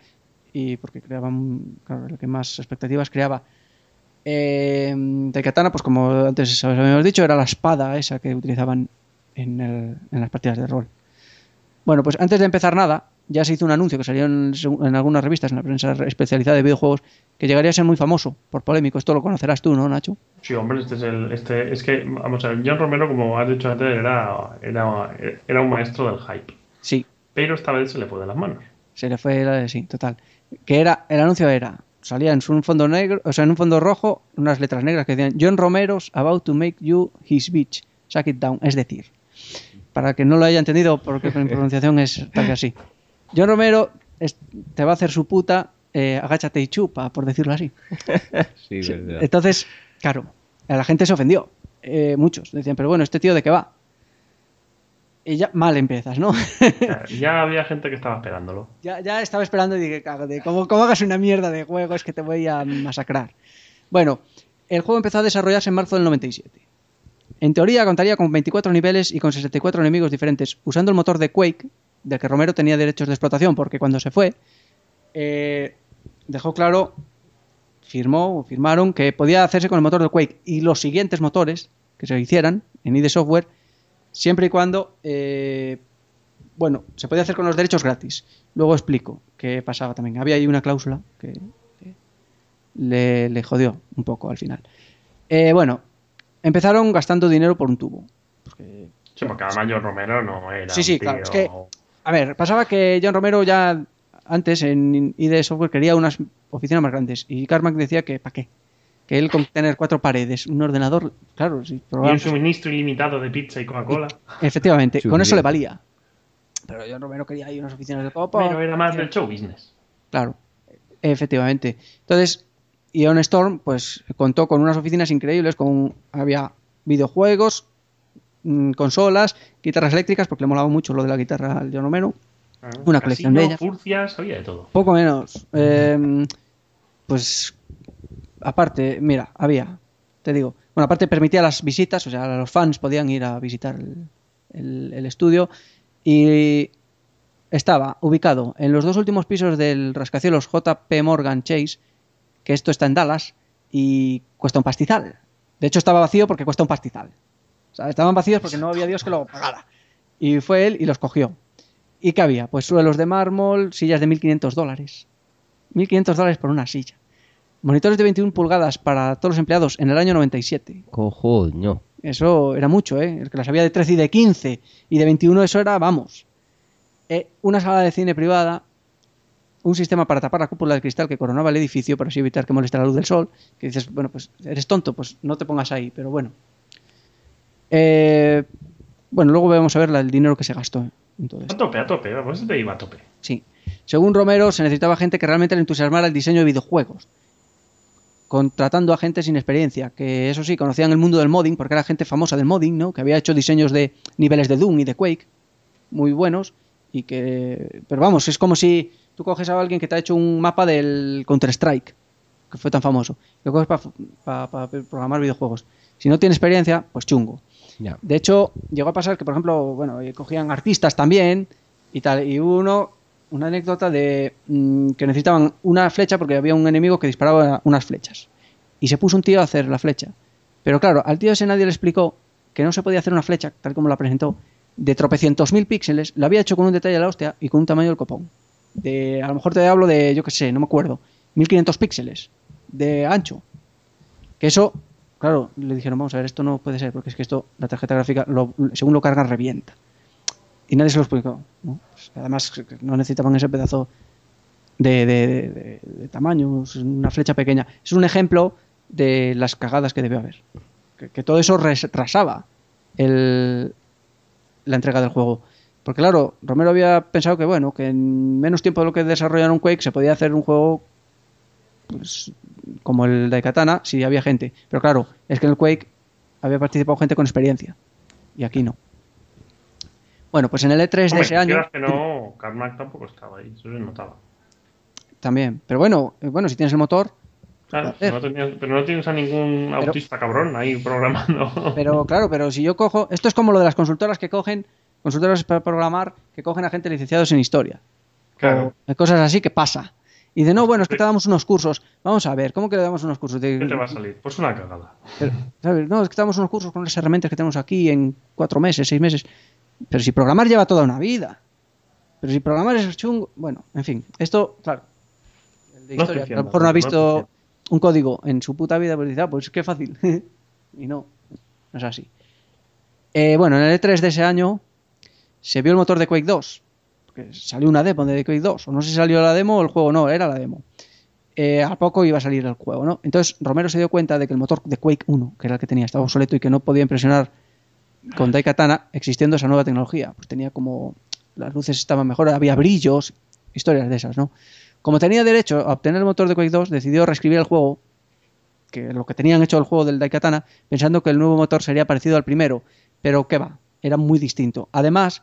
y porque creaban, claro, el que más expectativas creaba. Daikatana, pues como antes habíamos dicho, era la espada esa que utilizaban en las partidas de rol. Bueno, pues antes de empezar nada, ya se hizo un anuncio que salió en algunas revistas, en la prensa especializada de videojuegos, que llegaría a ser muy famoso, por polémico. Esto lo conocerás tú, ¿no, Nacho? Sí, hombre, es que, vamos a ver, John Romero, como has dicho antes, era un maestro del hype. Sí. Pero esta vez se le fue de las manos. Se le fue, sí, total. Que era, el anuncio salía en un fondo negro, o sea, en un fondo rojo, unas letras negras que decían John Romero's about to make you his bitch, suck it down. Es decir, para que no lo haya entendido, porque mi pronunciación es tal que así. John Romero te va a hacer su puta, agáchate y chupa, por decirlo así. Sí, verdad. Entonces, claro, a la gente se ofendió. Muchos decían, pero bueno, ¿este tío de qué va? Y ya mal empiezas, ¿no? Ya había gente que estaba esperándolo. Ya estaba esperando y dije, cágate, como hagas una mierda de juego es que te voy a masacrar. Bueno, el juego empezó a desarrollarse en marzo del 97. En teoría contaría con 24 niveles y con 64 enemigos diferentes, usando el motor de Quake, del que Romero tenía derechos de explotación, porque cuando se fue, dejó claro, firmaron que podía hacerse con el motor de Quake y los siguientes motores que se hicieran en ID Software, siempre y cuando, se podía hacer con los derechos gratis. Luego explico qué pasaba también. Había ahí una cláusula que le jodió un poco al final. Empezaron gastando dinero por un tubo. Sí, porque además John Romero no era Sí, claro. Es que, a ver, pasaba que John Romero ya antes en ID Software quería unas oficinas más grandes y Carmack decía que ¿para qué? Que él con tener 4 paredes, un ordenador, claro, sí, y un suministro ilimitado de pizza y Coca-Cola. Efectivamente, con eso le valía. Pero John Romero quería ahí unas oficinas de copa. Pero era más del show business. Claro, efectivamente. Entonces, Ion Storm pues contó con unas oficinas increíbles, había videojuegos, consolas, guitarras eléctricas, porque le molaba mucho lo de la guitarra al John Romero. Una colección de ellas. Furcias, había de todo. Poco menos. Pues aparte, mira, te digo, bueno, aparte permitía las visitas, o sea, los fans podían ir a visitar el estudio y estaba ubicado en los 2 últimos pisos del rascacielos JP Morgan Chase, que esto está en Dallas y cuesta un pastizal. De hecho estaba vacío porque cuesta un pastizal. O sea, estaban vacíos porque no había Dios que lo pagara. Y fue él y los cogió. ¿Y qué había? Pues suelos de mármol, sillas de $1.500. $1.500 por una silla. Monitores de 21 pulgadas para todos los empleados en el año 97. Cojoño. Eso era mucho, ¿eh? El que las había de 13 y de 15 y de 21, eso era, vamos. Una sala de cine privada, un sistema para tapar la cúpula de cristal que coronaba el edificio para así evitar que moleste la luz del sol. Que dices, bueno, pues eres tonto, pues no te pongas ahí, pero bueno. Luego vamos a ver el dinero que se gastó en todo esto. A tope, pues te iba a tope. Sí. Según Romero, se necesitaba gente que realmente le entusiasmara el diseño de videojuegos, contratando a gente sin experiencia, que eso sí, conocían el mundo del modding, porque era gente famosa del modding, ¿no? Que había hecho diseños de niveles de Doom y de Quake, muy buenos, pero vamos, es como si tú coges a alguien que te ha hecho un mapa del Counter-Strike, que fue tan famoso, lo coges para programar videojuegos. Si no tiene experiencia, pues chungo. Yeah. De hecho, llegó a pasar que, por ejemplo, cogían artistas también y tal, y hubo una anécdota de que necesitaban una flecha porque había un enemigo que disparaba unas flechas. Y se puso un tío a hacer la flecha. Pero claro, al tío ese nadie le explicó que no se podía hacer una flecha, tal como la presentó, de tropecientos mil píxeles. La había hecho con un detalle de la hostia y con un tamaño del copón. A lo mejor te hablo de, yo qué sé, no me acuerdo, 1500 píxeles de ancho. Que eso, claro, le dijeron, vamos a ver, esto no puede ser, porque es que esto, la tarjeta gráfica, según lo cargan, revienta. Y nadie se lo explicó, ¿no? Pues además, no necesitaban ese pedazo de tamaño, es una flecha pequeña. Es un ejemplo de las cagadas que debió haber. Que todo eso retrasaba la entrega del juego. Porque claro, Romero había pensado que en menos tiempo de lo que desarrollaron Quake se podía hacer un juego pues, como el Daikatana, si había gente. Pero claro, es que en el Quake había participado gente con experiencia. Y aquí no. Bueno, pues en el E3 de ese año... Que no, Carmack tampoco estaba ahí, eso se notaba. También, pero bueno, si tienes el motor... Claro, pero no tienes a ningún autista cabrón ahí programando. Pero si yo cojo... Esto es como lo de las consultoras que cogen, consultoras para programar, que cogen a gente licenciados en historia. Claro. O cosas así que pasa. Y dice, no, bueno, es que te damos unos cursos. Vamos a ver, ¿cómo que le damos unos cursos? ¿Qué te va a salir? Pues una cagada. ¿Sabes? No, es que te damos unos cursos con las herramientas que tenemos aquí en 4 meses, 6 meses. Pero si programar lleva toda una vida. Pero si programar es chungo... Bueno, en fin, esto, claro. El de historia, a lo mejor no ha visto un código en su puta vida, pues dice, pues qué fácil. Y no es así. Bueno, en el E3 de ese año se vio el motor de Quake 2. Porque salió una demo de Quake 2. O no sé si salió la demo o el juego, no, era la demo. A poco iba a salir el juego, ¿no? Entonces Romero se dio cuenta de que el motor de Quake 1, que era el que tenía, estaba obsoleto y que no podía impresionar con Daikatana existiendo esa nueva tecnología. Pues tenía como... las luces estaban mejor, había brillos, historias de esas, ¿no? Como tenía derecho a obtener el motor de Quake 2, decidió reescribir el juego, que lo que tenían hecho el juego del Daikatana, pensando que el nuevo motor sería parecido al primero, pero qué va, era muy distinto. Además,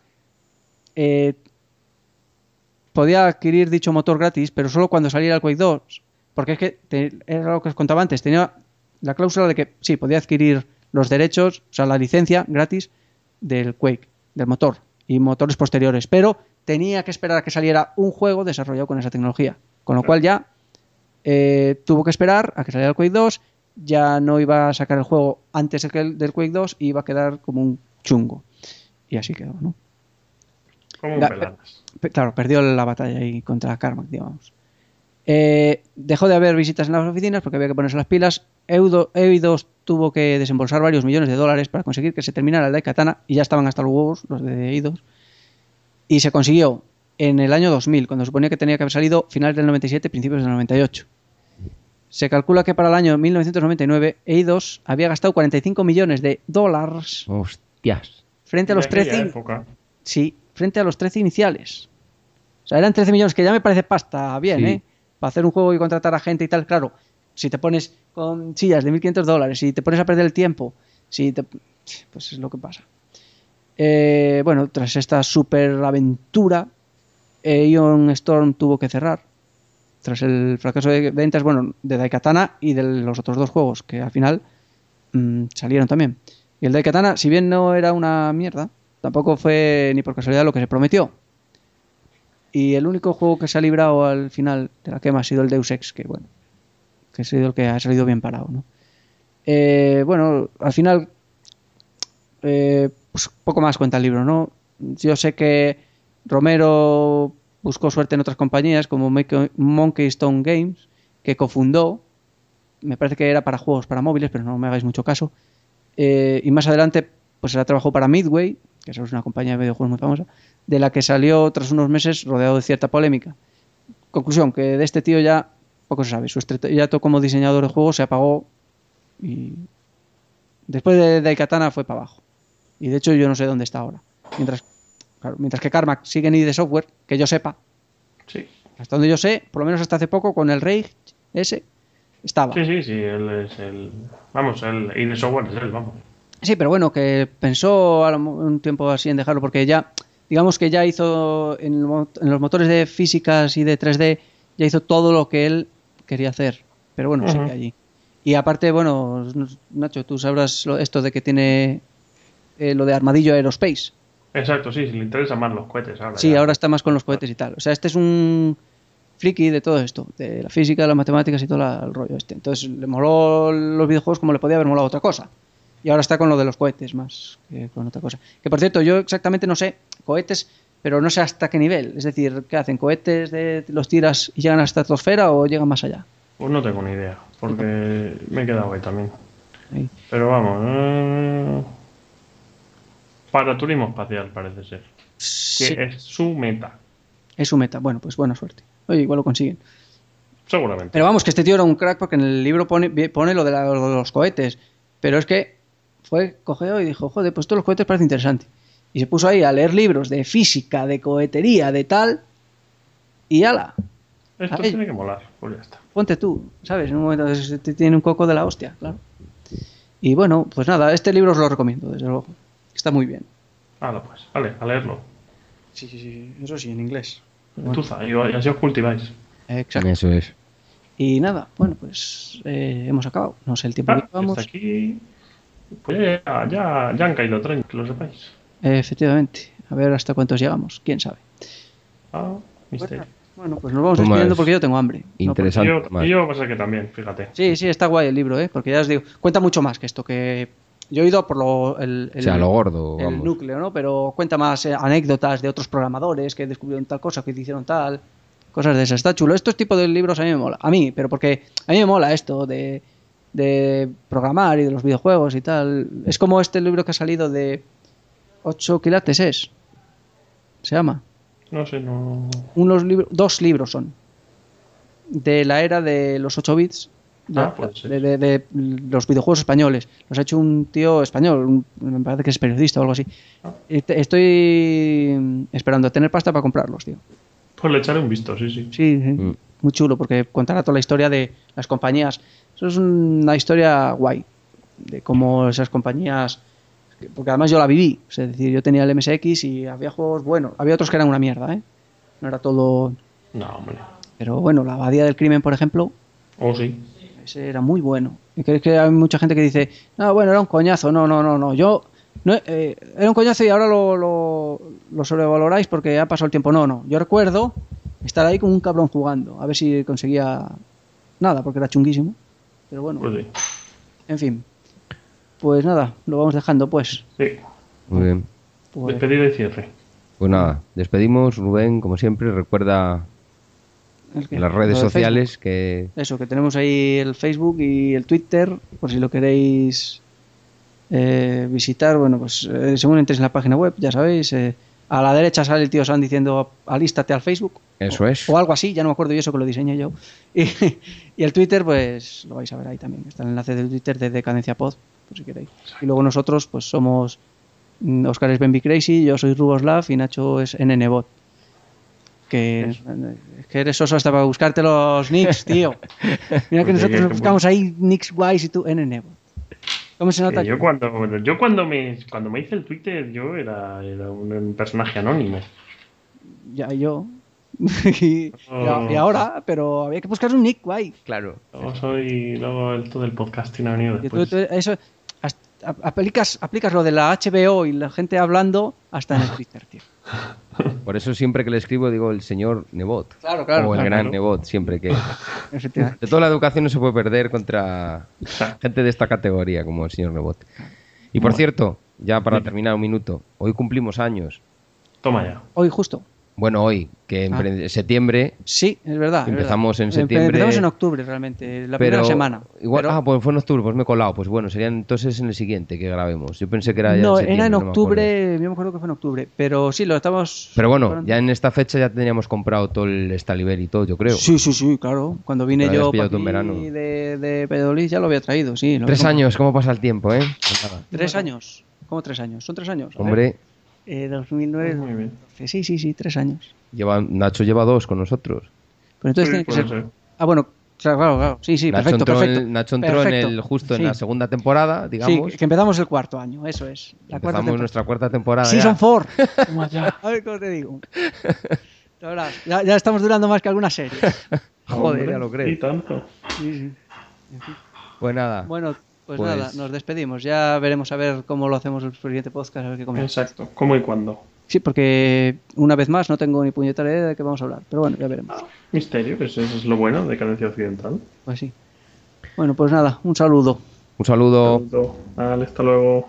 podía adquirir dicho motor gratis, pero solo cuando saliera el Quake 2, porque es que era lo que os contaba antes, tenía la cláusula de que sí, podía adquirir los derechos, o sea, la licencia gratis del Quake, del motor y motores posteriores, pero tenía que esperar a que saliera un juego desarrollado con esa tecnología, con lo cual ya tuvo que esperar a que saliera el Quake 2, ya no iba a sacar el juego antes del Quake 2 y iba a quedar como un chungo, y así quedó, ¿no? Como un peladas. Claro, perdió la batalla ahí contra Carmack, digamos. Dejó de haber visitas en las oficinas porque había que ponerse las pilas. Eidos tuvo que desembolsar varios millones de dólares para conseguir que se terminara el Daikatana y ya estaban hasta los huevos los de Eidos. Y se consiguió en el año 2000, cuando suponía que tenía que haber salido finales del 97, principios del 98. Se calcula que para el año 1999 Eidos había gastado 45 millones de dólares. Hostias. Frente a los 13. Sí, frente a los 13 iniciales. O sea, eran 13 millones, que ya me parece pasta bien, sí. Para hacer un juego y contratar a gente y tal, claro. Si te pones con sillas de $1.500, si te pones a perder el tiempo, pues es lo que pasa. Bueno, tras esta super aventura, Ion Storm tuvo que cerrar. Tras el fracaso de ventas, bueno, de Daikatana y de los otros dos juegos, que al final salieron también. Y el Daikatana, si bien no era una mierda, tampoco fue ni por casualidad lo que se prometió. Y el único juego que se ha librado al final de la quema ha sido el Deus Ex, que bueno, que ha sido el que ha salido bien parado, ¿no? Bueno, al final, pues poco más cuenta el libro, ¿no? Yo sé que Romero buscó suerte en otras compañías como Monkey Stone Games, que cofundó, me parece que era para juegos para móviles, pero no me hagáis mucho caso. Y más adelante, pues él trabajó para Midway, que es una compañía de videojuegos muy famosa, de la que salió tras unos meses rodeado de cierta polémica. Conclusión, que de este tío ya poco se sabe. Su estrellato como diseñador de juegos se apagó y después de Daikatana fue para abajo. Y de hecho yo no sé dónde está ahora. Mientras que Carmack sigue en ID Software, que yo sepa. Sí. Hasta donde yo sé, por lo menos hasta hace poco, con el Rage ese, estaba. Sí, él es el... Vamos, el ID Software es él, vamos. Sí, pero bueno, que pensó un tiempo así en dejarlo porque ya... Digamos que ya hizo en los motores de físicas y de 3D, ya hizo todo lo que él quería hacer. Pero bueno, sigue allí. Y aparte, bueno, Nacho, tú sabrás esto de que tiene lo de Armadillo Aerospace. Exacto, sí, le interesan más los cohetes ahora. Sí, ahora está más con los cohetes y tal. O sea, este es un friki de todo esto, de la física, de las matemáticas y todo el rollo este. Entonces le moló los videojuegos como le podía haber molado otra cosa. Y ahora está con lo de los cohetes más que con otra cosa. Que por cierto, yo exactamente no sé cohetes, pero no sé hasta qué nivel. Es decir, ¿qué hacen? ¿Cohetes los tiras y llegan a la estratosfera o llegan más allá? Pues no tengo ni idea, porque me he quedado ahí también. Ahí. Pero vamos, para turismo espacial parece ser. Sí. Que es su meta. Es su meta. Bueno, pues buena suerte. Oye, igual lo consiguen. Seguramente. Pero vamos, que este tío era un crack porque en el libro pone lo de los cohetes. Pero es que cogió y dijo, joder, pues todos los cohetes parece interesante. Y se puso ahí a leer libros de física, de cohetería, de tal, y ala. Esto tiene que molar, pues ya está. Ponte tú, ¿sabes? En un momento te tiene un coco de la hostia, claro. Y bueno, pues nada, este libro os lo recomiendo, desde luego. Está muy bien. Hala, pues, vale, a leerlo. Sí, eso sí, en inglés. Tuza, y así os cultiváis. Exacto. Eso es. Y nada, bueno, pues hemos acabado. No sé el tiempo que llevamos. Hasta aquí... Pues ya han caído 30, que lo sepáis. Efectivamente. A ver hasta cuántos llegamos. ¿Quién sabe? Misterio. Bueno, pues nos vamos Pues despidiendo más porque yo tengo hambre. interesante. Y yo pasa que también, fíjate. Sí, sí, está guay el libro, porque ya os digo, cuenta mucho más que esto, que yo he ido por lo gordo, el vamos. núcleo, ¿no? Pero cuenta más anécdotas de otros programadores que descubrieron tal cosa, que hicieron tal, cosas de esas. Está chulo. Estos tipos de libros a mí me mola. A mí, pero porque a mí me mola esto de programar y de los videojuegos y tal. Es como este libro que ha salido de 8 quilates, se llama. No sé, no... Dos libros son. De la era de los 8 bits. Puede ser. De los videojuegos españoles. Los ha hecho un tío español, me parece que es periodista o algo así. Estoy esperando a tener pasta para comprarlos, tío. Pues le echaré un visto, sí. Sí, muy chulo, porque contará toda la historia de las compañías. Eso es una historia guay, de cómo esas compañías... Porque además yo la viví, es decir, yo tenía el MSX y había juegos buenos, había otros que eran una mierda, no era todo... No, hombre. Pero bueno, la Abadía del Crimen, por ejemplo, Sí. ese era muy bueno. Y que hay mucha gente que dice, no, bueno, era un coñazo, no, yo... No, era un coñazo y ahora lo sobrevaloráis porque ha pasado el tiempo. No, yo recuerdo estar ahí como un cabrón jugando, a ver si conseguía nada, porque era chunguísimo. Pero bueno, Pues sí. en fin. Pues nada, lo vamos dejando, pues. Sí. Muy bien. Pues, Despedida y cierre. Pues nada, despedimos. Rubén, como siempre, recuerda es que, las redes lo de sociales Facebook. que... Eso, que tenemos ahí el Facebook y el Twitter, por si lo queréis visitar. Bueno, pues según entres en la página web, ya sabéis, a la derecha sale el tío San diciendo alístate al Facebook. Eso es. O algo así, ya no me acuerdo yo, eso que lo diseñé yo. Y el Twitter, pues lo vais a ver ahí también. Está el enlace del Twitter de Decadencia Pod, por si queréis. Y luego nosotros, pues somos Óscar es Benby Crazy, yo soy Ruboslav y Nacho es NNBot. Que eres oso hasta para buscarte los nicks, tío. Mira que nosotros buscamos ahí nicks guays y tú NNBot. ¿Cómo se nota? Yo cuando me hice el Twitter, yo era un personaje anónimo. Ya yo. y ahora, pero había que buscar un nick guay. Claro. Luego todo el podcasting ha venido después. Eso, aplicas lo de la HBO y la gente hablando hasta en el Twitter, tío. Por eso siempre que le escribo digo el señor Nebot. Claro. O el gran Nebot, siempre que... De toda la educación no se puede perder contra gente de esta categoría como el señor Nebot. Y por cierto, ya para terminar un minuto, hoy cumplimos años. Toma ya. Hoy justo. Bueno, hoy, que en septiembre... Sí, es verdad. Empezamos en septiembre. Empezamos en octubre, realmente, la primera semana. Igual, pues fue en octubre, pues me he colado. Pues bueno, serían entonces en el siguiente que grabemos. Yo pensé que era ya no, en septiembre. Era en no octubre, yo me acuerdo que fue en octubre. Pero sí, lo estamos... Pero bueno, ya en esta fecha ya teníamos comprado todo el Staliber y todo, yo creo. Sí, claro. Cuando vine yo en verano. de Pedolís ya lo había traído, sí. 3 años, ¿cómo pasa el tiempo, eh? Pues 3 años. ¿Cómo 3 años? Son 3 años. Hombre. 2009. Muy bien. Sí, 3 años. Nacho lleva 2 con nosotros. Pero entonces tiene que ser... Ah, bueno, claro. Sí, Nacho perfecto. Nacho entró justo en la segunda temporada, digamos. Sí, que empezamos el 4º año, eso es. Empezamos nuestra 4ª temporada. Season 4. A ver cómo te digo. Ya estamos durando más que alguna serie. Joder, ya lo creo. Y tanto. Sí. Pues nada. Bueno, pues nada, nos despedimos. Ya veremos a ver cómo lo hacemos el siguiente podcast, a ver qué comemos. Exacto, cómo y cuándo. Sí, porque una vez más no tengo ni puñetera idea de qué vamos a hablar. Pero bueno, ya veremos. Misterio, pues eso es lo bueno de Cadencia Occidental. Pues sí. Bueno, pues nada, un saludo. Un saludo. Vale, hasta luego.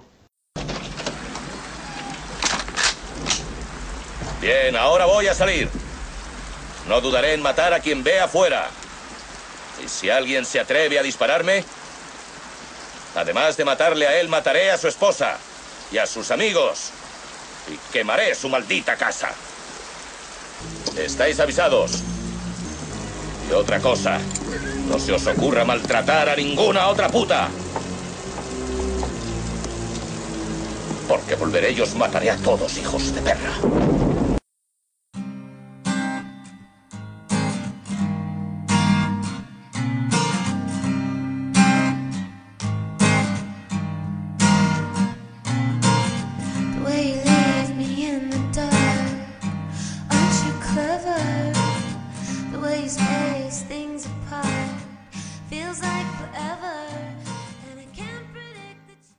Bien, ahora voy a salir. No dudaré en matar a quien vea afuera. Y si alguien se atreve a dispararme, además de matarle a él, mataré a su esposa y a sus amigos. Y quemaré su maldita casa. Estáis avisados. Y otra cosa, no se os ocurra maltratar a ninguna otra puta. Porque volveré y os mataré a todos, hijos de perra.